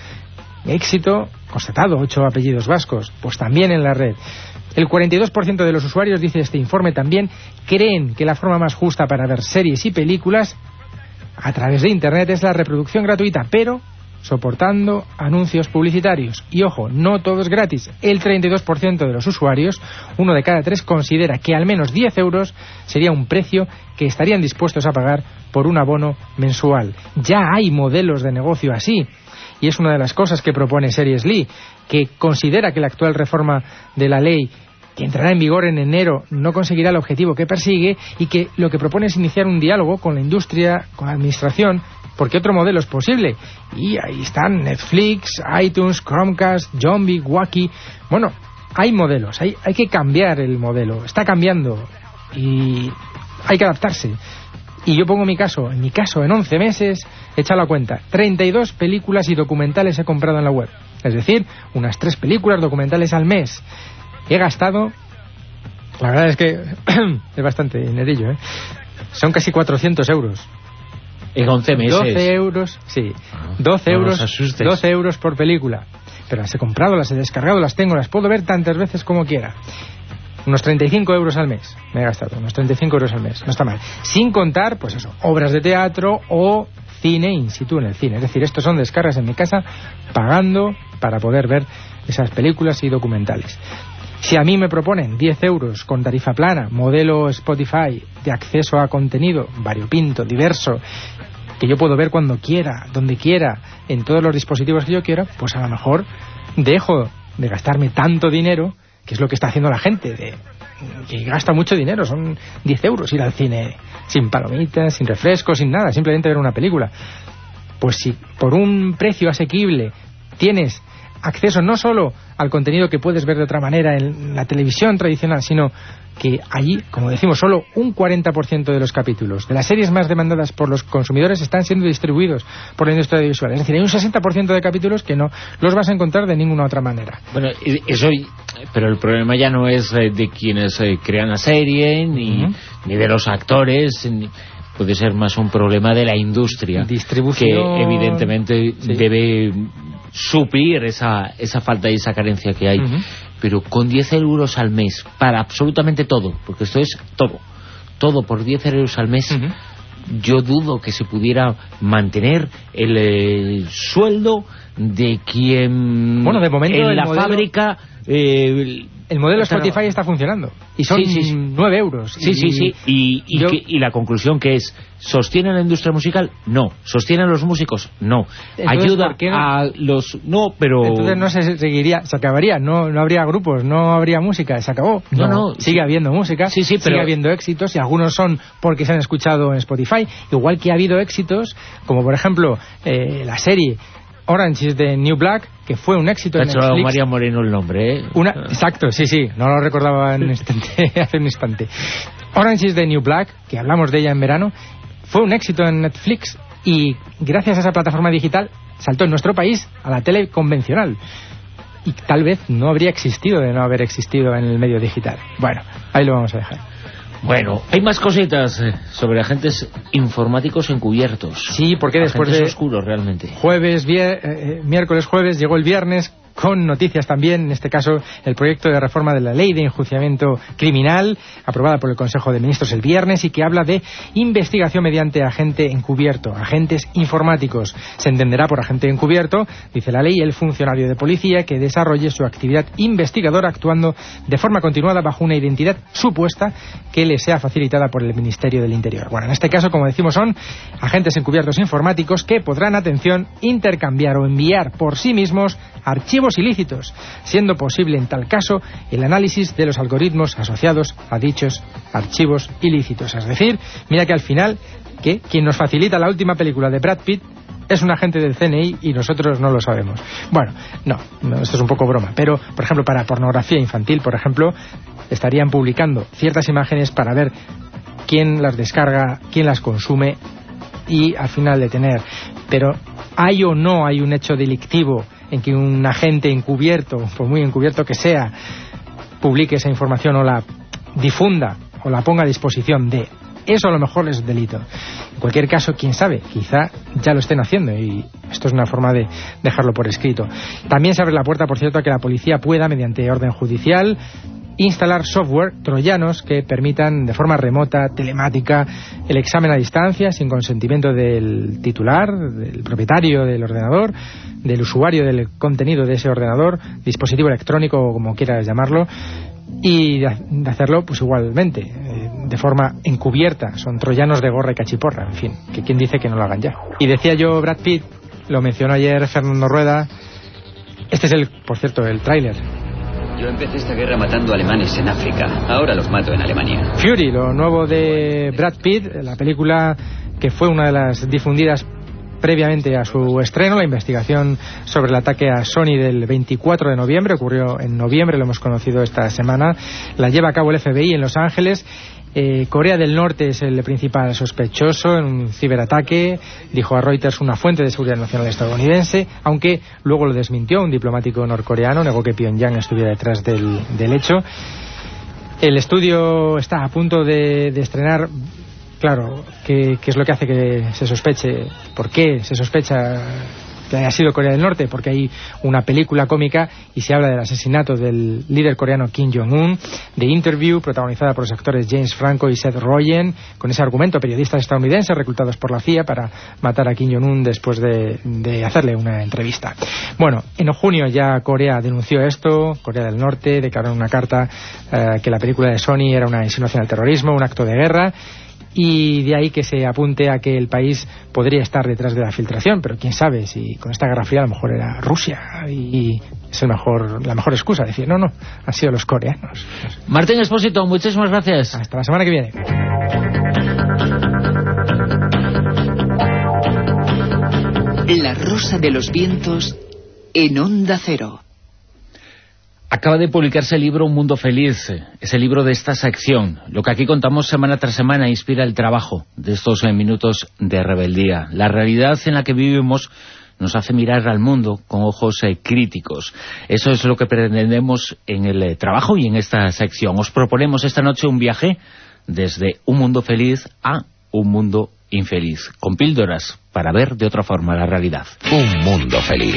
[SPEAKER 10] constatado, 8 apellidos vascos, pues también en la red. El 42% de los usuarios, dice este informe también, creen que la forma más justa para ver series y películas a través de Internet es la reproducción gratuita, pero soportando anuncios publicitarios. Y ojo, no todo es gratis. El 32% de los usuarios, 1 de cada 3, considera que al menos 10 euros sería un precio que estarían dispuestos a pagar por un abono mensual. Ya hay modelos de negocio así. Y es una de las cosas que propone Series Lee, que considera que la actual reforma de la ley, que entrará en vigor en enero, no conseguirá el objetivo que persigue y que lo que propone es iniciar un diálogo con la industria, con la administración, porque otro modelo es posible. Y ahí están Netflix, iTunes, Chromecast, Zombie, Wacky. Bueno, hay modelos, hay que cambiar el modelo, está cambiando y hay que adaptarse. Y yo pongo en mi caso, en 11 meses, echa la cuenta, 32 películas y documentales he comprado en la web. Es decir, unas 3 películas documentales al mes. He gastado, la verdad es que es bastante dinerillo, ¿eh? Son casi 400 euros.
[SPEAKER 2] En 11 meses.
[SPEAKER 10] 12 euros, sí. 12 euros por película. Pero las he comprado, las he descargado, las tengo, las puedo ver tantas veces como quiera. Unos 35 euros al mes me he gastado, unos 35 euros al mes, no está mal. Sin contar, pues eso, obras de teatro o cine in situ en el cine. Es decir, estos son descargas en mi casa, pagando para poder ver esas películas y documentales. Si a mí me proponen 10 euros con tarifa plana, modelo Spotify, de acceso a contenido variopinto, diverso, que yo puedo ver cuando quiera, donde quiera, en todos los dispositivos que yo quiera, pues a lo mejor dejo de gastarme tanto dinero, que es lo que está haciendo la gente, que gasta mucho dinero. Son 10 euros ir al cine, sin palomitas, sin refrescos, sin nada, simplemente ver una película. Pues si por un precio asequible tienes acceso no solo al contenido que puedes ver de otra manera en la televisión tradicional, sino que allí, como decimos, solo un 40% de los capítulos de las series más demandadas por los consumidores están siendo distribuidos por la industria audiovisual. Es decir, hay un 60% de capítulos que no los vas a encontrar de ninguna otra manera.
[SPEAKER 2] Bueno, eso, pero el problema ya no es de quienes crean la serie, ni de los actores, puede ser más un problema de la industria,
[SPEAKER 10] distribución,
[SPEAKER 2] que evidentemente debe suplir esa falta y esa carencia que hay. Pero con 10 euros al mes para absolutamente todo, porque esto es todo por 10 euros al mes, yo dudo que se pudiera mantener el sueldo de quien,
[SPEAKER 10] bueno, de momento
[SPEAKER 2] en la fábrica...
[SPEAKER 10] el modelo Spotify está funcionando y son 9 euros.
[SPEAKER 2] Sí. Y la conclusión que es: ¿sostiene la industria musical? No. ¿Sostienen los músicos? No. ¿Ayuda a los...? No, pero...
[SPEAKER 10] Entonces no se seguiría, se acabaría, no habría grupos, no habría música, se acabó. No, sigue habiendo música, sigue habiendo éxitos, y algunos son porque se han escuchado en Spotify, igual que ha habido éxitos, como por ejemplo la serie Orange is the New Black, que fue un éxito en Netflix.
[SPEAKER 2] Ha hecho María Moreno el nombre, ¿eh?
[SPEAKER 10] Exacto, sí, no lo recordaba hace un instante. Orange is the New Black, que hablamos de ella en verano, fue un éxito en Netflix y gracias a esa plataforma digital saltó en nuestro país a la tele convencional. Y tal vez no habría existido de no haber existido en el medio digital. Bueno, ahí lo vamos a dejar.
[SPEAKER 2] Bueno, hay más cositas sobre agentes informáticos encubiertos.
[SPEAKER 10] Sí, porque después
[SPEAKER 2] agentes
[SPEAKER 10] de
[SPEAKER 2] oscuros realmente.
[SPEAKER 10] Miércoles, jueves, llegó el viernes con noticias también, en este caso el proyecto de reforma de la Ley de Enjuiciamiento Criminal, aprobada por el Consejo de Ministros el viernes, y que habla de investigación mediante agente encubierto, agentes informáticos. Se entenderá por agente encubierto, dice la ley, el funcionario de policía que desarrolle su actividad investigadora actuando de forma continuada bajo una identidad supuesta que le sea facilitada por el Ministerio del Interior. Bueno, en este caso, como decimos, son agentes encubiertos informáticos que podrán, atención, intercambiar o enviar por sí mismos archivos ilícitos, siendo posible en tal caso el análisis de los algoritmos asociados a dichos archivos ilícitos. Es decir, mira que al final, que quien nos facilita la última película de Brad Pitt es un agente del CNI y nosotros no lo sabemos. Bueno, no, esto es un poco broma, pero, por ejemplo, para pornografía infantil, por ejemplo, estarían publicando ciertas imágenes para ver quién las descarga, quién las consume y al final detener. Pero ¿hay o no hay un hecho delictivo en que un agente encubierto, por muy encubierto que sea, publique esa información o la difunda o la ponga a disposición de? Eso a lo mejor es delito. En cualquier caso, quién sabe, quizá ya lo estén haciendo y esto es una forma de dejarlo por escrito. También se abre la puerta, por cierto, a que la policía pueda, mediante orden judicial, instalar software troyanos que permitan de forma remota, telemática, el examen a distancia, sin consentimiento del titular, del propietario del ordenador, del usuario del contenido de ese ordenador, dispositivo electrónico o como quieras llamarlo, y de hacerlo pues igualmente, de forma encubierta. Son troyanos de gorra y cachiporra, en fin, que quién dice que no lo hagan ya. Y decía yo Brad Pitt, lo mencionó ayer Fernando Rueda, este es por cierto, el tráiler.
[SPEAKER 11] Yo empecé esta guerra matando alemanes en África. Ahora los mato en Alemania.
[SPEAKER 10] Fury, lo nuevo de Brad Pitt, la película que fue una de las difundidas previamente a su estreno. La investigación sobre el ataque a Sony del 24 de noviembre, ocurrió en noviembre, lo hemos conocido esta semana, la lleva a cabo el FBI en Los Ángeles. Corea del Norte es el principal sospechoso en un ciberataque, dijo a Reuters una fuente de seguridad nacional estadounidense, aunque luego lo desmintió. Un diplomático norcoreano negó que Pyongyang estuviera detrás del hecho. El estudio está a punto de estrenar. Claro, ¿qué es lo que hace que se sospeche? ¿Por qué se sospecha que haya sido Corea del Norte? Porque hay una película cómica y se habla del asesinato del líder coreano Kim Jong-un, de Interview, protagonizada por los actores James Franco y Seth Rogen, con ese argumento, periodistas estadounidenses reclutados por la CIA para matar a Kim Jong-un después de hacerle una entrevista. Bueno, en junio ya Corea denunció esto. Corea del Norte declaró en una carta que la película de Sony era una insinuación al terrorismo, un acto de guerra, y de ahí que se apunte a que el país podría estar detrás de la filtración, pero quién sabe si con esta Guerra Fría a lo mejor era Rusia y es la mejor excusa, decir no, han sido los coreanos.
[SPEAKER 2] Martín Expósito, muchísimas gracias.
[SPEAKER 10] Hasta la semana que viene.
[SPEAKER 7] La Rosa de los Vientos en Onda Cero.
[SPEAKER 2] Acaba de publicarse el libro Un Mundo Feliz, es el libro de esta sección. Lo que aquí contamos semana tras semana inspira el trabajo de estos minutos de rebeldía. La realidad en la que vivimos nos hace mirar al mundo con ojos críticos. Eso es lo que pretendemos en el trabajo y en esta sección. Os proponemos esta noche un viaje desde un mundo feliz a un mundo infeliz, con píldoras para ver de otra forma la realidad.
[SPEAKER 8] Un mundo feliz.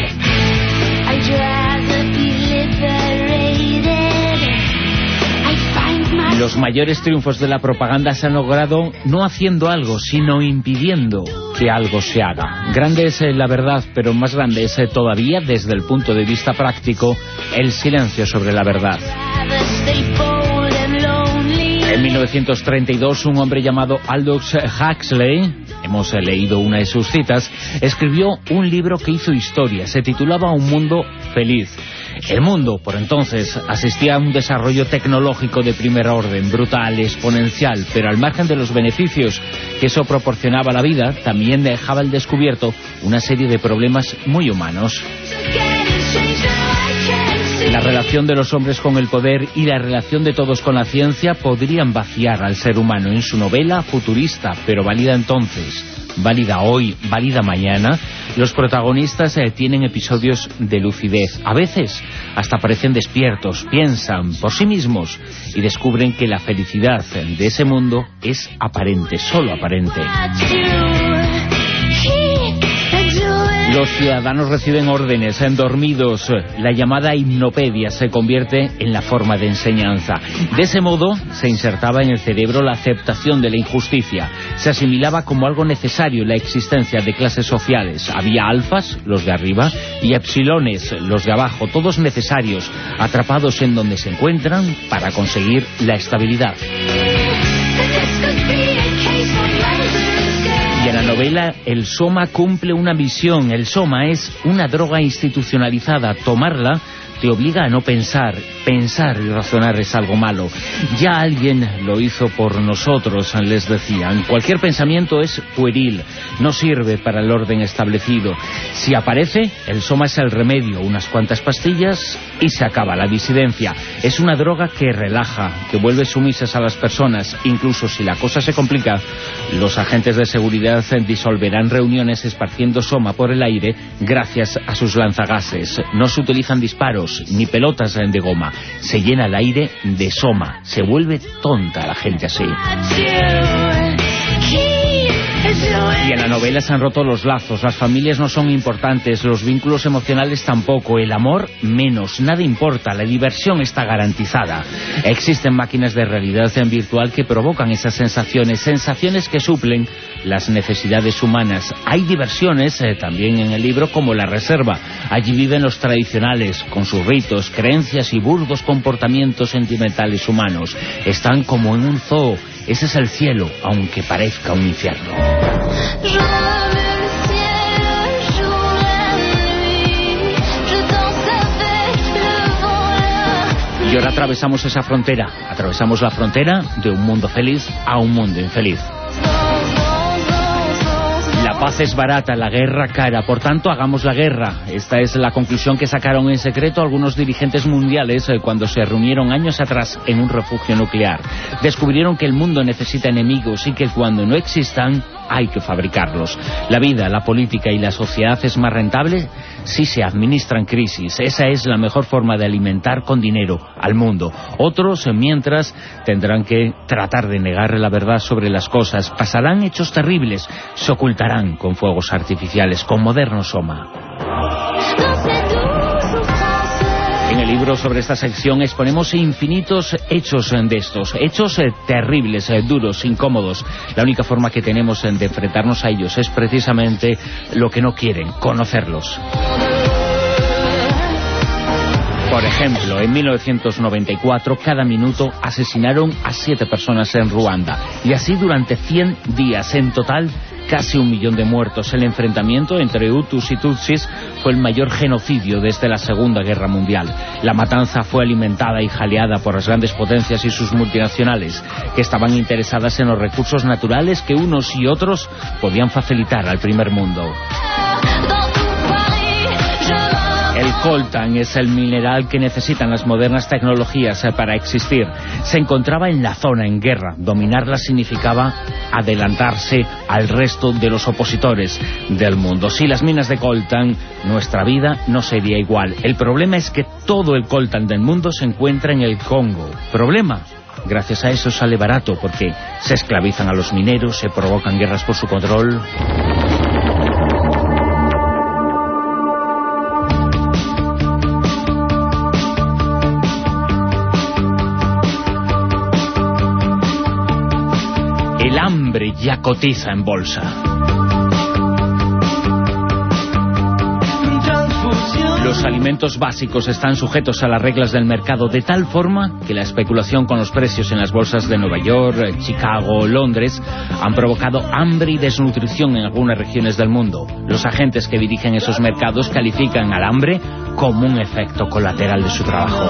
[SPEAKER 2] Los mayores triunfos de la propaganda se han logrado no haciendo algo, sino impidiendo que algo se haga. Grande es la verdad, pero más grande es todavía, desde el punto de vista práctico, el silencio sobre la verdad. En 1932, un hombre llamado Aldous Huxley, hemos leído una de sus citas, escribió un libro que hizo historia. Se titulaba Un Mundo Feliz. El mundo, por entonces, asistía a un desarrollo tecnológico de primer orden, brutal, exponencial, pero al margen de los beneficios que eso proporcionaba a la vida, también dejaba al descubierto una serie de problemas muy humanos. La relación de los hombres con el poder y la relación de todos con la ciencia podrían vaciar al ser humano. En su novela futurista, pero válida entonces, válida hoy, válida mañana, los protagonistas tienen episodios de lucidez. A veces hasta parecen despiertos, piensan por sí mismos y descubren que la felicidad de ese mundo es aparente, solo aparente. Los ciudadanos reciben órdenes, dormidos. La llamada hipnopedia se convierte en la forma de enseñanza. De ese modo se insertaba en el cerebro la aceptación de la injusticia. Se asimilaba como algo necesario la existencia de clases sociales. Había alfas, los de arriba, y epsilones, los de abajo, todos necesarios, atrapados en donde se encuentran para conseguir la estabilidad. Y en la novela, el Soma cumple una misión. El Soma es una droga institucionalizada. Tomarla te obliga a no pensar. Pensar y razonar es algo malo. Ya alguien lo hizo por nosotros, les decían. Cualquier pensamiento es pueril, no sirve para el orden establecido. Si aparece, el Soma es el remedio, unas cuantas pastillas y se acaba la disidencia. Es una droga que relaja, que vuelve sumisas a las personas. Incluso si la cosa se complica, los agentes de seguridad disolverán reuniones esparciendo Soma por el aire gracias a sus lanzagases. No se utilizan disparos ni pelotas de goma. Se llena el aire de Soma. Se vuelve tonta la gente así. Y en la novela se han roto los lazos. Las familias no son importantes, los vínculos emocionales tampoco, el amor menos, nada importa, la diversión está garantizada. Existen máquinas de realidad virtual que provocan esas sensaciones que suplen las necesidades humanas. Hay diversiones también en el libro, como La Reserva. Allí viven los tradicionales, con sus ritos, creencias y burdos comportamientos sentimentales humanos. Están como en un zoo. Ese es el cielo, aunque parezca un infierno. Y ahora atravesamos esa frontera. Atravesamos la frontera de un mundo feliz a un mundo infeliz. La paz es barata, la guerra cara, por tanto hagamos la guerra. Esta es la conclusión que sacaron en secreto algunos dirigentes mundiales cuando se reunieron años atrás en un refugio nuclear. Descubrieron que el mundo necesita enemigos y que cuando no existan hay que fabricarlos. La vida, la política y la sociedad es más rentable si se administran crisis. Esa es la mejor forma de alimentar con dinero al mundo. Otros, mientras, tendrán que tratar de negar la verdad sobre las cosas. Pasarán hechos terribles, se ocultarán con fuegos artificiales, con moderno Soma. En el libro sobre esta sección exponemos infinitos hechos de estos, hechos terribles, duros, incómodos. La única forma que tenemos de enfrentarnos a ellos es precisamente lo que no quieren, conocerlos. Por ejemplo, en 1994, cada minuto asesinaron a 7 personas en Ruanda. Y así durante 100 días. En total, casi 1 millón de muertos. El enfrentamiento entre Hutus y Tutsis fue el mayor genocidio desde la Segunda Guerra Mundial. La matanza fue alimentada y jaleada por las grandes potencias y sus multinacionales, que estaban interesadas en los recursos naturales que unos y otros podían facilitar al primer mundo. El coltan es el mineral que necesitan las modernas tecnologías para existir. Se encontraba en la zona en guerra. Dominarla significaba adelantarse al resto de los opositores del mundo. Sin las minas de coltan, nuestra vida no sería igual. El problema es que todo el coltan del mundo se encuentra en el Congo. ¿Problema? Gracias a eso sale barato, porque se esclavizan a los mineros, se provocan guerras por su control. El hambre ya cotiza en bolsa. Los alimentos básicos están sujetos a las reglas del mercado de tal forma que la especulación con los precios en las bolsas de Nueva York, Chicago, Londres han provocado hambre y desnutrición en algunas regiones del mundo. Los agentes que dirigen esos mercados califican al hambre como un efecto colateral de su trabajo.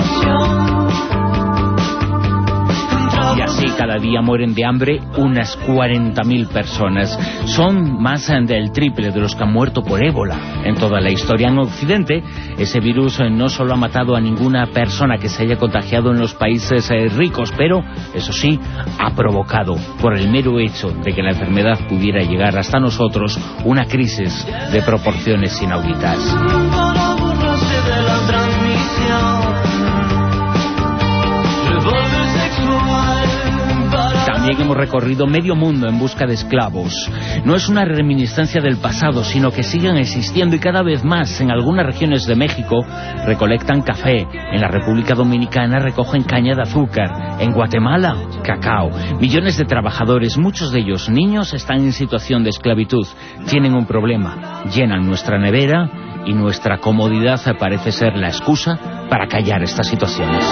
[SPEAKER 2] Y así cada día mueren de hambre unas 40.000 personas. Son más del triple de los que han muerto por ébola en toda la historia. En Occidente, ese virus no solo ha matado a ninguna persona que se haya contagiado en los países ricos, pero, eso sí, ha provocado, por el mero hecho de que la enfermedad pudiera llegar hasta nosotros, una crisis de proporciones inauditas. También hemos recorrido medio mundo en busca de esclavos. No es una reminiscencia del pasado, sino que siguen existiendo y cada vez más. En algunas regiones de México recolectan café, en la República Dominicana recogen caña de azúcar, en Guatemala, cacao. Millones de trabajadores, muchos de ellos niños, están en situación de esclavitud. Tienen un problema, llenan nuestra nevera y nuestra comodidad parece ser la excusa para callar estas situaciones.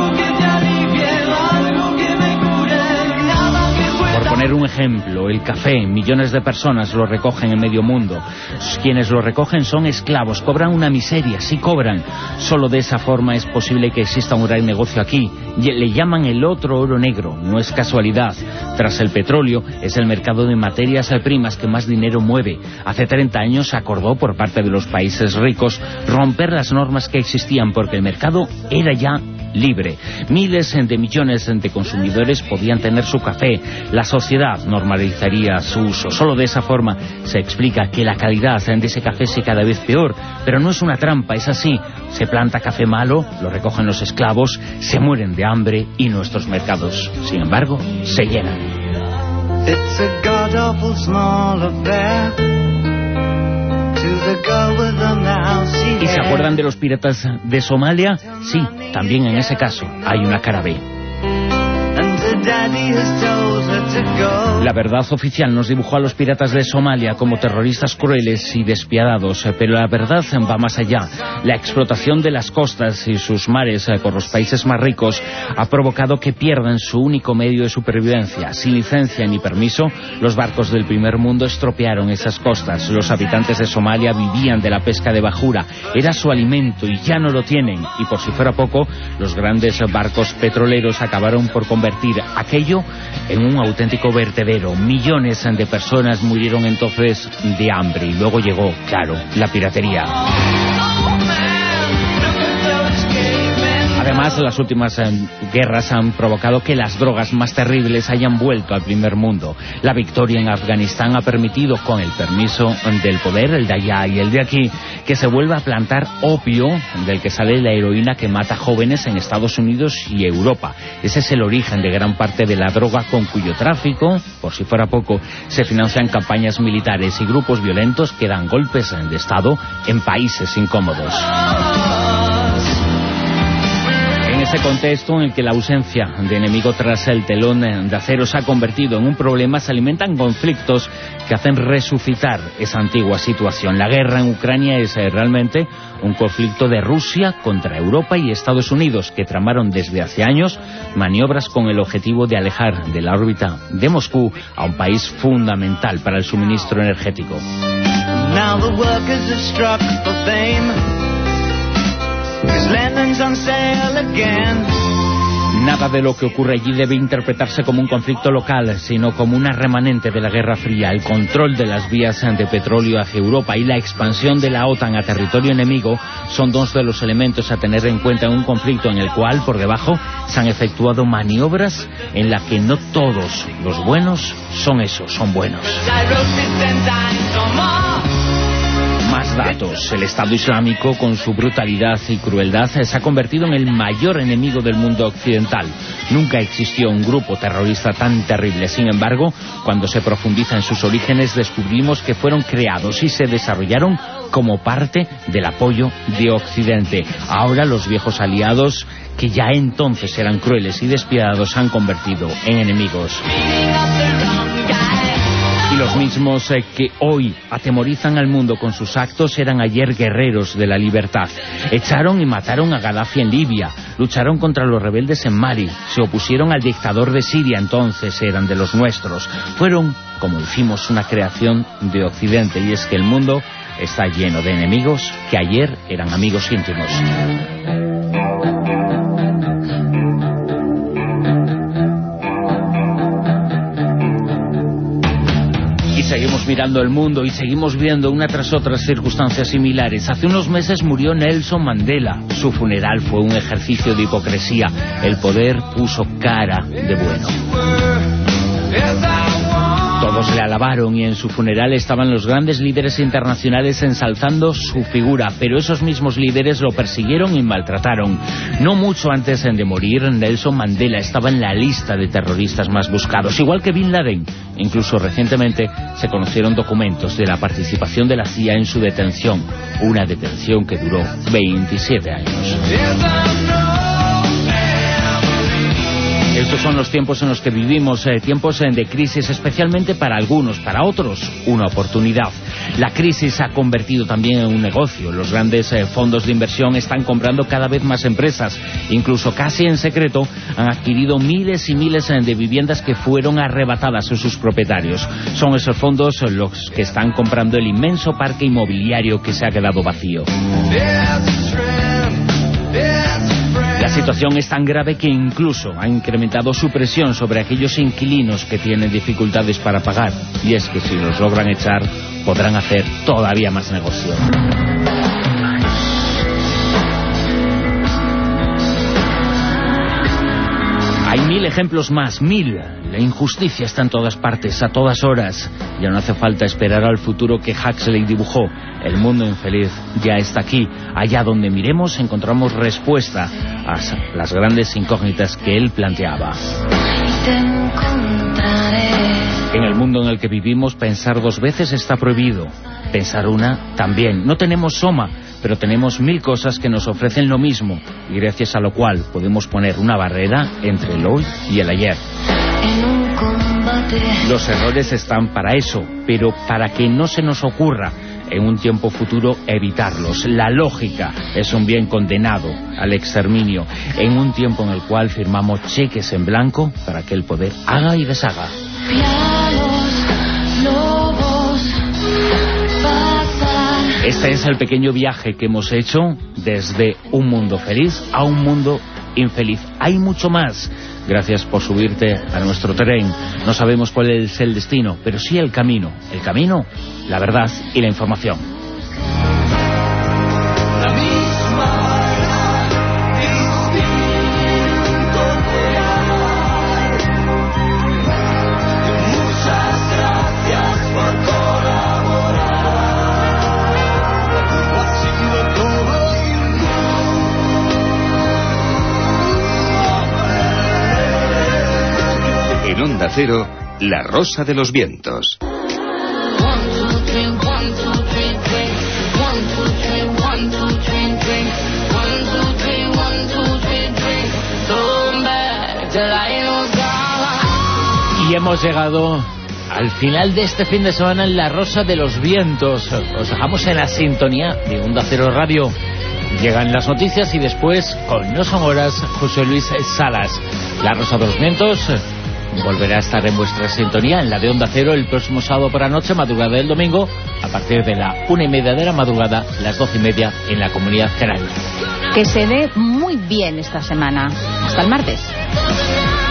[SPEAKER 2] Por poner un ejemplo, el café, millones de personas lo recogen en medio mundo. Quienes lo recogen son esclavos, cobran una miseria, sí cobran. Solo de esa forma es posible que exista un gran negocio aquí. Le llaman el otro oro negro, no es casualidad. Tras el petróleo, es el mercado de materias primas que más dinero mueve. Hace 30 años se acordó por parte de los países ricos romper las normas que existían porque el mercado era ya libre. Miles de millones de consumidores podían tener su café. La sociedad normalizaría su uso. Solo de esa forma se explica que la calidad de ese café sea cada vez peor. Pero no es una trampa, es así. Se planta café malo, lo recogen los esclavos, se mueren de hambre y nuestros mercados, sin embargo, se llenan. ¿Y se acuerdan de los piratas de Somalia? Sí, también en ese caso hay una cara B. La verdad oficial nos dibujó a los piratas de Somalia como terroristas crueles y despiadados, pero la verdad va más allá. La explotación de las costas y sus mares por los países más ricos ha provocado que pierdan su único medio de supervivencia. Sin licencia ni permiso, los barcos del primer mundo estropearon esas costas. Los habitantes de Somalia vivían de la pesca de bajura, era su alimento y ya no lo tienen. Y por si fuera poco, los grandes barcos petroleros acabaron por convertir aquello en un auténtico auténtico vertedero. Millones de personas murieron entonces de hambre y luego llegó, claro, la piratería. Además, las últimas guerras han provocado que las drogas más terribles hayan vuelto al primer mundo. La victoria en Afganistán ha permitido, con el permiso del poder, el de allá y el de aquí, que se vuelva a plantar opio, del que sale la heroína que mata jóvenes en Estados Unidos y Europa. Ese es el origen de gran parte de la droga, con cuyo tráfico, por si fuera poco, se financian campañas militares y grupos violentos que dan golpes de Estado en países incómodos. En ese contexto en el que la ausencia de enemigo tras el telón de acero se ha convertido en un problema, se alimentan conflictos que hacen resucitar esa antigua situación. La guerra en Ucrania es realmente un conflicto de Rusia contra Europa y Estados Unidos, que tramaron desde hace años maniobras con el objetivo de alejar de la órbita de Moscú a un país fundamental para el suministro energético. Now the workers have struck for fame. Nada de lo que ocurre allí debe interpretarse como un conflicto local, sino como una remanente de la Guerra Fría. El control de las vías de petróleo hacia Europa y la expansión de la OTAN a territorio enemigo son dos de los elementos a tener en cuenta en un conflicto en el cual, por debajo, se han efectuado maniobras en las que no todos los buenos son buenos. Más datos. El Estado Islámico, con su brutalidad y crueldad, se ha convertido en el mayor enemigo del mundo occidental. Nunca existió un grupo terrorista tan terrible. Sin embargo, cuando se profundiza en sus orígenes, descubrimos que fueron creados y se desarrollaron como parte del apoyo de Occidente. Ahora los viejos aliados, que ya entonces eran crueles y despiadados, se han convertido en enemigos. Y los mismos que hoy atemorizan al mundo con sus actos eran ayer guerreros de la libertad. Echaron y mataron a Gaddafi en Libia, lucharon contra los rebeldes en Mali, se opusieron al dictador de Siria, entonces eran de los nuestros. Fueron, como decimos, una creación de Occidente, y es que el mundo está lleno de enemigos que ayer eran amigos íntimos. Seguimos mirando el mundo y seguimos viendo una tras otra circunstancias similares. Hace unos meses murió Nelson Mandela. Su funeral fue un ejercicio de hipocresía. El poder puso cara de bueno. Todos le alabaron y en su funeral estaban los grandes líderes internacionales ensalzando su figura, pero esos mismos líderes lo persiguieron y maltrataron. No mucho antes de morir, Nelson Mandela estaba en la lista de terroristas más buscados, igual que Bin Laden. Incluso recientemente se conocieron documentos de la participación de la CIA en su detención, una detención que duró 27 años. Estos son los tiempos en los que vivimos, tiempos de crisis, especialmente para algunos, para otros, una oportunidad. La crisis se ha convertido también en un negocio. Los grandes fondos de inversión están comprando cada vez más empresas. Incluso casi en secreto han adquirido miles y miles de viviendas que fueron arrebatadas a sus propietarios. Son esos fondos los que están comprando el inmenso parque inmobiliario que se ha quedado vacío. La situación es tan grave que incluso ha incrementado su presión sobre aquellos inquilinos que tienen dificultades para pagar. Y es que si los logran echar, podrán hacer todavía más negocio. Hay 1000 ejemplos más, 1000. La injusticia está en todas partes, a todas horas. Ya no hace falta esperar al futuro que Huxley dibujó. El mundo infeliz ya está aquí. Allá donde miremos encontramos respuesta a las grandes incógnitas que él planteaba. En el mundo en el que vivimos, pensar 2 veces está prohibido. Pensar una también. No tenemos soma, pero tenemos 1000 cosas que nos ofrecen lo mismo, y gracias a lo cual podemos poner una barrera entre el hoy y el ayer. Los errores están para eso, pero para que no se nos ocurra en un tiempo futuro evitarlos. La lógica es un bien condenado al exterminio en un tiempo en el cual firmamos cheques en blanco para que el poder haga y deshaga. Este es el pequeño viaje que hemos hecho desde un mundo feliz a un mundo infeliz. Hay mucho más. Gracias por subirte a nuestro tren. No sabemos cuál es el destino, pero sí el camino. El camino, la verdad y la información.
[SPEAKER 8] En Onda Cero, La Rosa de los Vientos.
[SPEAKER 2] Y hemos llegado al final de este fin de semana en La Rosa de los Vientos. Os dejamos en la sintonía de Onda Cero Radio. Llegan las noticias y después, con No Son Horas, José Luis Salas. La Rosa de los Vientos volverá a estar en vuestra sintonía, en la de Onda Cero, el próximo sábado por la noche, madrugada del domingo, a partir de la 1:30 de la madrugada, las 12:30 en la Comunidad Canaria.
[SPEAKER 6] Que se dé muy bien esta semana. Hasta el martes.